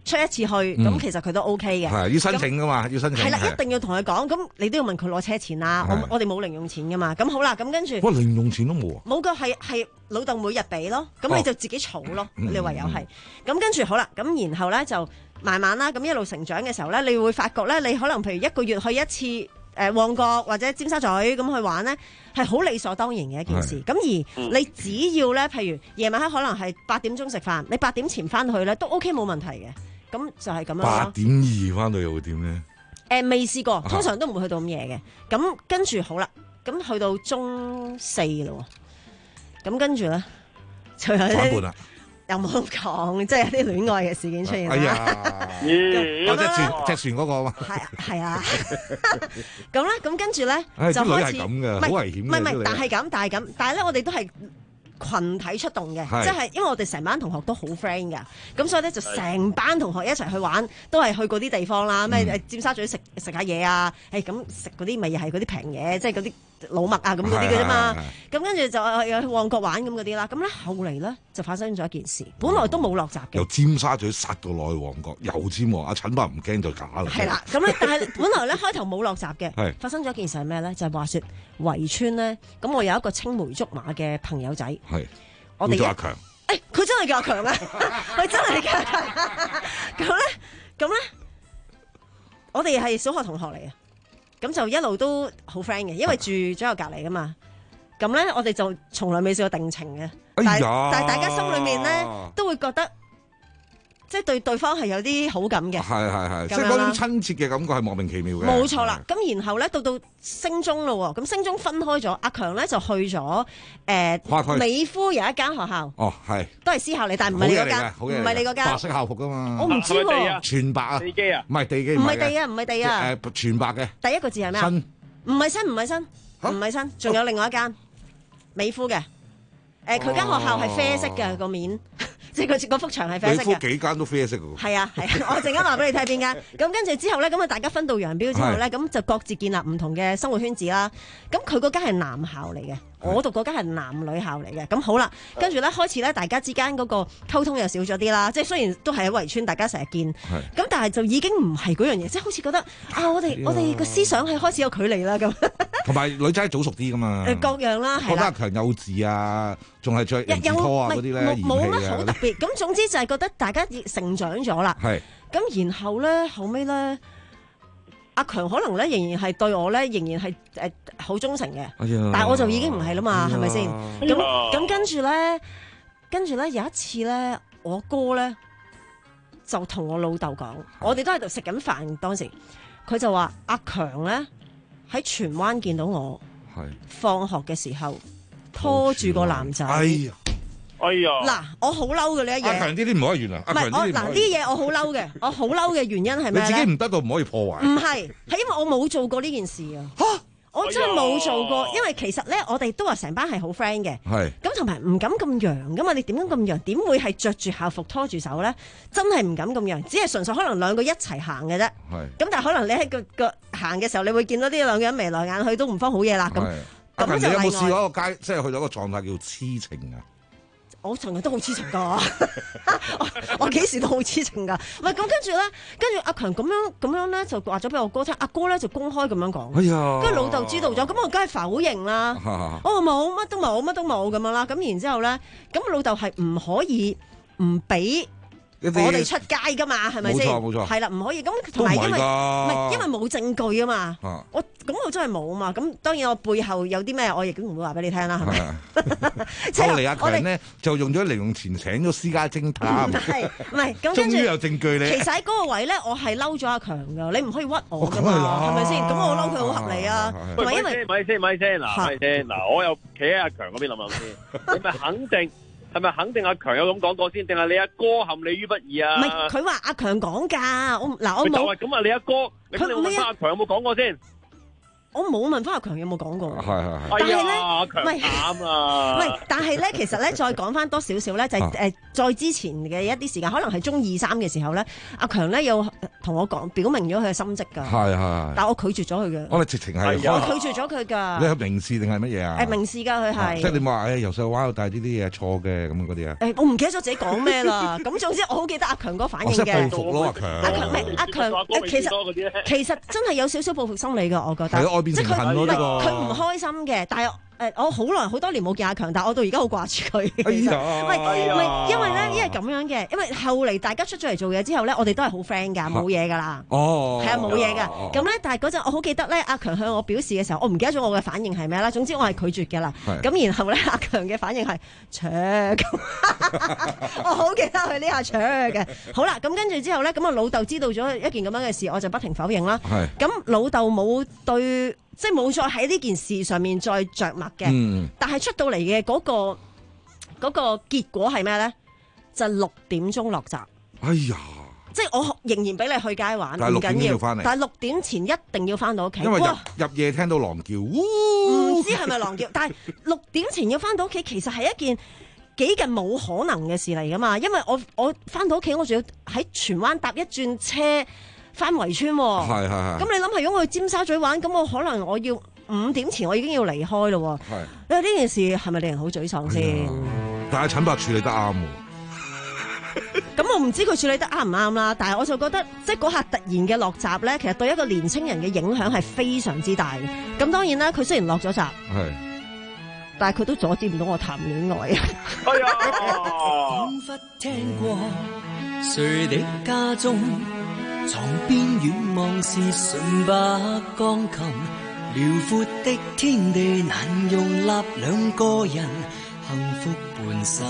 出一次去，咁、嗯、其實佢都 O K 嘅。 係要申請噶嘛，要申請。 係啦，一定要同佢講，咁你都要問佢攞車錢啦。我我哋冇零用錢噶嘛，咁好啦，咁跟住。 哇！零用錢都冇啊？ 冇噶，係係老豆每日俾咯，咁你就自己儲咯，哦、你唯有係。咁、嗯、跟住好啦，咁然後咧就慢慢啦，咁一路成長嘅時候咧，你會發覺咧，你可能譬如一個月去一次。誒旺角或者尖沙咀咁去玩咧，係好理所當然嘅一件事。咁而你只要咧，譬如夜晚黑可能係八點鐘食飯，你八點前翻去咧都 OK 冇問題嘅。咁就係咁樣咯。 八點二翻到又會點咧？誒、 呃、未試過，通常都唔會去到咁夜嘅。咁跟住好啦，咁去到中四咯。咁跟住咧就有啲。又冇咁講，即係有啲戀愛嘅事件出現啦。哎呀，有隻船隻船嗰個嘛。係係啊，咁咧，咁跟住咧就開始，唔係好危險嘅。 唔係唔係，但係咁，但係咁，但係咧，我哋都係群體出動嘅，即係因為我哋成班同學都好 friend 㗎，咁所以咧就成班同學一齊去玩，都係去嗰啲地方啦，咩誒尖沙咀食食下嘢啊，誒咁食嗰啲咪又係嗰啲平嘢，即係嗰啲。老麥啊咁嗰啲嘅啫嘛，咁跟住就又去旺角玩咁嗰啲啦，咁咧後嚟咧就發生咗一件事，本來都冇落閘嘅， 由尖沙咀殺到落去旺角，又尖喎，阿陳伯唔驚就假啦。 係啦，咁咧但係本來咧開頭冇落閘嘅，發生咗一件事係咩咧？就係、是、話説圍村咧，咁我有一個青梅竹馬嘅朋友仔，係我哋叫阿強，誒佢、欸、真係叫阿強啊，佢真係叫阿強，咁咧咁咧，我哋係小學同學嚟嘅。咁就一路都好 friend 嘅，因為住咗喺隔離噶嘛。咁咧，我哋就從來未試過定情嘅、哎，但但係大家心裏面咧都會覺得，即係對對方係有啲好感嘅。係係係，即係嗰種親切嘅感覺係莫名其妙嘅。冇錯啦。咁然後咧到到升中咯，咁升中分開咗，阿強咧就去咗誒、呃、美孚有一間學校。哦，係。都係私校嚟，但係唔係你嗰間，唔係你嗰間。白色校服噶嘛。我唔知喎。全白啊。地基啊？唔係地基。唔係地啊，唔係地啊。誒，全白嘅。第一個字係咩啊？新。唔係新，唔係新，唔係新，仲有另外一間美孚嘅。誒、呃，佢間學校係啡色嘅個面。即係嗰幅牆係啡色嘅，美孚幾間都啡色嘅。係啊係啊，我陣間話俾你睇邊間。咁跟住之後咧，咁啊大家分道揚鑣之後咧，咁就各自建立唔同嘅生活圈子啦。咁佢嗰間係男校嚟嘅，我讀嗰間係男女校嚟嘅。咁好啦，跟住咧開始咧，大家之間嗰個溝通又少咗啲啦。即係雖然都係喺圍村，大家成日見，咁但係就已經唔係嗰樣嘢，即係好似覺得啊，我哋我哋個思想係開始有距離啦咁。同埋女仔早熟啲噶嘛，各樣啦，係啦。覺得阿強幼稚啊，仲係着人字拖啊嗰啲咧，冇乜好特別。咁總之就係覺得大家成長咗啦。係。咁然後咧，後尾咧，阿強可能咧仍然係對我咧，仍然係誒好忠誠嘅。哎呀！但係我就已經唔係啦嘛，係咪先？咁咁跟住咧，跟住咧有一次咧，我哥咧就同我老豆講，我哋都喺度食緊飯當時，佢就話阿強咧。喺荃灣見到我，放學嘅時候拖住個男仔。哎呀，哎呀！嗱，我好嬲嘅呢一嘢。阿強呢啲唔可以原諒。唔係我嗱呢啲嘢我好嬲嘅，我好嬲嘅原因係咩？你自己唔得到唔可以破壞。唔係，係因為我冇做過呢件事啊。嚇！我真係冇做過，因為其實咧，我哋都話成班係好 friend 嘅。係。咁同埋唔敢咁揚噶嘛？你點樣咁揚？點會係着住校服拖住手咧？真係唔敢咁揚，只係純粹可能兩個一齊行嘅啫。係。咁但係可能你喺個個行嘅時候，你會見到呢兩個人眉來眼去都唔方好嘢啦。咁咁就例外。你有冇試過一個階，即係去到一個狀態叫痴情啊？我成日都好痴情噶，我幾時都好痴情噶。唔係咁跟住咧，跟住阿強咁樣咁樣咧，就話咗俾我哥聽。阿哥咧就公開咁樣講。哎呀！跟住老豆知道咗，咁我梗係否認啦。我話冇，乜都冇，乜都冇咁樣啦。咁然之後咧，咁老豆係唔可以唔俾我哋出街噶嘛？係咪先？冇錯冇錯。係啦，唔可以。咁同埋因為唔係因為冇證據啊嘛。啊我咁我真係冇啊嘛。咁當然我背後有啲咩，我亦都唔會話俾你聽啦。係咪？後嚟阿強呢就用咗零用錢請咗私家偵探。唔係唔係咁，終於有證據咧。其實喺嗰個位咧，我係嬲咗阿強噶。你唔可以屈我噶嘛？係咪先？咁我嬲佢好合理啊。唔係因為咪先咪先嗱咪先嗱，我又企喺阿強嗰邊諗諗先。你咪肯定？係咪肯定阿強有咁講過先？定係你阿哥陷你於不義啊？唔係，佢話阿強講㗎。我嗱我冇。咁啊！你阿哥，你問翻阿強有冇講過先？ 我冇問翻阿強有冇講過。 係係係。 但係咧， 阿強慘啊！ 喂，但係咧，其實咧，再講翻多少少咧，就係誒，再之前嘅一啲時間，可能係中二三嘅時候咧，阿強咧有同我講，表明咗佢嘅心跡㗎。係係。但係我拒絕咗佢嘅。 我哋直情係。 我拒絕咗佢㗎。 你係明示定係乜嘢啊？ 誒明示㗎，佢係。 即係你話誒由細玩到大呢啲嘢錯嘅咁嗰啲啊？誒我唔記得咗自己講咩啦。咁總之我好記得阿強嗰反應嘅。 報復咯，阿強。 阿強唔阿強誒，其實其實真係有少少報復心理㗎，我覺得。 係咯，愛變成恨咯呢個。 佢唔開心嘅，但係誒，我好耐好多年冇見阿強，但係我到而家好掛住佢。其實，喂，喂，因為咧，因為咁樣嘅，因為後嚟大家出咗嚟做嘢之後咧，我哋都係好 friend 㗎，冇嘢㗎啦。哦，係啊，冇嘢㗎。咁咧，但係嗰陣我好記得咧，阿強向我表示嘅時候，我唔記得咗我嘅反應係咩啦。總之我係拒絕嘅啦。咁然後咧，阿強嘅反應係扯咁，我好記得佢呢下扯嘅。好啦，咁跟住之後咧，咁我老豆知道咗一件咁樣嘅事，我就不停否認啦。咁老豆冇對。即係冇再喺呢件事上面再着墨嘅，嗯、但係出到嚟嘅嗰個嗰、嗰個結果係咩咧？就六點鐘落閘。 哎呀！ 即係我仍然俾你去街玩， 唔緊要， 但係六點前一定要翻到屋企。 因為入入夜聽到狼叫， 唔知係咪狼叫？但係六點前要翻到屋企，其實係一件幾近冇可能嘅事嚟噶嘛。因為我我翻到屋企，我仲要喺荃灣搭一轉車。翻圍村喎，係係係。咁你諗下，如果我去尖沙咀玩，咁我可能我要五點前我已經要離開咯。係，因為呢件事係咪令人好沮喪先？ 但係陳伯處理得啱喎。 咁我唔知佢處理得啱唔啱啦，但係我就覺得，即係嗰下突然嘅落閘咧，其實對一個年青人嘅影響係非常之大嘅。咁當然啦，佢雖然落咗閘，係，但係佢都阻止唔到我談戀愛啊。 哎呀！彷彿聽過誰的家中。床邊遠望是純白鋼琴，遼闊的天地難容納兩個人幸福半生。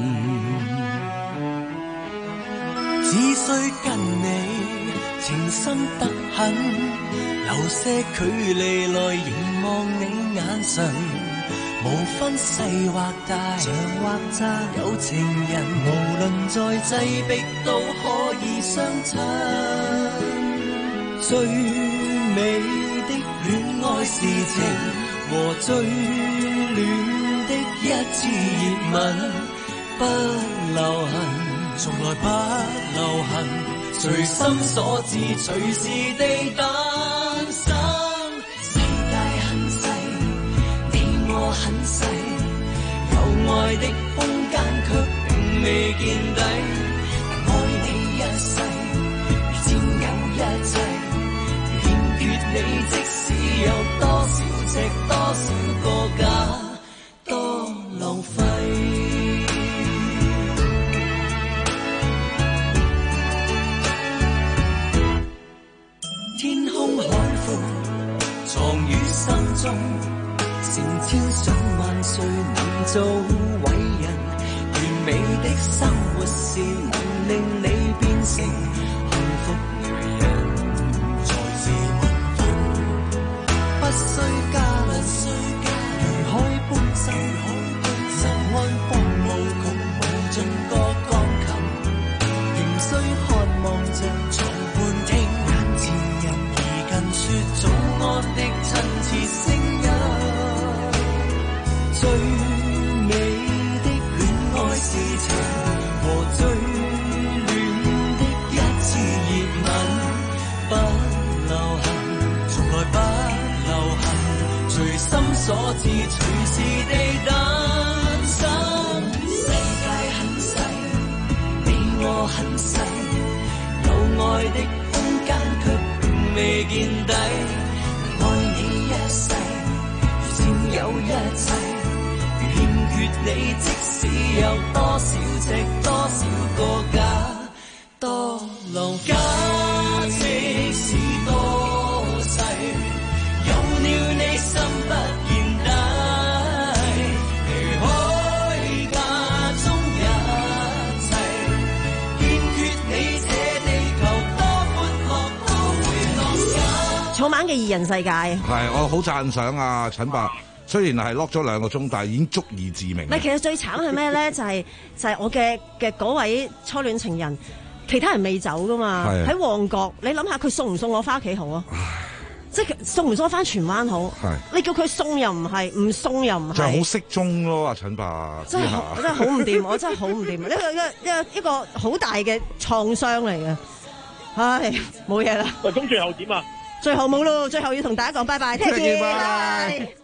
只需跟你情深得很，留些距離來凝望你眼神，無分細或大，長或窄，有情人無論再擠迫都可以相親。最美的戀愛事情和最暖的一次熱吻，不留痕，從來不留痕，隨心所至，隨時地誕生。世界很細，你我很細，有愛的空間卻並未見底。愛你一世，如佔有一切。你即使有多少隻多少個假，多浪費。天空海闊，藏於心中，成千上萬歲能做偉人。完美的生活是能令你變成幸福女人。不需加不需加，如海般深，能安放無窮無盡個鋼琴，仍需渴望着床伴聽眼前人而近說早安的親切聲音。最美的戀愛事情和最暖的一次熱吻，不留痕，從來不隨心所至，隨時地誕生。世界很細，你我很細，有愛的空間卻並未見底。愛你一世，如佔有一切，如欠缺你，即使有多少隻多少個假，多浪費。假即使多細，有了你心不見底，離開家中一切，欠缺你這地球多闊落都會落下。 草蜢嘅二人世界係我好讚賞啊陳伯，雖然係 lock 咗兩個鐘，但係已經足以致命。 唔係，其實最慘係咩咧？就係、是、就係、是、我嘅嘅嗰位初戀情人，其他人未走噶嘛，喺旺角，你諗下佢送唔送我翻屋企好啊？ 即係送唔送翻荃灣好？ 係你叫佢送又唔係，唔送又唔係， 就係好適中咯，阿陳伯。 真係我真係好唔掂，我真係好唔掂，呢個一一一個好大嘅創傷嚟嘅，唉，冇嘢啦。 喂，咁最後點啊？ 最後冇咯，最後要同大家講拜拜，聽日見。 拜拜。